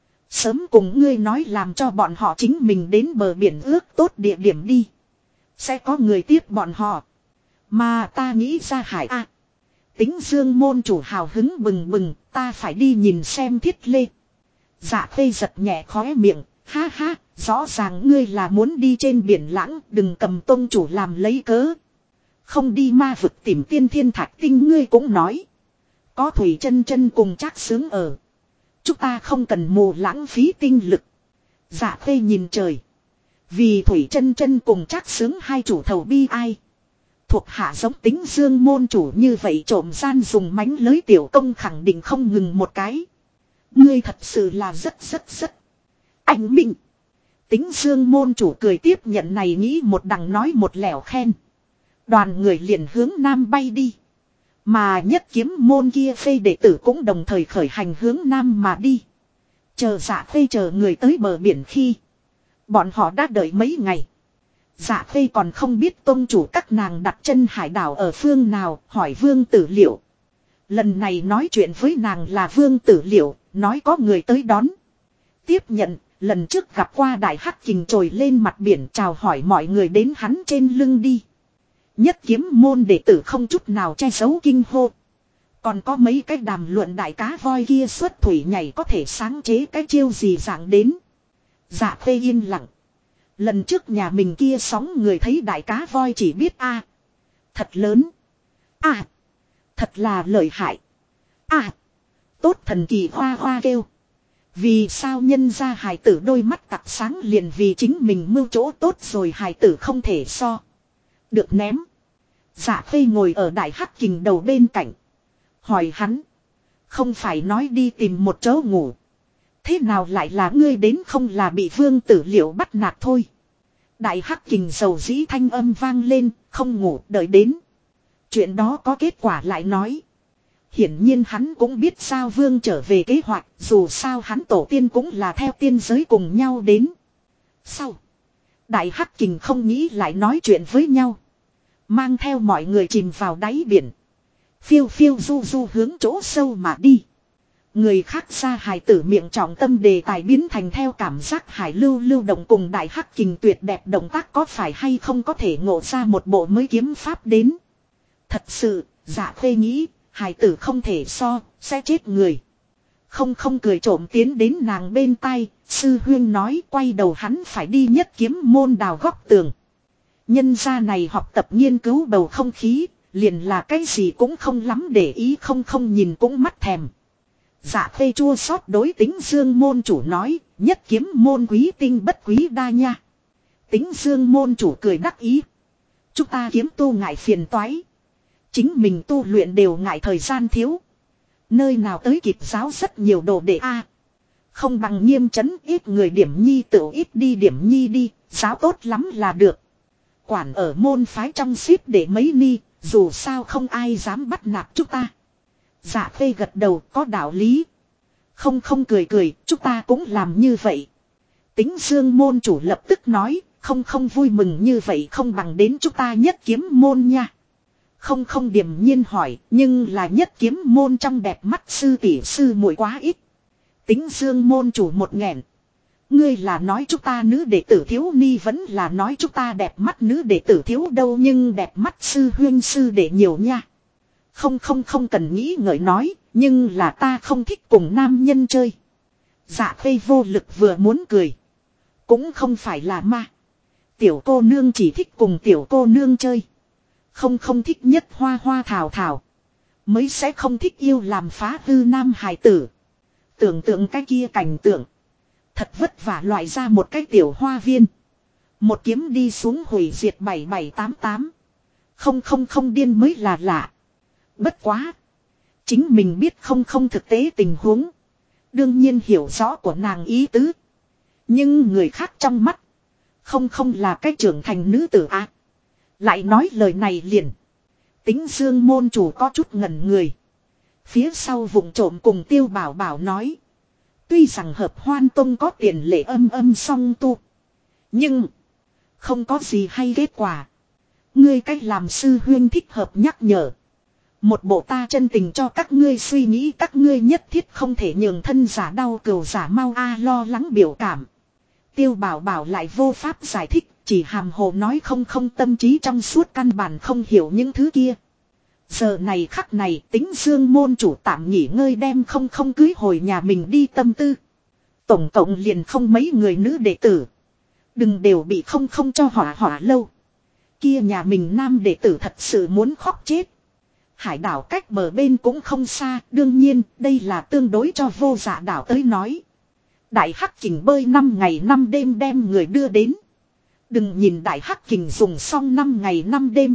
Sớm cùng ngươi nói làm cho bọn họ chính mình đến bờ biển ước tốt địa điểm đi. Sẽ có người tiếp bọn họ. Mà ta nghĩ ra hải a. Tính Dương môn chủ hào hứng bừng bừng, ta phải đi nhìn xem Thiết Lê. Dạ Khê giật nhẹ khóe miệng, ha ha, rõ ràng ngươi là muốn đi trên biển lãng, đừng cầm tông chủ làm lấy cớ. Không đi ma vực tìm tiên thiên thạch tinh ngươi cũng nói. Có Thủy Chân Chân cùng Trác Sướng ở. Chúng ta không cần mù lãng phí tinh lực. Dạ Khê nhìn trời. Vì Thủy Chân Chân cùng Trác Sướng hai chủ thầu bi ai. Thuộc hạ giống Tính Dương môn chủ như vậy trộm gian dùng mánh lưới tiểu công khẳng định không ngừng một cái. Ngươi thật sự là rất. Anh Minh. Tính Dương môn chủ cười tiếp nhận này nghĩ một đằng nói một lẻo khen. Đoàn người liền hướng nam bay đi. Mà Nhất Kiếm môn kia phê đệ tử cũng đồng thời khởi hành hướng nam mà đi. Chờ Dạ Khê chờ người tới bờ biển khi. Bọn họ đã đợi mấy ngày. Dạ Khê còn không biết tông chủ các nàng đặt chân hải đảo ở phương nào, hỏi Vương Tử Liệu. Lần này nói chuyện với nàng là Vương Tử Liệu, nói có người tới đón. Tiếp nhận, lần trước gặp qua Đại Hắc Kình trồi lên mặt biển chào hỏi mọi người đến hắn trên lưng đi. Nhất Kiếm môn đệ tử không chút nào che giấu kinh hô. Còn có mấy cái đàm luận đại cá voi kia xuất thủy nhảy có thể sáng chế cái chiêu gì dạng đến. Dạ Khê yên lặng. Lần trước nhà mình kia sóng người thấy đại cá voi chỉ biết a thật lớn. Thật là lợi hại. Tốt thần kỳ hoa hoa kêu. Vì sao nhân ra hài tử đôi mắt tặc sáng liền vì chính mình mưu chỗ tốt rồi hài tử không thể so. Được ném. Dạ Khê ngồi ở Đại Hắc Kình đầu bên cạnh. Hỏi hắn. Không phải nói đi tìm một chỗ ngủ. Thế nào lại là ngươi đến không là bị Vương Tử Liệu bắt nạt thôi. Đại Hắc Kình dầu dĩ thanh âm vang lên, không ngủ đợi đến. Chuyện đó có kết quả lại nói. Hiển nhiên hắn cũng biết sao Vương trở về kế hoạch, dù sao hắn tổ tiên cũng là theo tiên giới cùng nhau đến. Sau, Đại Hắc Kình không nghĩ lại nói chuyện với nhau. Mang theo mọi người chìm vào đáy biển. Phiêu phiêu du du hướng chỗ sâu mà đi. Người khác ra hài tử miệng trọng tâm đề tài biến thành theo cảm giác hải lưu lưu động cùng đại hắc kình tuyệt đẹp động tác có phải hay không có thể ngộ ra một bộ mới kiếm pháp đến. Thật sự, Dạ Khê nghĩ, hài tử không thể so, sẽ chết người. Không cười trộm tiến đến nàng bên tai, sư huyên nói quay đầu hắn phải đi nhất kiếm môn đào góc tường. Nhân gia này học tập nghiên cứu bầu không khí, liền là cái gì cũng không lắm để ý không nhìn cũng mắt thèm. Dạ Khê chua xót đối Tính Dương môn chủ nói, nhất kiếm môn quý tinh bất quý đa nha. Tính Dương môn chủ cười đắc ý. Chúng ta kiếm tu ngại phiền toái. Chính mình tu luyện đều ngại thời gian thiếu. Nơi nào tới kịp giáo rất nhiều đồ để a. Không bằng nghiêm trấn ít người điểm nhi tự ít đi điểm nhi đi, giáo tốt lắm là được. Quản ở môn phái trong ship để mấy ni, dù sao không ai dám bắt nạt chúng ta. Dạ Khê gật đầu có đạo lý. Không cười, chúng ta cũng làm như vậy. Tính Dương môn chủ lập tức nói, không vui mừng như vậy không bằng đến chúng ta nhất kiếm môn nha. Không điềm nhiên hỏi, nhưng là nhất kiếm môn trong đẹp mắt sư tỷ sư muội quá ít. Tính Dương môn chủ một nghẹn. Ngươi là nói chúng ta nữ đệ tử thiếu ni vẫn là nói chúng ta đẹp mắt nữ đệ tử thiếu đâu nhưng đẹp mắt sư huyên sư đệ nhiều nha. Không cần nghĩ ngợi nói, nhưng là ta không thích cùng nam nhân chơi. Dạ Khê vô lực vừa muốn cười. Cũng không phải là ma. Tiểu cô nương chỉ thích cùng tiểu cô nương chơi. Không thích nhất hoa hoa thảo thảo. Mới sẽ không thích yêu làm phá hư nam hài tử. Tưởng tượng cái kia cảnh tượng. Thật vất vả loại ra một cái tiểu hoa viên. Một kiếm đi xuống hủy diệt 7788. Không điên mới là lạ. Bất quá. Chính mình biết không thực tế tình huống. Đương nhiên hiểu rõ của nàng ý tứ. Nhưng người khác trong mắt. Không là cái trưởng thành nữ tử à. Lại nói lời này liền. Tính Dương môn chủ có chút ngẩn người. Phía sau vùng trộm cùng Tiêu Bảo Bảo nói. Tuy rằng Hợp Hoan Tông có tiền lệ âm song tu. Nhưng. Không có gì hay kết quả. Ngươi cách làm sư huyên thích hợp nhắc nhở. Một bộ ta chân tình cho các ngươi suy nghĩ các ngươi nhất thiết không thể nhường thân giả đau cừu giả mau lo lắng biểu cảm. Tiêu Bảo Bảo lại vô pháp giải thích. Chỉ hàm hồ nói không tâm trí trong suốt căn bản không hiểu những thứ kia. Giờ này khắc này Tính Dương môn chủ tạm nghỉ ngơi đem không cưới hồi nhà mình đi tâm tư. Tổng cộng liền không mấy người nữ đệ tử. Đừng đều bị không cho hỏa lâu. Kia nhà mình nam đệ tử thật sự muốn khóc chết. Hải đảo cách bờ bên cũng không xa, đương nhiên đây là tương đối cho Vô Dạ đảo tới nói. Đại Hắc Kình bơi 5 ngày 5 đêm đem người đưa đến. Đừng nhìn Đại Hắc Kình dùng xong 5 ngày 5 đêm.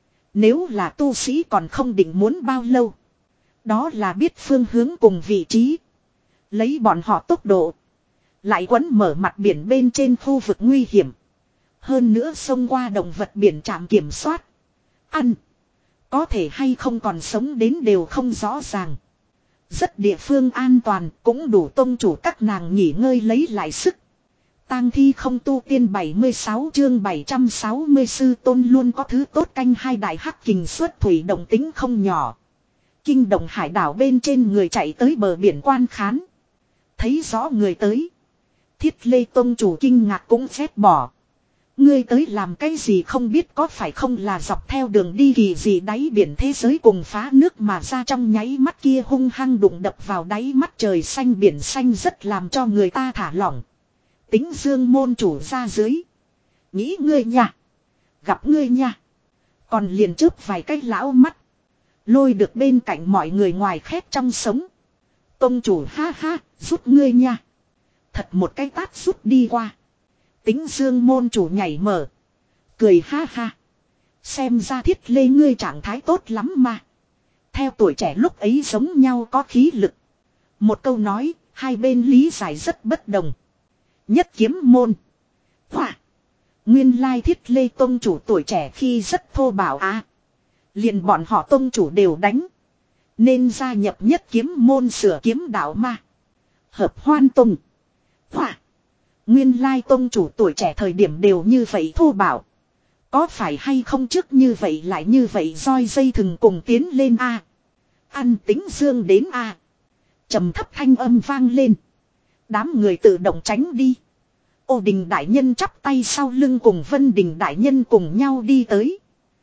Nếu là tu sĩ còn không định muốn bao lâu. Đó là biết phương hướng cùng vị trí. Lấy bọn họ tốc độ. Lại quấn mở mặt biển bên trên khu vực nguy hiểm. Hơn nữa xông qua động vật biển trạm kiểm soát. Ăn. Có thể hay không còn sống đến đều không rõ ràng. Rất địa phương an toàn cũng đủ tông chủ các nàng nghỉ ngơi lấy lại sức. Tang thi không tu tiên 76 chương 760 sư tôn luôn có thứ tốt canh hai Đại Hắc Kình xuất thủy động tính không nhỏ. Kinh động hải đảo bên trên người chạy tới bờ biển quan khán. Thấy rõ người tới. Thiết Lê tông chủ kinh ngạc cũng phét bỏ. Ngươi tới làm cái gì không biết có phải không là dọc theo đường đi kỳ gì đáy biển thế giới cùng phá nước mà ra trong nháy mắt kia hung hăng đụng đập vào đáy mắt trời xanh biển xanh rất làm cho người ta thả lỏng. Tính Dương môn chủ ra dưới. Nghĩ ngươi nha. Gặp ngươi nha. Còn liền chớp vài cái lão mắt. Lôi được bên cạnh mọi người ngoài khép trong sống. Tông chủ ha rút ngươi nha. Thật một cái tát rút đi qua. Tính Dương môn chủ nhảy mở. Cười ha. Xem ra Thiết Lê ngươi trạng thái tốt lắm mà. Theo tuổi trẻ lúc ấy giống nhau có khí lực. Một câu nói, hai bên lý giải rất bất đồng. Nhất kiếm môn. Hỏa. Nguyên lai Thiết Lê tông chủ tuổi trẻ khi rất thô bạo liền bọn họ tông chủ đều đánh. Nên gia nhập nhất kiếm môn sửa kiếm đạo ma. Hợp Hoan Tông. Hỏa. Nguyên lai tông chủ tuổi trẻ thời điểm đều như vậy thô bạo. Có phải hay không trước như vậy lại như vậy roi dây thừng cùng tiến lên Ăn Tính Dương đến Trầm thấp thanh âm vang lên. Đám người tự động tránh đi. Ô Đình đại nhân chắp tay sau lưng cùng Vân Đình đại nhân cùng nhau đi tới.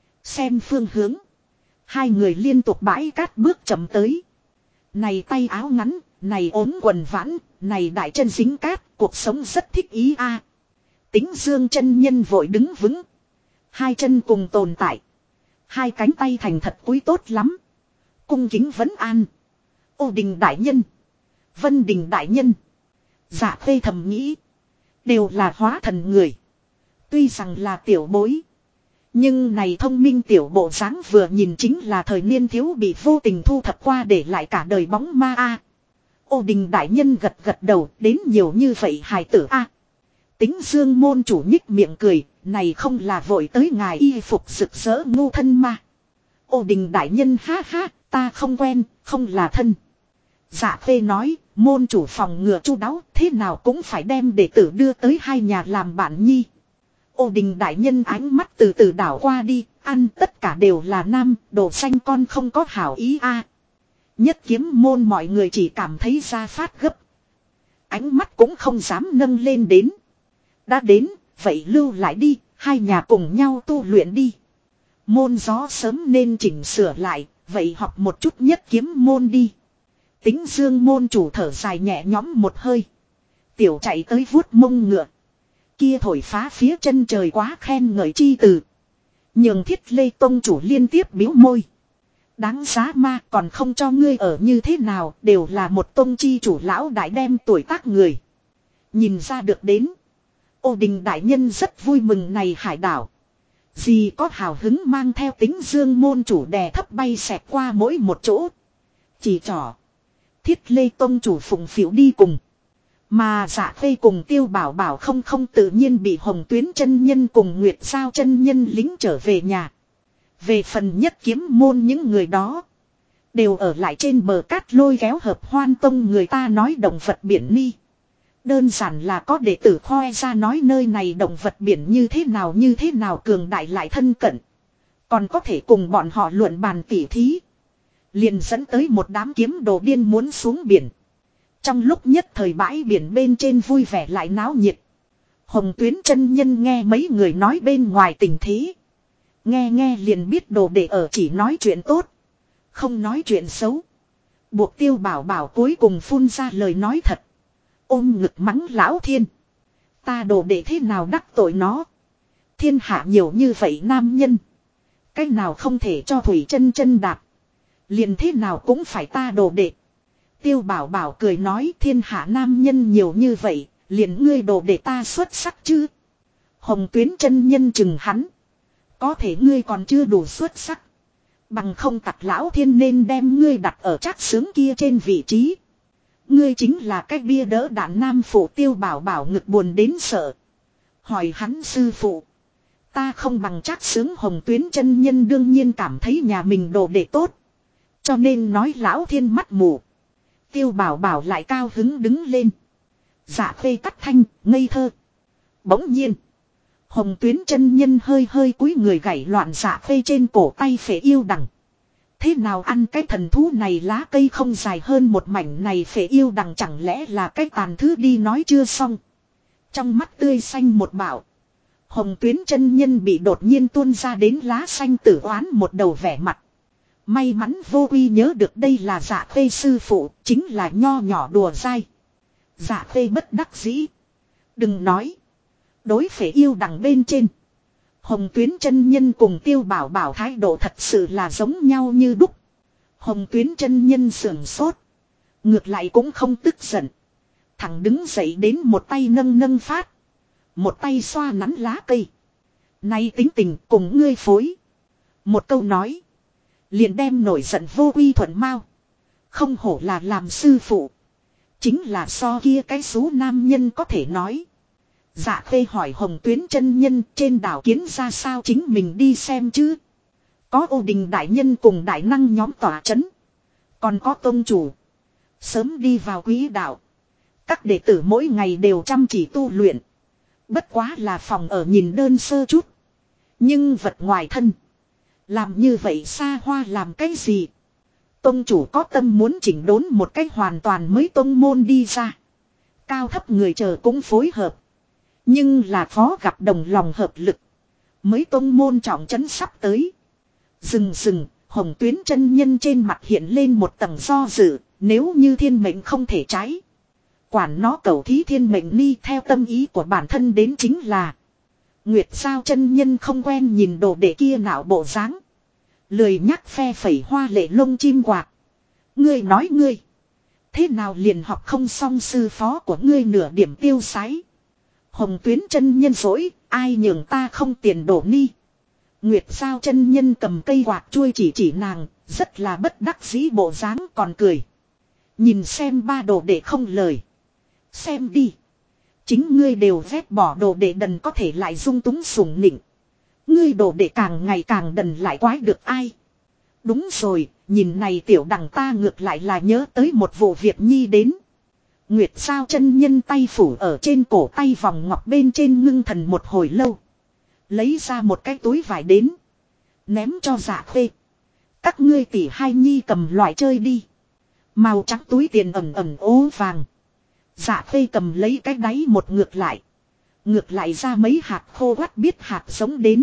Xem phương hướng. Hai người liên tục bãi cát bước chậm tới. Này tay áo ngắn, này ốm quần vãn, này đại chân dính cát, cuộc sống rất thích ý a. Tính Dương chân nhân vội đứng vững. Hai chân cùng tồn tại. Hai cánh tay thành thật cúi tốt lắm. Cung kính vấn an. Ô Đình đại nhân. Vân Đình đại nhân. Dạ Khê thầm nghĩ. Đều là hóa thần người. Tuy rằng là tiểu bối. Nhưng này thông minh tiểu bộ dáng vừa nhìn chính là thời niên thiếu bị vô tình thu thập qua để lại cả đời bóng ma a. Ô Đình đại nhân gật gật đầu, đến nhiều như vậy hài tử a. Tính Dương môn chủ nhích miệng cười, này không là vội tới ngài y phục rực rỡ ngu thân ma. Ô Đình đại nhân ha ha, ta không quen, không là thân. Dạ Khê nói, môn chủ phòng ngừa chu đáo, thế nào cũng phải đem đệ tử đưa tới hai nhà làm bạn nhi. Ô Đình đại nhân ánh mắt từ từ đảo qua đi, ăn tất cả đều là nam, đồ xanh con không có hảo ý a. Nhất kiếm môn mọi người chỉ cảm thấy da phát gấp. Ánh mắt cũng không dám nâng lên đến. Đã đến, vậy lưu lại đi, hai nhà cùng nhau tu luyện đi. Môn gió sớm nên chỉnh sửa lại, vậy học một chút nhất kiếm môn đi. Tính Dương môn chủ thở dài nhẹ nhõm một hơi. Tiểu chạy tới vuốt mông ngựa. Kia thổi phá phía chân trời quá khen ngợi chi từ. Nhường Thiết Lê tông chủ liên tiếp biếu môi. Đáng giá ma còn không cho ngươi ở như thế nào đều là một tông chi chủ lão đại đem tuổi tác người. Nhìn ra được đến. Ô Đình đại nhân rất vui mừng này hải đảo. Gì có hào hứng mang theo Tính Dương môn chủ đè thấp bay xẹt qua mỗi một chỗ. Chỉ trỏ. Thiết Lê tông chủ phụng phiểu đi cùng. Mà Dạ Khê cùng Tiêu Bảo Bảo không tự nhiên bị Hồng Tuyến chân nhân cùng Nguyệt Giao chân nhân lính trở về nhà. Về phần nhất kiếm môn những người đó. Đều ở lại trên bờ cát lôi kéo hợp hoan tông người ta nói động vật biển ni. Đơn giản là có đệ tử khoe ra nói nơi này động vật biển như thế nào cường đại lại thân cận. Còn có thể cùng bọn họ luận bàn tỉ thí. Liền dẫn tới một đám kiếm đồ điên muốn xuống biển. Trong lúc nhất thời bãi biển bên trên vui vẻ lại náo nhiệt. Hồng Tuyến chân nhân nghe mấy người nói bên ngoài tình thế. Nghe liền biết đồ đệ ở chỉ nói chuyện tốt. Không nói chuyện xấu. Buộc Tiêu Bảo Bảo cuối cùng phun ra lời nói thật. Ôm ngực mắng lão thiên. Ta đồ đệ thế nào đắc tội nó. Thiên hạ nhiều như vậy nam nhân. Cái nào không thể cho Thủy chân chân đạp. Liền thế nào cũng phải ta đồ đệ. Tiêu Bảo Bảo cười nói thiên hạ nam nhân nhiều như vậy. Liền ngươi đồ đệ ta xuất sắc chứ. Hồng Tuyến chân nhân chừng hắn. Có thể ngươi còn chưa đủ xuất sắc. Bằng không tặc lão thiên nên đem ngươi đặt ở trác sướng kia trên vị trí. Ngươi chính là cái bia đỡ đạn nam phụ. Tiêu Bảo Bảo ngực buồn đến sợ. Hỏi hắn sư phụ. Ta không bằng trác sướng. Hồng Tuyến chân nhân đương nhiên cảm thấy nhà mình đồ đệ tốt. Cho nên nói lão thiên mắt mù. Tiêu Bảo Bảo lại cao hứng đứng lên. Dạ Khê cắt thanh, ngây thơ. Bỗng nhiên. Hồng Tuyến chân nhân hơi cúi người gảy loạn Dạ Khê trên cổ tay phệ yêu đằng. Thế nào ăn cái thần thú này lá cây không dài hơn một mảnh này phệ yêu đằng chẳng lẽ là cái tàn thứ đi nói chưa xong. Trong mắt tươi xanh một bảo. Hồng Tuyến chân nhân bị đột nhiên tuôn ra đến lá xanh tử oán một đầu vẻ mặt. May mắn vô uy nhớ được đây là Dạ Khê sư phụ, chính là nho nhỏ đùa dai. Dạ Khê bất đắc dĩ. Đừng nói. Đối phế yêu đằng bên trên. Hồng Tuyến chân nhân cùng Tiêu Bảo Bảo thái độ thật sự là giống nhau như đúc. Hồng Tuyến chân nhân sườn sốt. Ngược lại cũng không tức giận. Thằng đứng dậy đến một tay nâng phát. Một tay xoa nắn lá cây. Nay tính tình cùng ngươi phối. Một câu nói. Liền đem nổi giận vô uy thuận mau. Không hổ là làm sư phụ. Chính là so kia cái số nam nhân có thể nói. Dạ Khê hỏi Hồng Tuyến chân nhân trên đảo kiến ra sao chính mình đi xem chứ. Có Ô Đình đại nhân cùng đại năng nhóm tỏa chấn. Còn có tông chủ. Sớm đi vào quỹ đạo. Các đệ tử mỗi ngày đều chăm chỉ tu luyện. Bất quá là phòng ở nhìn đơn sơ chút. Nhưng vật ngoài thân. Làm như vậy xa hoa làm cái gì. Tông chủ có tâm muốn chỉnh đốn một cách hoàn toàn mới tông môn đi ra. Cao thấp người chờ cũng phối hợp. Nhưng là khó gặp đồng lòng hợp lực. Mới tông môn trọng trấn sắp tới. Dừng, Hồng Tuyến chân nhân trên mặt hiện lên một tầng do dự. Nếu như thiên mệnh không thể trái. Quản nó cầu thí thiên mệnh ni theo tâm ý của bản thân đến chính là. Nguyệt sao chân nhân không quen nhìn đồ đệ kia nạo bộ dáng. Lười nhắc phe phẩy hoa lệ lông chim quạt. Ngươi nói ngươi. Thế nào liền học không xong sư phó của ngươi nửa điểm tiêu sái. Hồng Tuyến chân nhân dỗi, ai nhường ta không tiền đổ ni. Nguyệt sao chân nhân cầm cây quạt chuôi chỉ nàng, rất là bất đắc dĩ bộ dáng còn cười. Nhìn xem ba đồ đệ không lời. Xem đi. Chính ngươi đều vét bỏ đồ đệ đần có thể lại dung túng sủng nịnh. Ngươi đồ đệ càng ngày càng đần lại quái được ai. Đúng rồi, nhìn này tiểu đằng ta ngược lại là nhớ tới một vụ việc nhi đến. Nguyệt sao chân nhân tay phủ ở trên cổ tay vòng ngọc bên trên ngưng thần một hồi lâu. Lấy ra một cái túi vải đến. Ném cho Dạ Khê. Các ngươi tỷ hai nhi cầm loại chơi đi. Màu trắng túi tiền ẩm ố vàng. Dạ Khê cầm lấy cái đáy một ngược lại. Ngược lại ra mấy hạt khô quắt biết hạt giống đến.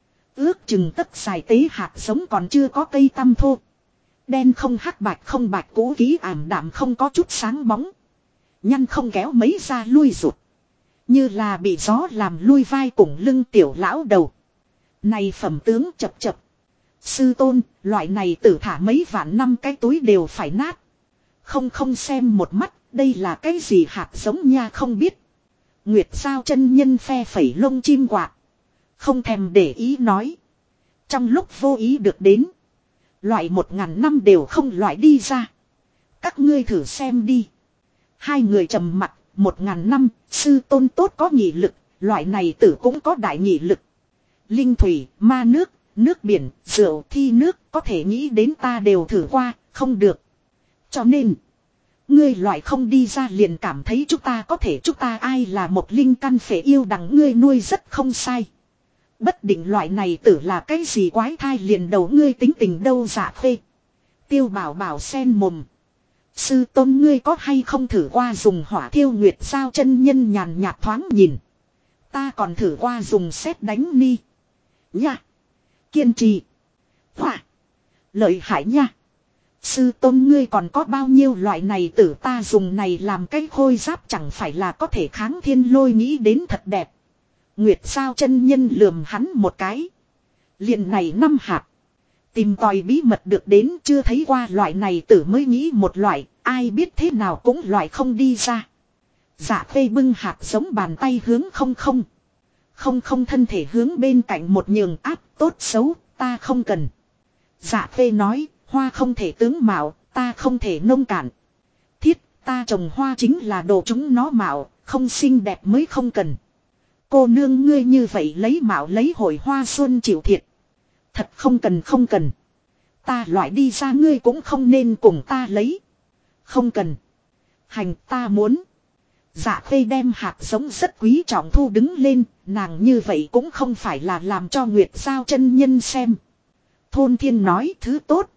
Ước chừng tấc dài tế hạt giống còn chưa có cây tăm thô. Đen không hắc bạch không bạch cũ kỹ ảm đạm không có chút sáng bóng. Nhăn không kéo mấy ra lui rụt. Như là bị gió làm lui vai cùng lưng tiểu lão đầu. Này phẩm tướng chập. Sư tôn, loại này tử thả mấy vạn năm cái túi đều phải nát. Không xem một mắt, đây là cái gì hạt giống nha không biết. Nguyệt sao chân nhân phe phẩy lông chim quạt. Không thèm để ý nói. Trong lúc vô ý được đến. Loại 1000 năm đều không loại đi ra. Các ngươi thử xem đi. Hai người trầm mặt, 1000 năm, sư tôn tốt có nghị lực, loại này tử cũng có đại nghị lực. Linh thủy, ma nước, nước biển, rượu, thi nước, có thể nghĩ đến ta đều thử qua, không được. Cho nên, ngươi loại không đi ra liền cảm thấy chúng ta ai là một linh căn phệ yêu đằng ngươi nuôi rất không sai. Bất định loại này tử là cái gì quái thai liền đầu ngươi tính tình đâu Dạ Khê. Tiêu bảo sen mồm. Sư tôn ngươi có hay không thử qua dùng hỏa thiêu Nguyệt sao chân nhân nhàn nhạt thoáng nhìn. Ta còn thử qua dùng sét đánh ni. Nha. Kiên trì. Hỏa. Lợi hại nha. Sư tôn ngươi còn có bao nhiêu loại này tử ta dùng này làm cái khôi giáp chẳng phải là có thể kháng thiên lôi nghĩ đến thật đẹp. Nguyệt sao chân nhân lườm hắn một cái. Liền này 5 hạt. Tìm tòi bí mật được đến chưa thấy qua loại này tử mới nghĩ một loại, ai biết thế nào cũng loại không đi ra. Dạ Khê bưng hạt giống bàn tay hướng không thân thể hướng bên cạnh một nhường áp tốt xấu, ta không cần. Dạ Khê nói, hoa không thể tướng mạo, ta không thể nông cạn. Thiết, ta trồng hoa chính là đồ chúng nó mạo, không xinh đẹp mới không cần. Cô nương ngươi như vậy lấy mạo lấy hồi hoa xuân chịu thiệt. Thật không cần. Ta loại đi ra ngươi cũng không nên cùng ta lấy. Không cần. Hành ta muốn. Dạ Khê đem hạt giống rất quý trọng thu đứng lên. Nàng như vậy cũng không phải là làm cho Nguyệt sao chân nhân xem. Thôn Thiên nói thứ tốt.